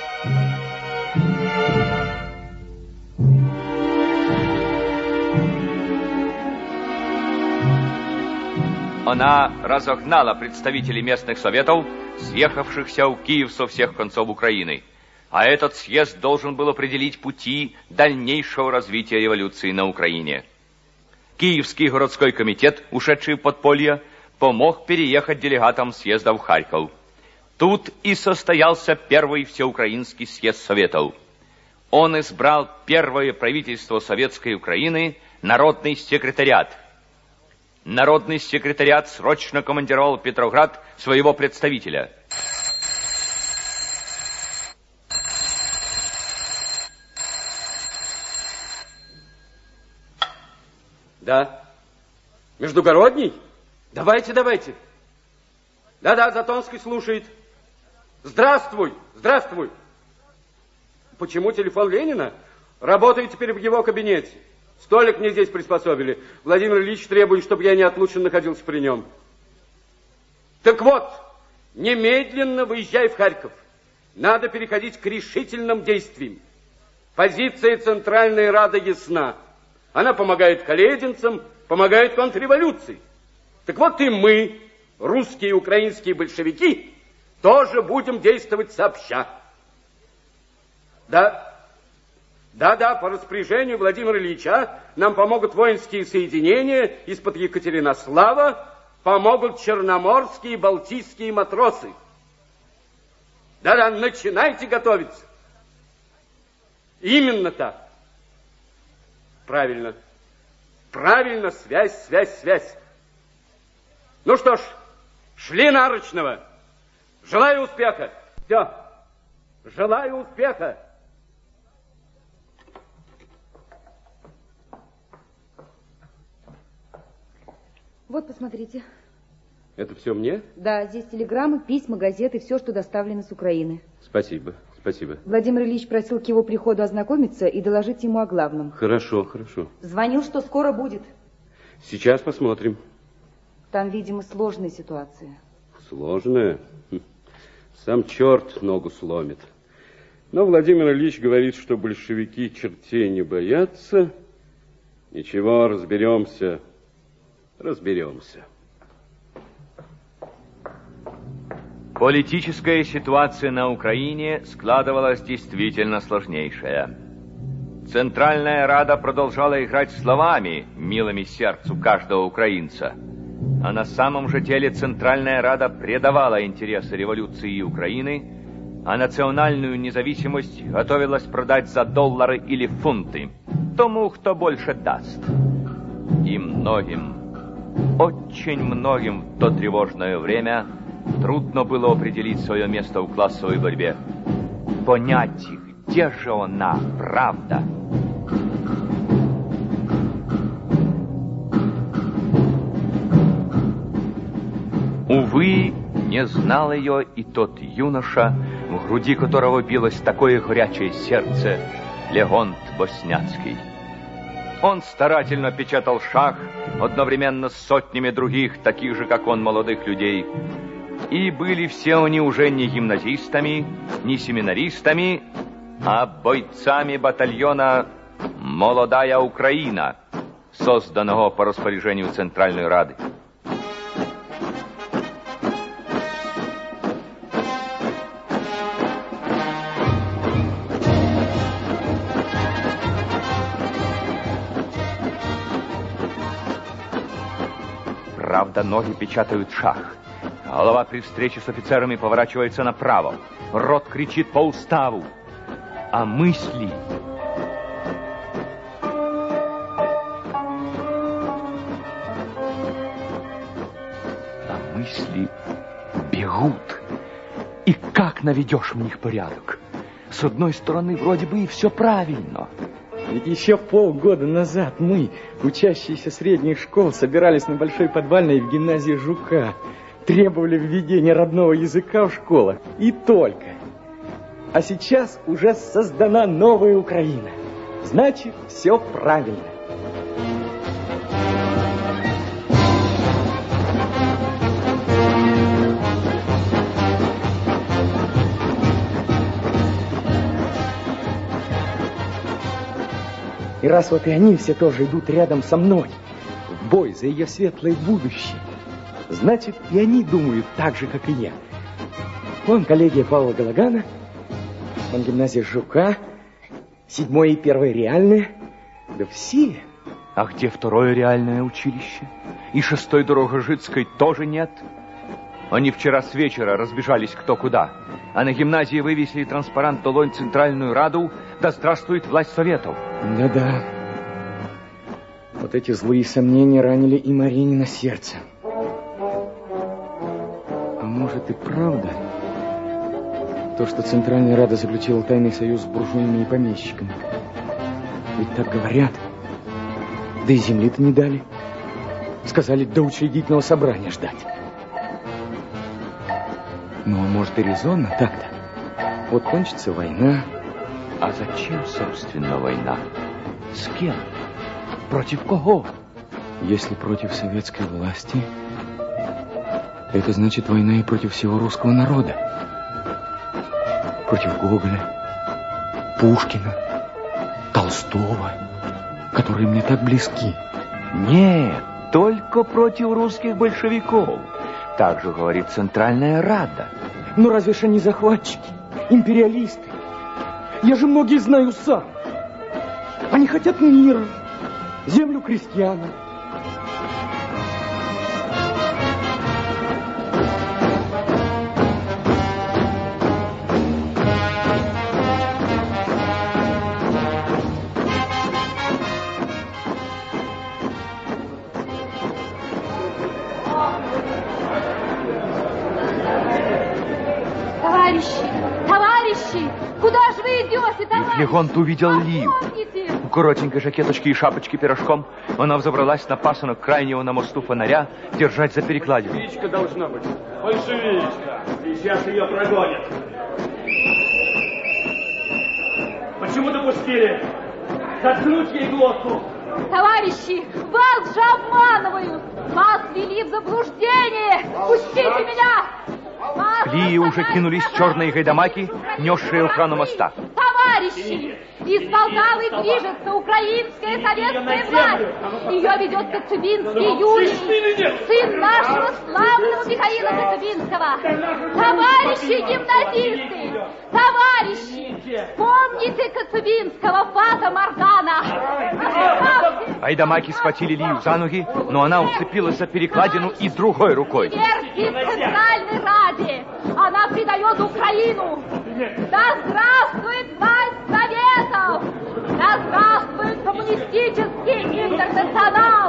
Она разогнала представителей местных советов, съехавшихся в Киев со всех концов Украины. А этот съезд должен был определить пути дальнейшего развития революции на Украине. Киевский городской комитет, ушедший в подполье, помог переехать делегатам съезда в Харьков. Тут и состоялся первый всеукраинский съезд Советов. Он избрал первое правительство Советской Украины, Народный секретариат. Народный секретариат срочно командировал в Петроград своего представителя. Да. Междугородний? Давайте. Да, Затонский слушает. Здравствуй. Почему телефон Ленина? Работаю теперь в его кабинете. Столик мне здесь приспособили. Владимир Ильич требует, чтобы я неотлучно находился при нем. Так вот, немедленно выезжай в Харьков. Надо переходить к решительным действиям. Позиция Центральной Рады ясна. Она помогает коллединцам, помогает контрреволюции. Так вот и мы, русские и украинские большевики, тоже будем действовать сообща. Да, по распоряжению Владимира Ильича нам помогут воинские соединения из-под Екатеринослава, помогут черноморские и балтийские матросы. Да, начинайте готовиться. Именно так. Правильно, связь. Ну что ж, шли нарочного. Желаю успеха. Все. Желаю успеха. Вот, посмотрите. Это все мне? Да, здесь телеграммы, письма, газеты, все, что доставлено с Украины. Спасибо. Владимир Ильич просил к его приходу ознакомиться и доложить ему о главном. Хорошо. Звонил, что скоро будет. Сейчас посмотрим. Там, видимо, сложная ситуация. Сложная? Сам черт ногу сломит. Но Владимир Ильич говорит, что большевики чертей не боятся. Ничего, разберемся. Политическая ситуация на Украине складывалась действительно сложнейшая. Центральная Рада продолжала играть словами, милыми сердцу каждого украинца. А на самом же деле Центральная Рада предавала интересы революции Украины, а национальную независимость готовилась продать за доллары или фунты тому, кто больше даст. И многим, очень многим в то тревожное время трудно было определить свое место в классовой борьбе. Понять, где же она, правда. Увы, не знал ее и тот юноша, в груди которого билось такое горячее сердце, Легонт Босняцкий. Он старательно печатал шах одновременно с сотнями других, таких же, как он, молодых людей. И были все они уже не гимназистами, не семинаристами, а бойцами батальона «Молодая Украина», созданного по распоряжению Центральной Рады. Правда, ноги печатают шах. Голова при встрече с офицерами поворачивается направо. Рот кричит по уставу. А мысли... бегут. И как наведешь в них порядок? С одной стороны, вроде бы и все правильно. Ведь еще полгода назад мы, учащиеся средних школ, собирались на Большой Подвальной в гимназии Жука, требовали введения родного языка в школах. И только. А сейчас уже создана новая Украина. Значит, все правильно. И раз вот и они все тоже идут рядом со мной, в бой за ее светлое будущее, значит, и они думают так же, как и я. Вон коллегия Павла Галагана, вон гимназия Жука, 7-е и 1-е реальное, да все. А где 2-е реальное училище? И 6-й Дорогожицкой тоже нет? Они вчера с вечера разбежались кто куда, а на гимназии вывесили транспарант «Долонь Центральную Раду», да здравствует власть Советов. Да-да. Вот эти злые сомнения ранили и Маринина сердце. А может и правда то, что Центральная Рада заключила тайный союз с буржуями и помещиками? Ведь так говорят. Да и земли-то не дали. Сказали до учредительного собрания ждать. Ну, а может и резонно так-то. Вот кончится война. А зачем, собственно, война? С кем? Против кого? Если против советской власти, это значит война и против всего русского народа. Против Гоголя, Пушкина, Толстого, которые мне так близки. Нет, только против русских большевиков. Так же говорит Центральная Рада. Ну разве ж они захватчики, империалисты? Я же многие знаю сам. Они хотят мира, землю крестьянам. Куда же вы идете, товарищи? Легонт увидел Лию. Помните? В коротенькой жакеточке и шапочке пирожком она взобралась на пасынок крайнего на мосту фонаря, держать за перекладину. Большевичка должна быть. Большевичка. Сейчас ее прогонят. Почему допустили? Заткнуть ей глотку. Товарищи, вас же обманывают. Вас ввели в заблуждение. Пустите меня. К Лии уже кинулись черные гайдамаки, несшие охрану моста. Товарищи, из Полтавы движется украинская советская власть. Ее ведет Коцюбинский Юрий, сын нашего славного Михаила Коцюбинского. Товарищи гимназисты, товарищи, помните Коцюбинского, Фата Мордана. Гайдамаки схватили Лию за ноги, но она уцепилась за перекладину и другой рукой. Смерти Центральной Раде. Она предает Украину. Да здравствует власть Советов! Да здравствует коммунистический интернационал!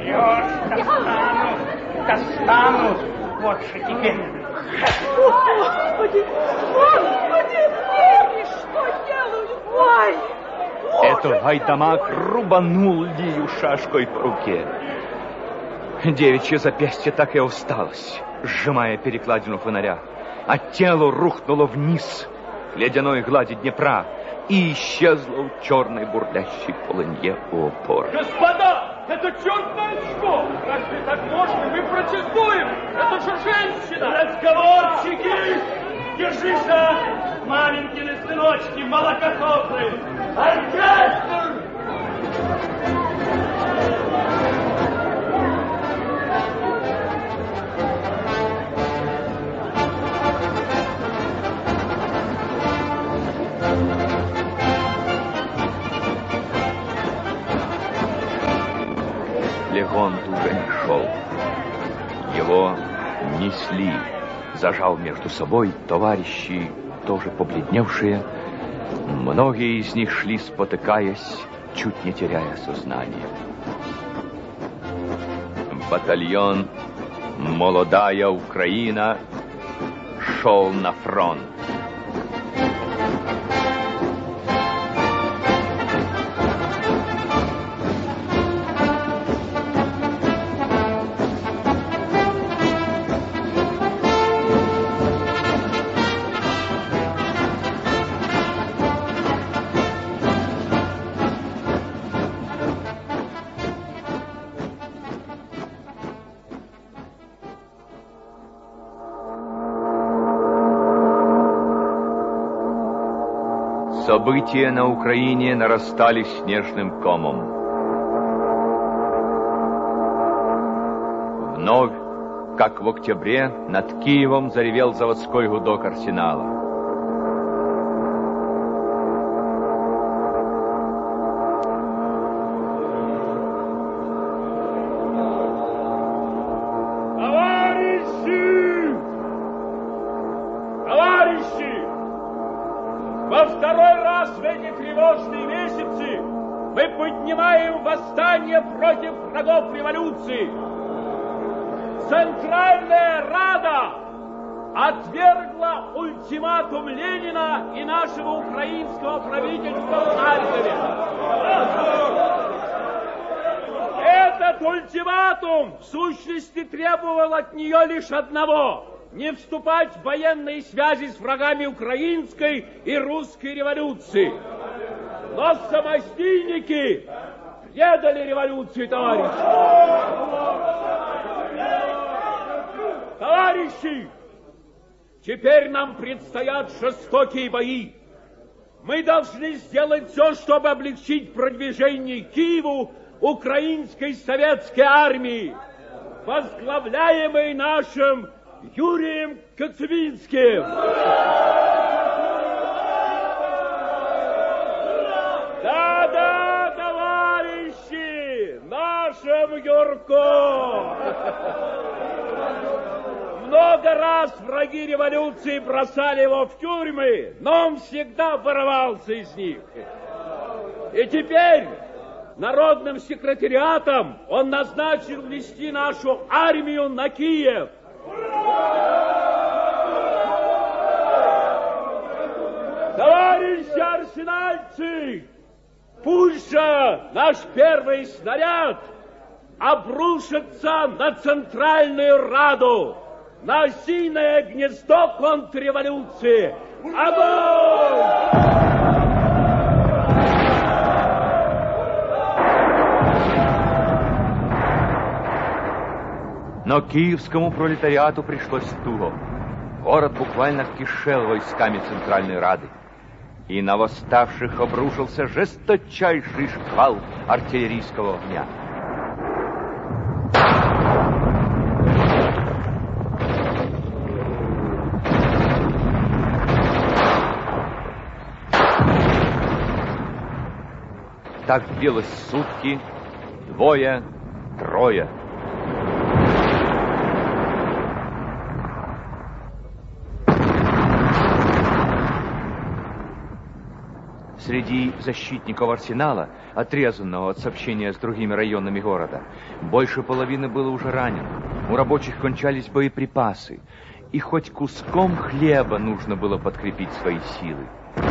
Достанут. Вот же теперь. Господи, Господи, что делают? Ой! Это гайдамак рубанул Лию шашкой по руке. Девичье запястье так и осталось, сжимая перекладину фонаря, а тело рухнуло вниз к ледяной глади Днепра и исчезло в черной бурлящей полынье у опор. Господа, это черт знает что! Разве так можно? Мы протестуем! Это же женщина! Разговорчики! Держись-то, маменькины сыночки, молокососы! Оркестр! Легонт уже не шел. Его несли, зажал между собой товарищи, тоже побледневшие. Многие из них шли, спотыкаясь, чуть не теряя сознание. Батальон «Молодая Украина» шел на фронт. События на Украине нарастали снежным комом. Вновь, как в октябре, над Киевом заревел заводской гудок арсенала. Во второй раз в эти тревожные месяцы мы поднимаем восстание против врагов революции. Центральная Рада отвергла ультиматум Ленина и нашего украинского правительства в Харькове. Этот ультиматум в сущности требовал от нее лишь одного — не вступать в военные связи с врагами украинской и русской революции. Но самостийники предали революцию, товарищи. Товарищи, теперь нам предстоят жестокие бои. мы должны сделать все, чтобы облегчить продвижение к Киеву украинской советской армии, возглавляемой нашим Юрием Коцюбинским. Да-да, товарищи, нашим Юрко. Много раз враги революции бросали его в тюрьмы, но он всегда вырывался из них. И теперь народным секретариатом он назначил вести нашу армию на Киев. Товарищи арсенальцы, пусть же наш первый снаряд обрушится на Центральную Раду, на осиное гнездо контрреволюции. Огонь! Но киевскому пролетариату пришлось туго. Город буквально кишел войсками Центральной Рады. И на восставших обрушился жесточайший шквал артиллерийского огня. Так длилось сутки, двое, трое. Среди защитников арсенала, отрезанного от сообщения с другими районами города, больше половины было уже ранено. У рабочих кончались боеприпасы, и хоть куском хлеба нужно было подкрепить свои силы.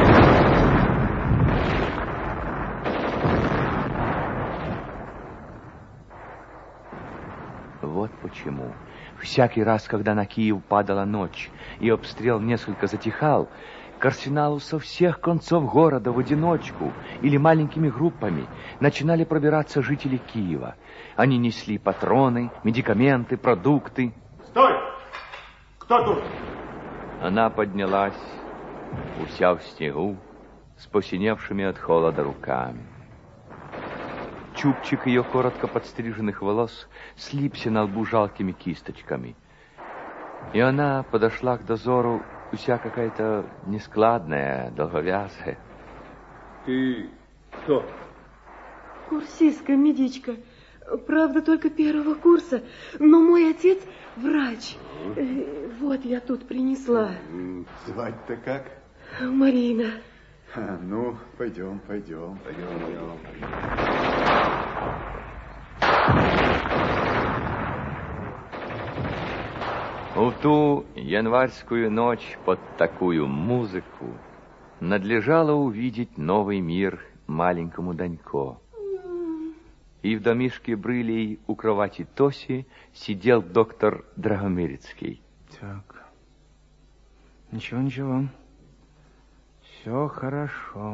Вот почему. Всякий раз, когда на Киев падала ночь, и обстрел несколько затихал, к арсеналу со всех концов города в одиночку или маленькими группами начинали пробираться жители Киева. Они несли патроны, медикаменты, продукты. Стой! Кто тут? Она поднялась, уся в снегу, с посиневшими от холода руками. Чубчик ее коротко подстриженных волос слипся на лбу жалкими кисточками. И она подошла к дозору, вся какая-то нескладная, долговязая. Ты кто? Курсистка, медичка. Правда, только первого курса. Но мой отец врач. Вот я тут принесла. Звать-то как? Марина. Ну, пойдем. В ту январскую ночь под такую музыку надлежало увидеть новый мир маленькому Данько. И в домишке Брылей у кровати Тоси сидел доктор Драгомирицкий. Так, ничего. Все хорошо.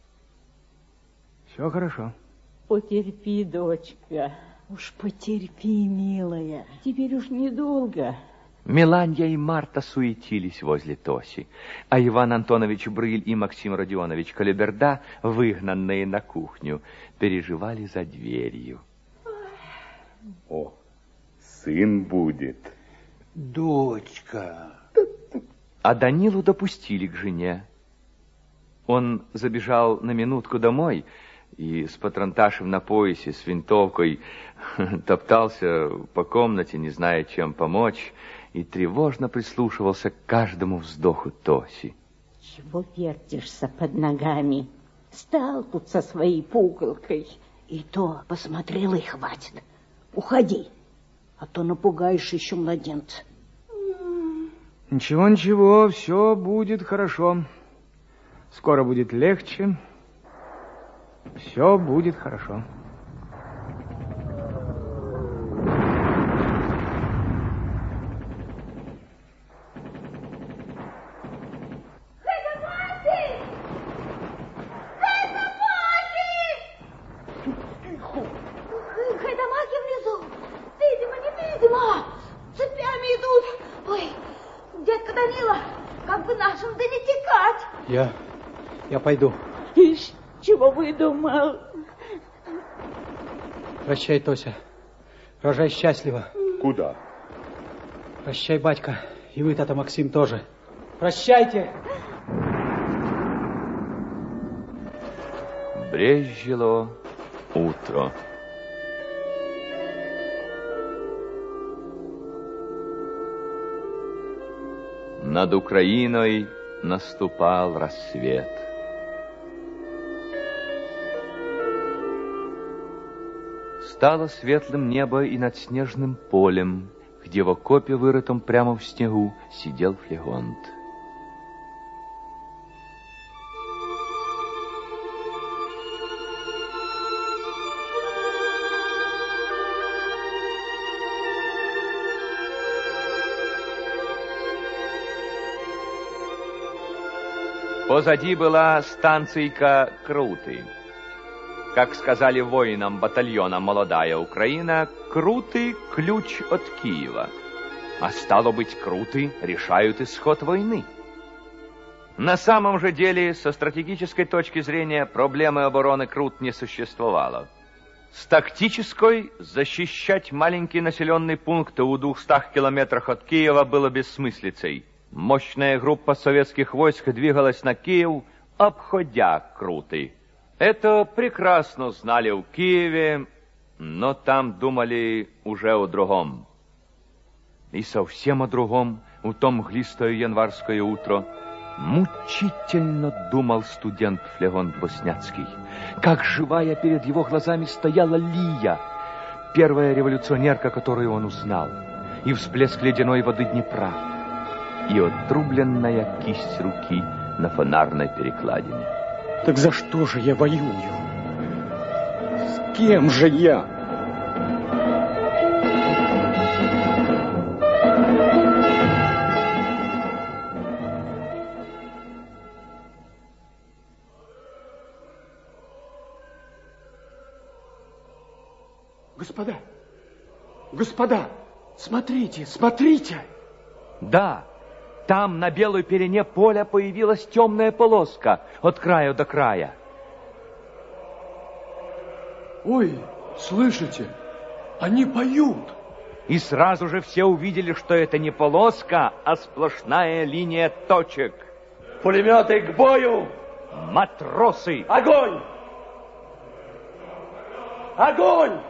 Потерпи, дочка. Уж потерпи, милая. Теперь уж недолго. Меланья и Марта суетились возле Тоси, а Иван Антонович Брыль и Максим Родионович Колеберда, выгнанные на кухню, переживали за дверью. О, сын будет. Дочка. А Данилу допустили к жене. Он забежал на минутку домой и с патронташем на поясе, с винтовкой, топтался по комнате, не зная, чем помочь, и тревожно прислушивался к каждому вздоху Тоси. Чего вертишься под ногами? Стал тут со своей пуколкой. И то посмотрел, и хватит. Уходи, а то напугаешь еще младенца. Ничего, все будет хорошо. Скоро будет легче. Все будет хорошо. Хайдамаки внизу. Видимо, невидимо. Цепями идут. Ой, дядька Данила, как бы нашим да не текать. Я пойду. Ишь, чего выдумал? Прощай, Тося. Рожай счастливо. Куда? Прощай, батька. И вы, тата Максим, тоже. Прощайте. Брезжило утро. Над Украиной наступал рассвет. Стало светлым небо и над снежным полем, где в окопе, вырытом прямо в снегу, сидел Флегонт. Позади была станцийка Круты. Как сказали воинам батальона «Молодая Украина», Круты — ключ от Киева. А стало быть, Круты решают исход войны. На самом же деле, со стратегической точки зрения, проблемы обороны Крут не существовало. С тактической защищать маленький населенный пункт у 200 километрах от Киева было бессмыслицей. Мощная группа советских войск двигалась на Киев, обходя Круты. Это прекрасно знали в Киеве, но там думали уже о другом. И совсем о другом в то мглистое январское утро мучительно думал студент Флегонт Босняцкий. Как живая перед его глазами стояла Лия, первая революционерка, которую он узнал, и всплеск ледяной воды Днепра, и отрубленная кисть руки на фонарной перекладине. Так за что же я воюю? С кем же я? Господа, господа, смотрите, смотрите! Да, там на белой пелене поля появилась темная полоска от края до края. Ой, слышите? Они поют. И сразу же все увидели, что это не полоска, а сплошная линия точек. Пулеметы к бою! Матросы! Огонь! Огонь!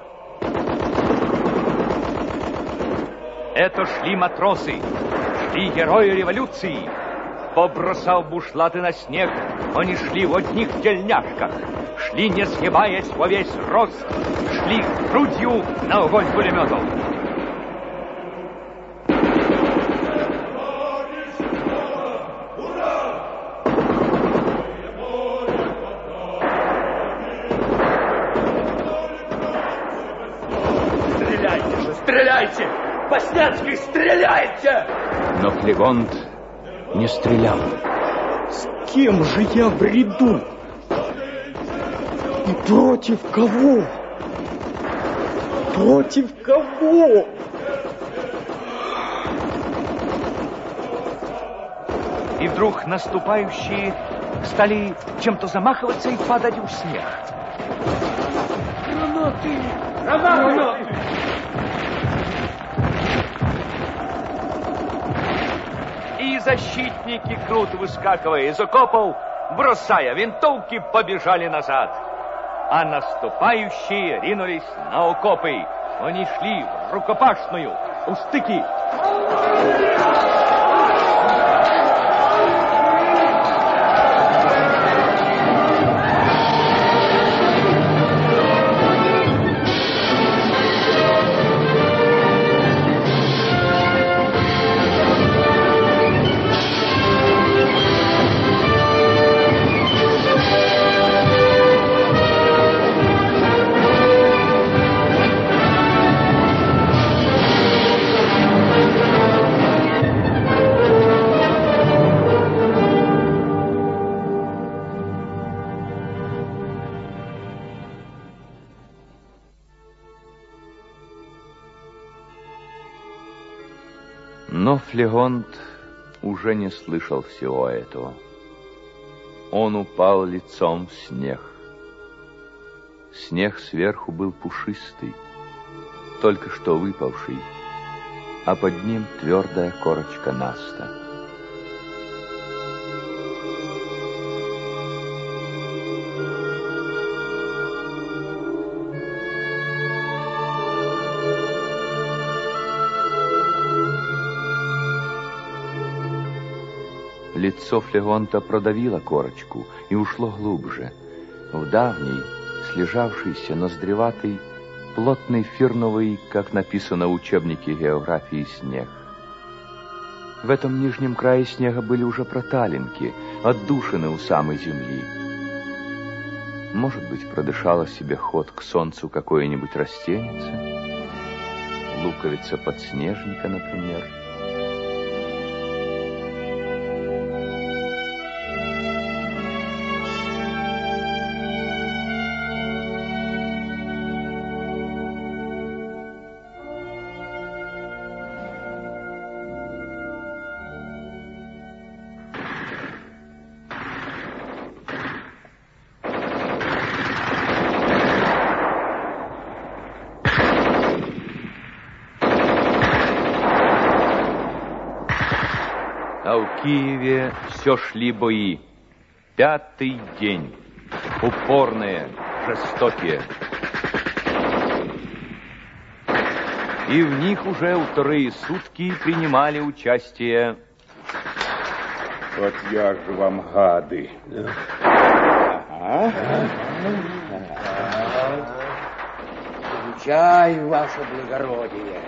Это шли матросы, шли герои революции. Побросав бушлаты на снег, они шли в одних тельняшках, шли, не сгибаясь во весь рост, шли грудью на огонь пулеметов. Стреляйте же, стреляйте! Босняцкий, стреляйте! Но Флегонт не стрелял. С кем же я бреду? И против кого? Против кого? И вдруг наступающие стали чем-то замахиваться и падать в снег. Гранаты! Гранаты! И защитники, круто выскакивая из окопов, бросая винтовки, побежали назад. А наступающие ринулись на окопы. Они шли в рукопашную, у стыки. Но Флегонт уже не слышал всего этого. он упал лицом в снег. Снег сверху был пушистый, только что выпавший, а под ним твердая корочка наста. Лицо Флегонта продавило корочку и ушло глубже, в давний, слежавшийся, ноздреватый, плотный фирновый, как написано в учебнике географии, снег. В этом нижнем крае снега были уже проталинки, отдушины у самой земли. Может быть, продышало себе ход к солнцу какое-нибудь растенице, луковица подснежника, например. А в Киеве все шли бои. 5-й день. Упорные, жестокие. И в них уже вторые сутки принимали участие... Вот я же вам гады. Получаю, ваше благородие.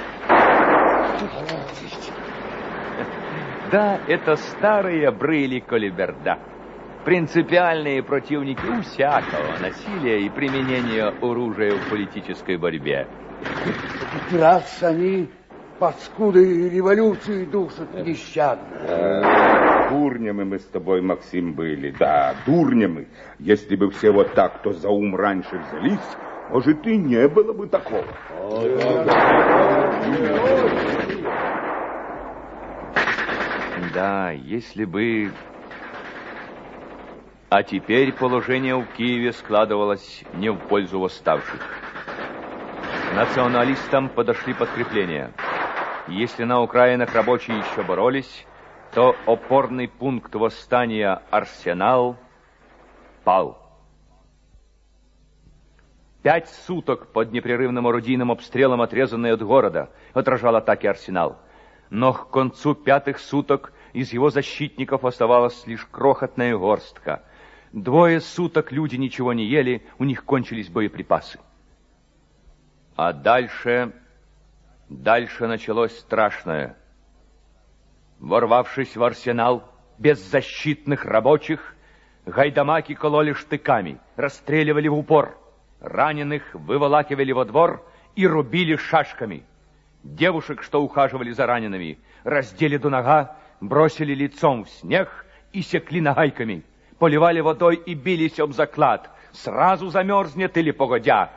Да, это старые брыли Колиберда. Принципиальные противники всякого насилия и применения оружия в политической борьбе. Раз они паскуды революции душат нещадно. Дурнями мы с тобой, Максим, были. Да, дурнями. Если бы все вот так, то за ум раньше взялись, может, и не было бы такого. Да, если бы... А теперь положение в Киеве складывалось не в пользу восставших. Националистам подошли подкрепления. Если на Украинах рабочие еще боролись, то опорный пункт восстания Арсенал пал. 5 суток под непрерывным орудийным обстрелом, отрезанный от города, отражал атаки Арсенал. Но к концу 5-х суток из его защитников оставалась лишь крохотная горстка. 2 суток люди ничего не ели, у них кончились боеприпасы. А дальше началось страшное. Ворвавшись в Арсенал, без защитных рабочих, гайдамаки кололи штыками, расстреливали в упор, раненых выволакивали во двор и рубили шашками. Девушек, что ухаживали за ранеными, раздели до нога, бросили лицом в снег и секли нагайками, поливали водой и бились об заклад, сразу замерзнет или погодя.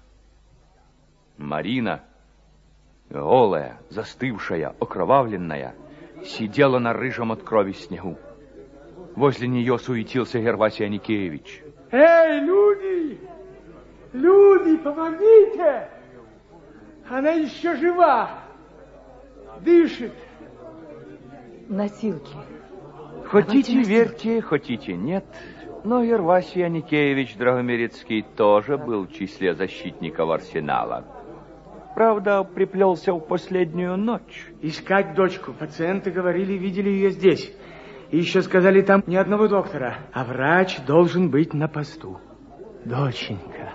Марина, голая, застывшая, окровавленная, сидела на рыжем от крови снегу. Возле нее суетился Гервасий Аникеевич. Эй, люди! Люди, помогите! Она еще жива! Дышит! Носилки. Хотите верьте, хотите нет, но Гервасий Аникеевич Драгомирецкий тоже был в числе защитников Арсенала. Правда, приплелся в последнюю ночь. Искать дочку. Пациенты говорили, видели ее здесь. И еще сказали, там ни одного доктора. А врач должен быть на посту. Доченька,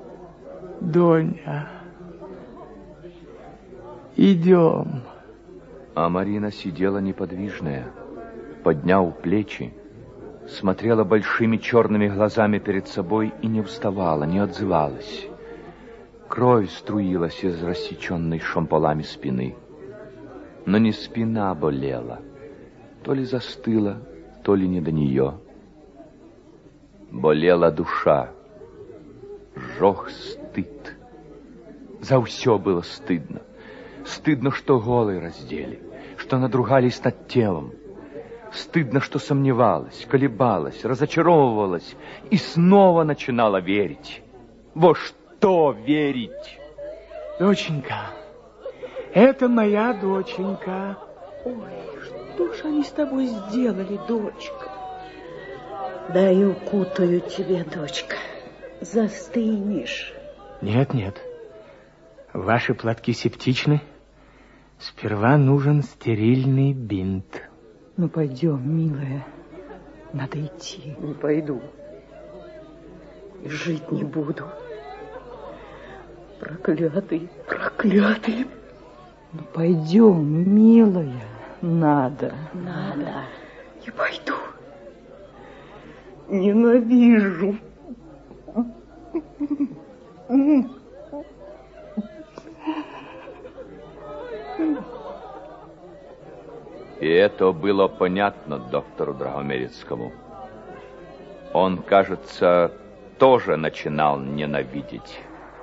Доня, идем. А Марина сидела неподвижная, подняв плечи, смотрела большими черными глазами перед собой и не вставала, не отзывалась. Кровь струилась из рассеченной шомполами спины. Но не спина болела, то ли застыла, то ли не до нее. Болела душа, жёг стыд. За все было стыдно. Стыдно, что голой раздели, что надругались над телом. Стыдно, что сомневалась, колебалась, разочаровывалась и снова начинала верить. Во что верить? Доченька, это моя доченька. Ой, что ж они с тобой сделали, дочка? Дай укутаю тебе, дочка. Застынешь. Нет, нет. Ваши платки септичны. Сперва нужен стерильный бинт. Ну, пойдем, милая. Надо идти. Не пойду. И жить не буду. Проклятый, проклятый. Ну, пойдем, милая. Надо. Надо. Не пойду. Ненавижу. И это было понятно доктору Драгомерецкому. Он, кажется, тоже начинал ненавидеть.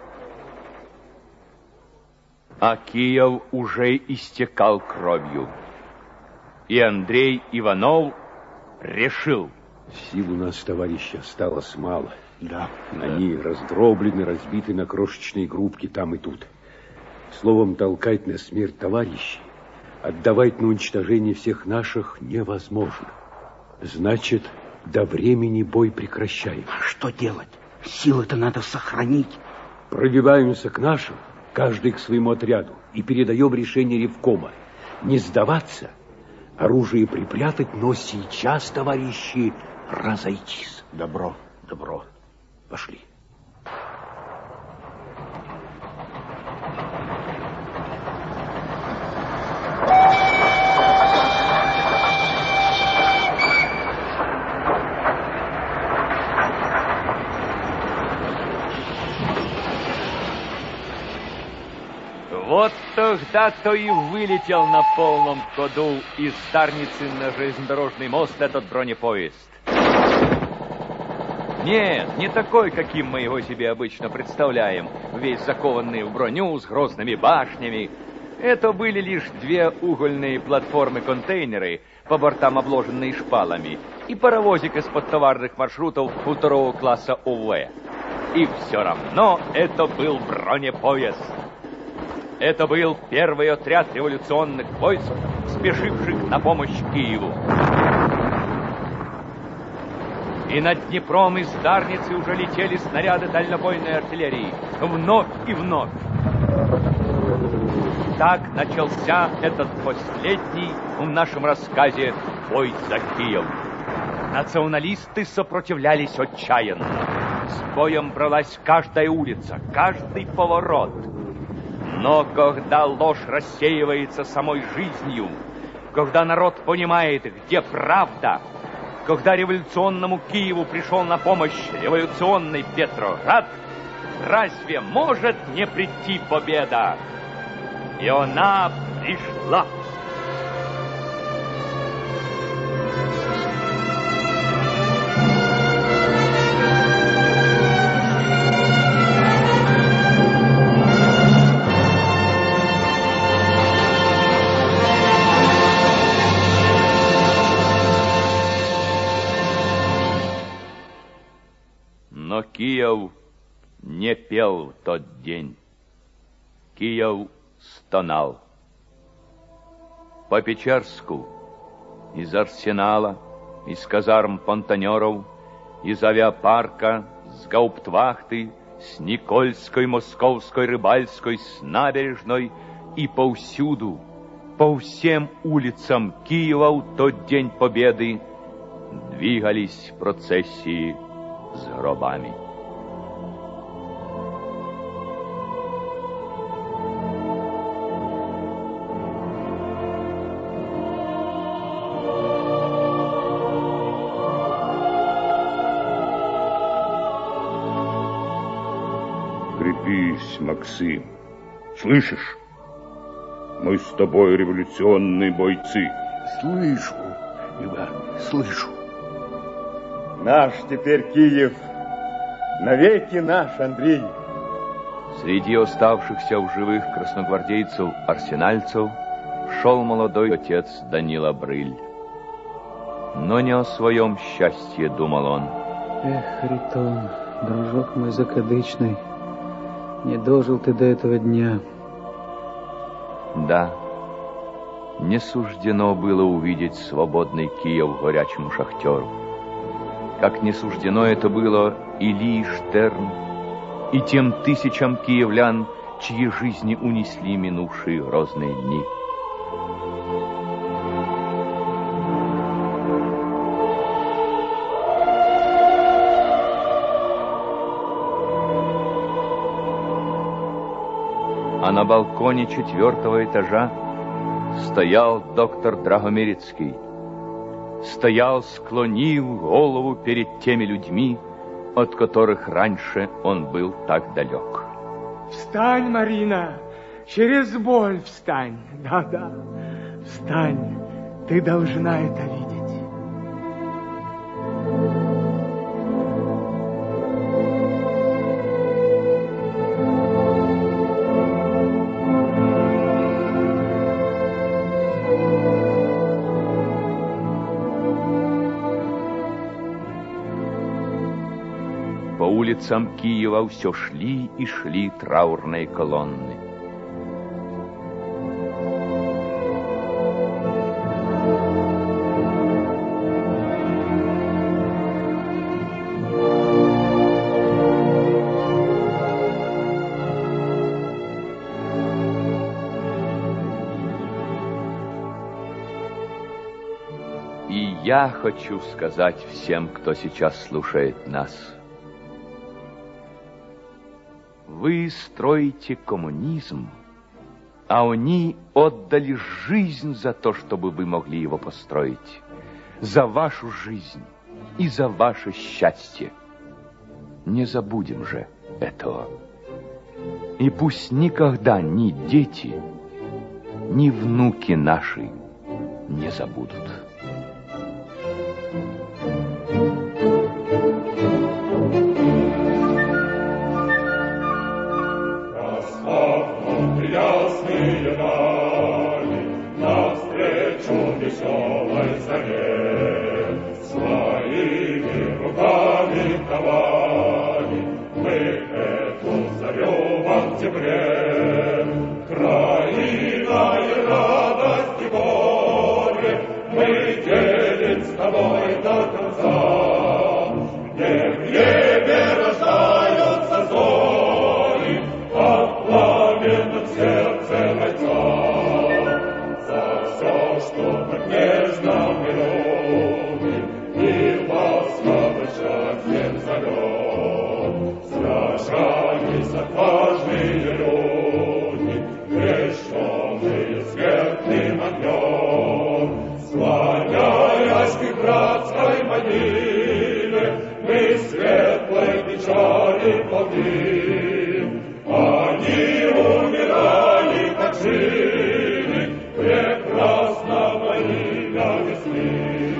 А Киев уже истекал кровью. И Андрей Иванов решил. Сил у нас, товарищи, осталось мало. Да. Они раздроблены, разбиты на крошечные группки там и тут. Словом, толкать на смерть товарищей, отдавать на уничтожение всех наших невозможно. Значит, до времени бой прекращаем. А что делать? Силы-то надо сохранить. Пробиваемся к нашим, каждый к своему отряду, и передаем решение ревкома. Не сдаваться, оружие припрятать, но сейчас, товарищи, разойтись. Добро. Добро. Пошли. Вот тогда-то и вылетел на полном ходу из Дарницы на железнодорожный мост этот бронепоезд. Нет, не такой, каким мы его себе обычно представляем, весь закованный в броню с грозными башнями. Это были лишь две угольные платформы-контейнеры, по бортам обложенные шпалами, и паровозик из-под товарных маршрутов второго класса УВ. И все равно это был бронепоезд. Это был первый отряд революционных войск, спешивших на помощь Киеву. И над Днепром из Дарницы уже летели снаряды дальнобойной артиллерии. Вновь и вновь. Так начался этот последний в нашем рассказе бой за Киев. Националисты сопротивлялись отчаянно. С боем бралась каждая улица, каждый поворот. Но когда ложь рассеивается самой жизнью, когда народ понимает, где правда, когда революционному Киеву пришел на помощь революционный Петроград, разве может не прийти победа? И она пришла. Но Киев не пел в тот день. Киев стонал. По Печерску, из Арсенала, из казарм понтонеров, из авиапарка, с гауптвахты, с Никольской, Московской, Рыбальской, с набережной и повсюду, по всем улицам Киева в тот день победы двигались процессии с гробами. Крепись, Максим. Слышишь? Мы с тобой революционные бойцы. Слышу, Иван, слышу. Наш теперь Киев, навеки наш, Андрей. Среди оставшихся в живых красногвардейцев-арсенальцев шел молодой отец Данила Брыль. но не о своем счастье думал он. Эх, Харитон, дружок мой закадычный, не дожил ты до этого дня. Да, не суждено было увидеть свободный Киев горячему шахтеру. Как не суждено это было Илии Штерн и тем тысячам киевлян, чьи жизни унесли минувшие грозные дни. А на балконе 4-го этажа стоял доктор Драгомирецкий. Стоял, склонив голову перед теми людьми, от которых раньше он был так далек. Встань, Марина, через боль встань. Да-да, встань, ты должна это видеть. По улицам Киева все шли и шли траурные колонны. И я хочу сказать всем, кто сейчас слушает нас. Вы строите коммунизм, а они отдали жизнь за то, чтобы вы могли его построить. За вашу жизнь и за ваше счастье. Не забудем же этого. И пусть никогда ни дети, ни внуки наши не забудут. Ясные дали, навстречу веселой заре, своими руками ковали мы эту зарю в октябре. Краина и радость и горе мы делим с тобой до конца, где в небе рождаются зори, от пламенном сердце бойца. За все, что так нежно мы любим, и ласково счастьем зовем. Сражались отважные люди, крещенные светлым огнем. Склоняясь к братской могиле, мы светлой печали полны. Они умирали, как жили, прекрасного имя весны.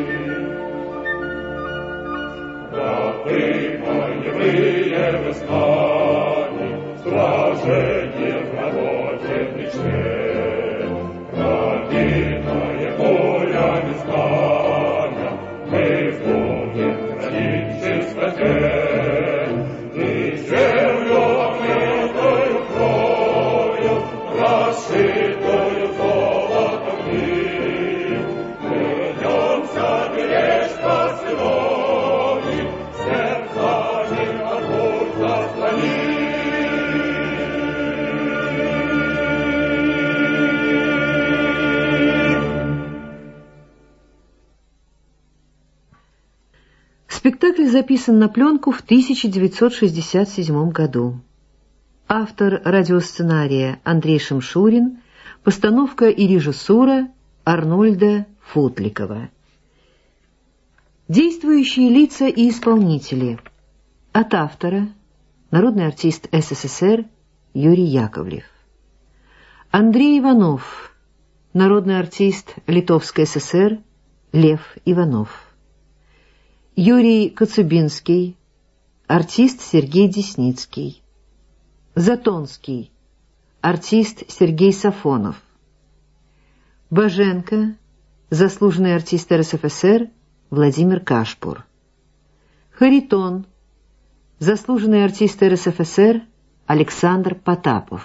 Браты боевые вы с нами, сражение в работе в мечте. Родиная горя не знаня, мы будем хранить чистоте. И землю омытую кровью, расшитую золотом нить, клянемся беречь после войны, сердцами огонь заслонить. Спектакль записан на пленку в 1967 году. Автор радиосценария Андрей Шемшурин, постановка и режиссура Арнольда Футликова. Действующие лица и исполнители. От автора народный артист СССР Юрий Яковлев. Андрей Иванов, народный артист Литовской ССР Лев Иванов. Юрий Коцубинский, артист Сергей Десницкий. Затонский, артист Сергей Сафонов. Боженко, заслуженный артист РСФСР Владимир Кашпур. Харитон. Заслуженный артист РСФСР Александр Потапов.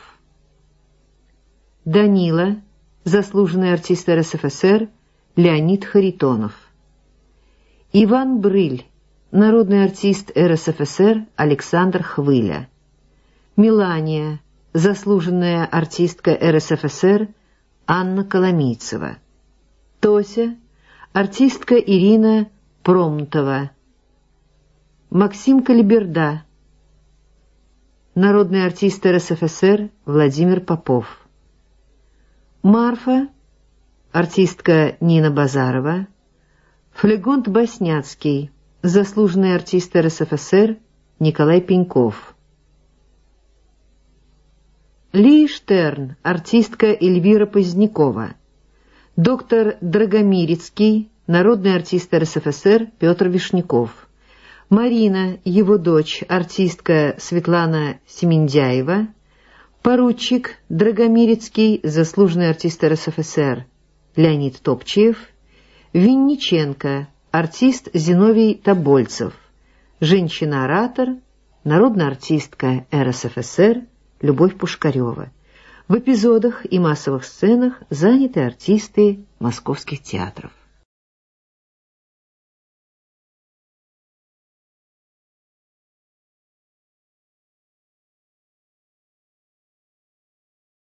Данила. Заслуженный артист РСФСР Леонид Харитонов. Иван Брыль. Народный артист РСФСР Александр Хвыля. Мелания. Заслуженная артистка РСФСР Анна Коломийцева. Тося. Артистка Ирина Промтова. Максим Калиберда. Народный артист РСФСР Владимир Попов. Марфа. Артистка Нина Базарова. Флегонт Басняцкий. Заслуженный артист РСФСР Николай Пеньков. Ли Штерн. Артистка Эльвира Позднякова. Доктор Драгомирецкий. Народный артист РСФСР Петр Вишняков. Марина, его дочь, артистка Светлана Семендяева. Поручик Драгомирецкий, заслуженный артист РСФСР Леонид Топчиев. Винниченко, артист Зиновий Тобольцев. Женщина-оратор, народная артистка РСФСР Любовь Пушкарева. В эпизодах и массовых сценах заняты артисты московских театров.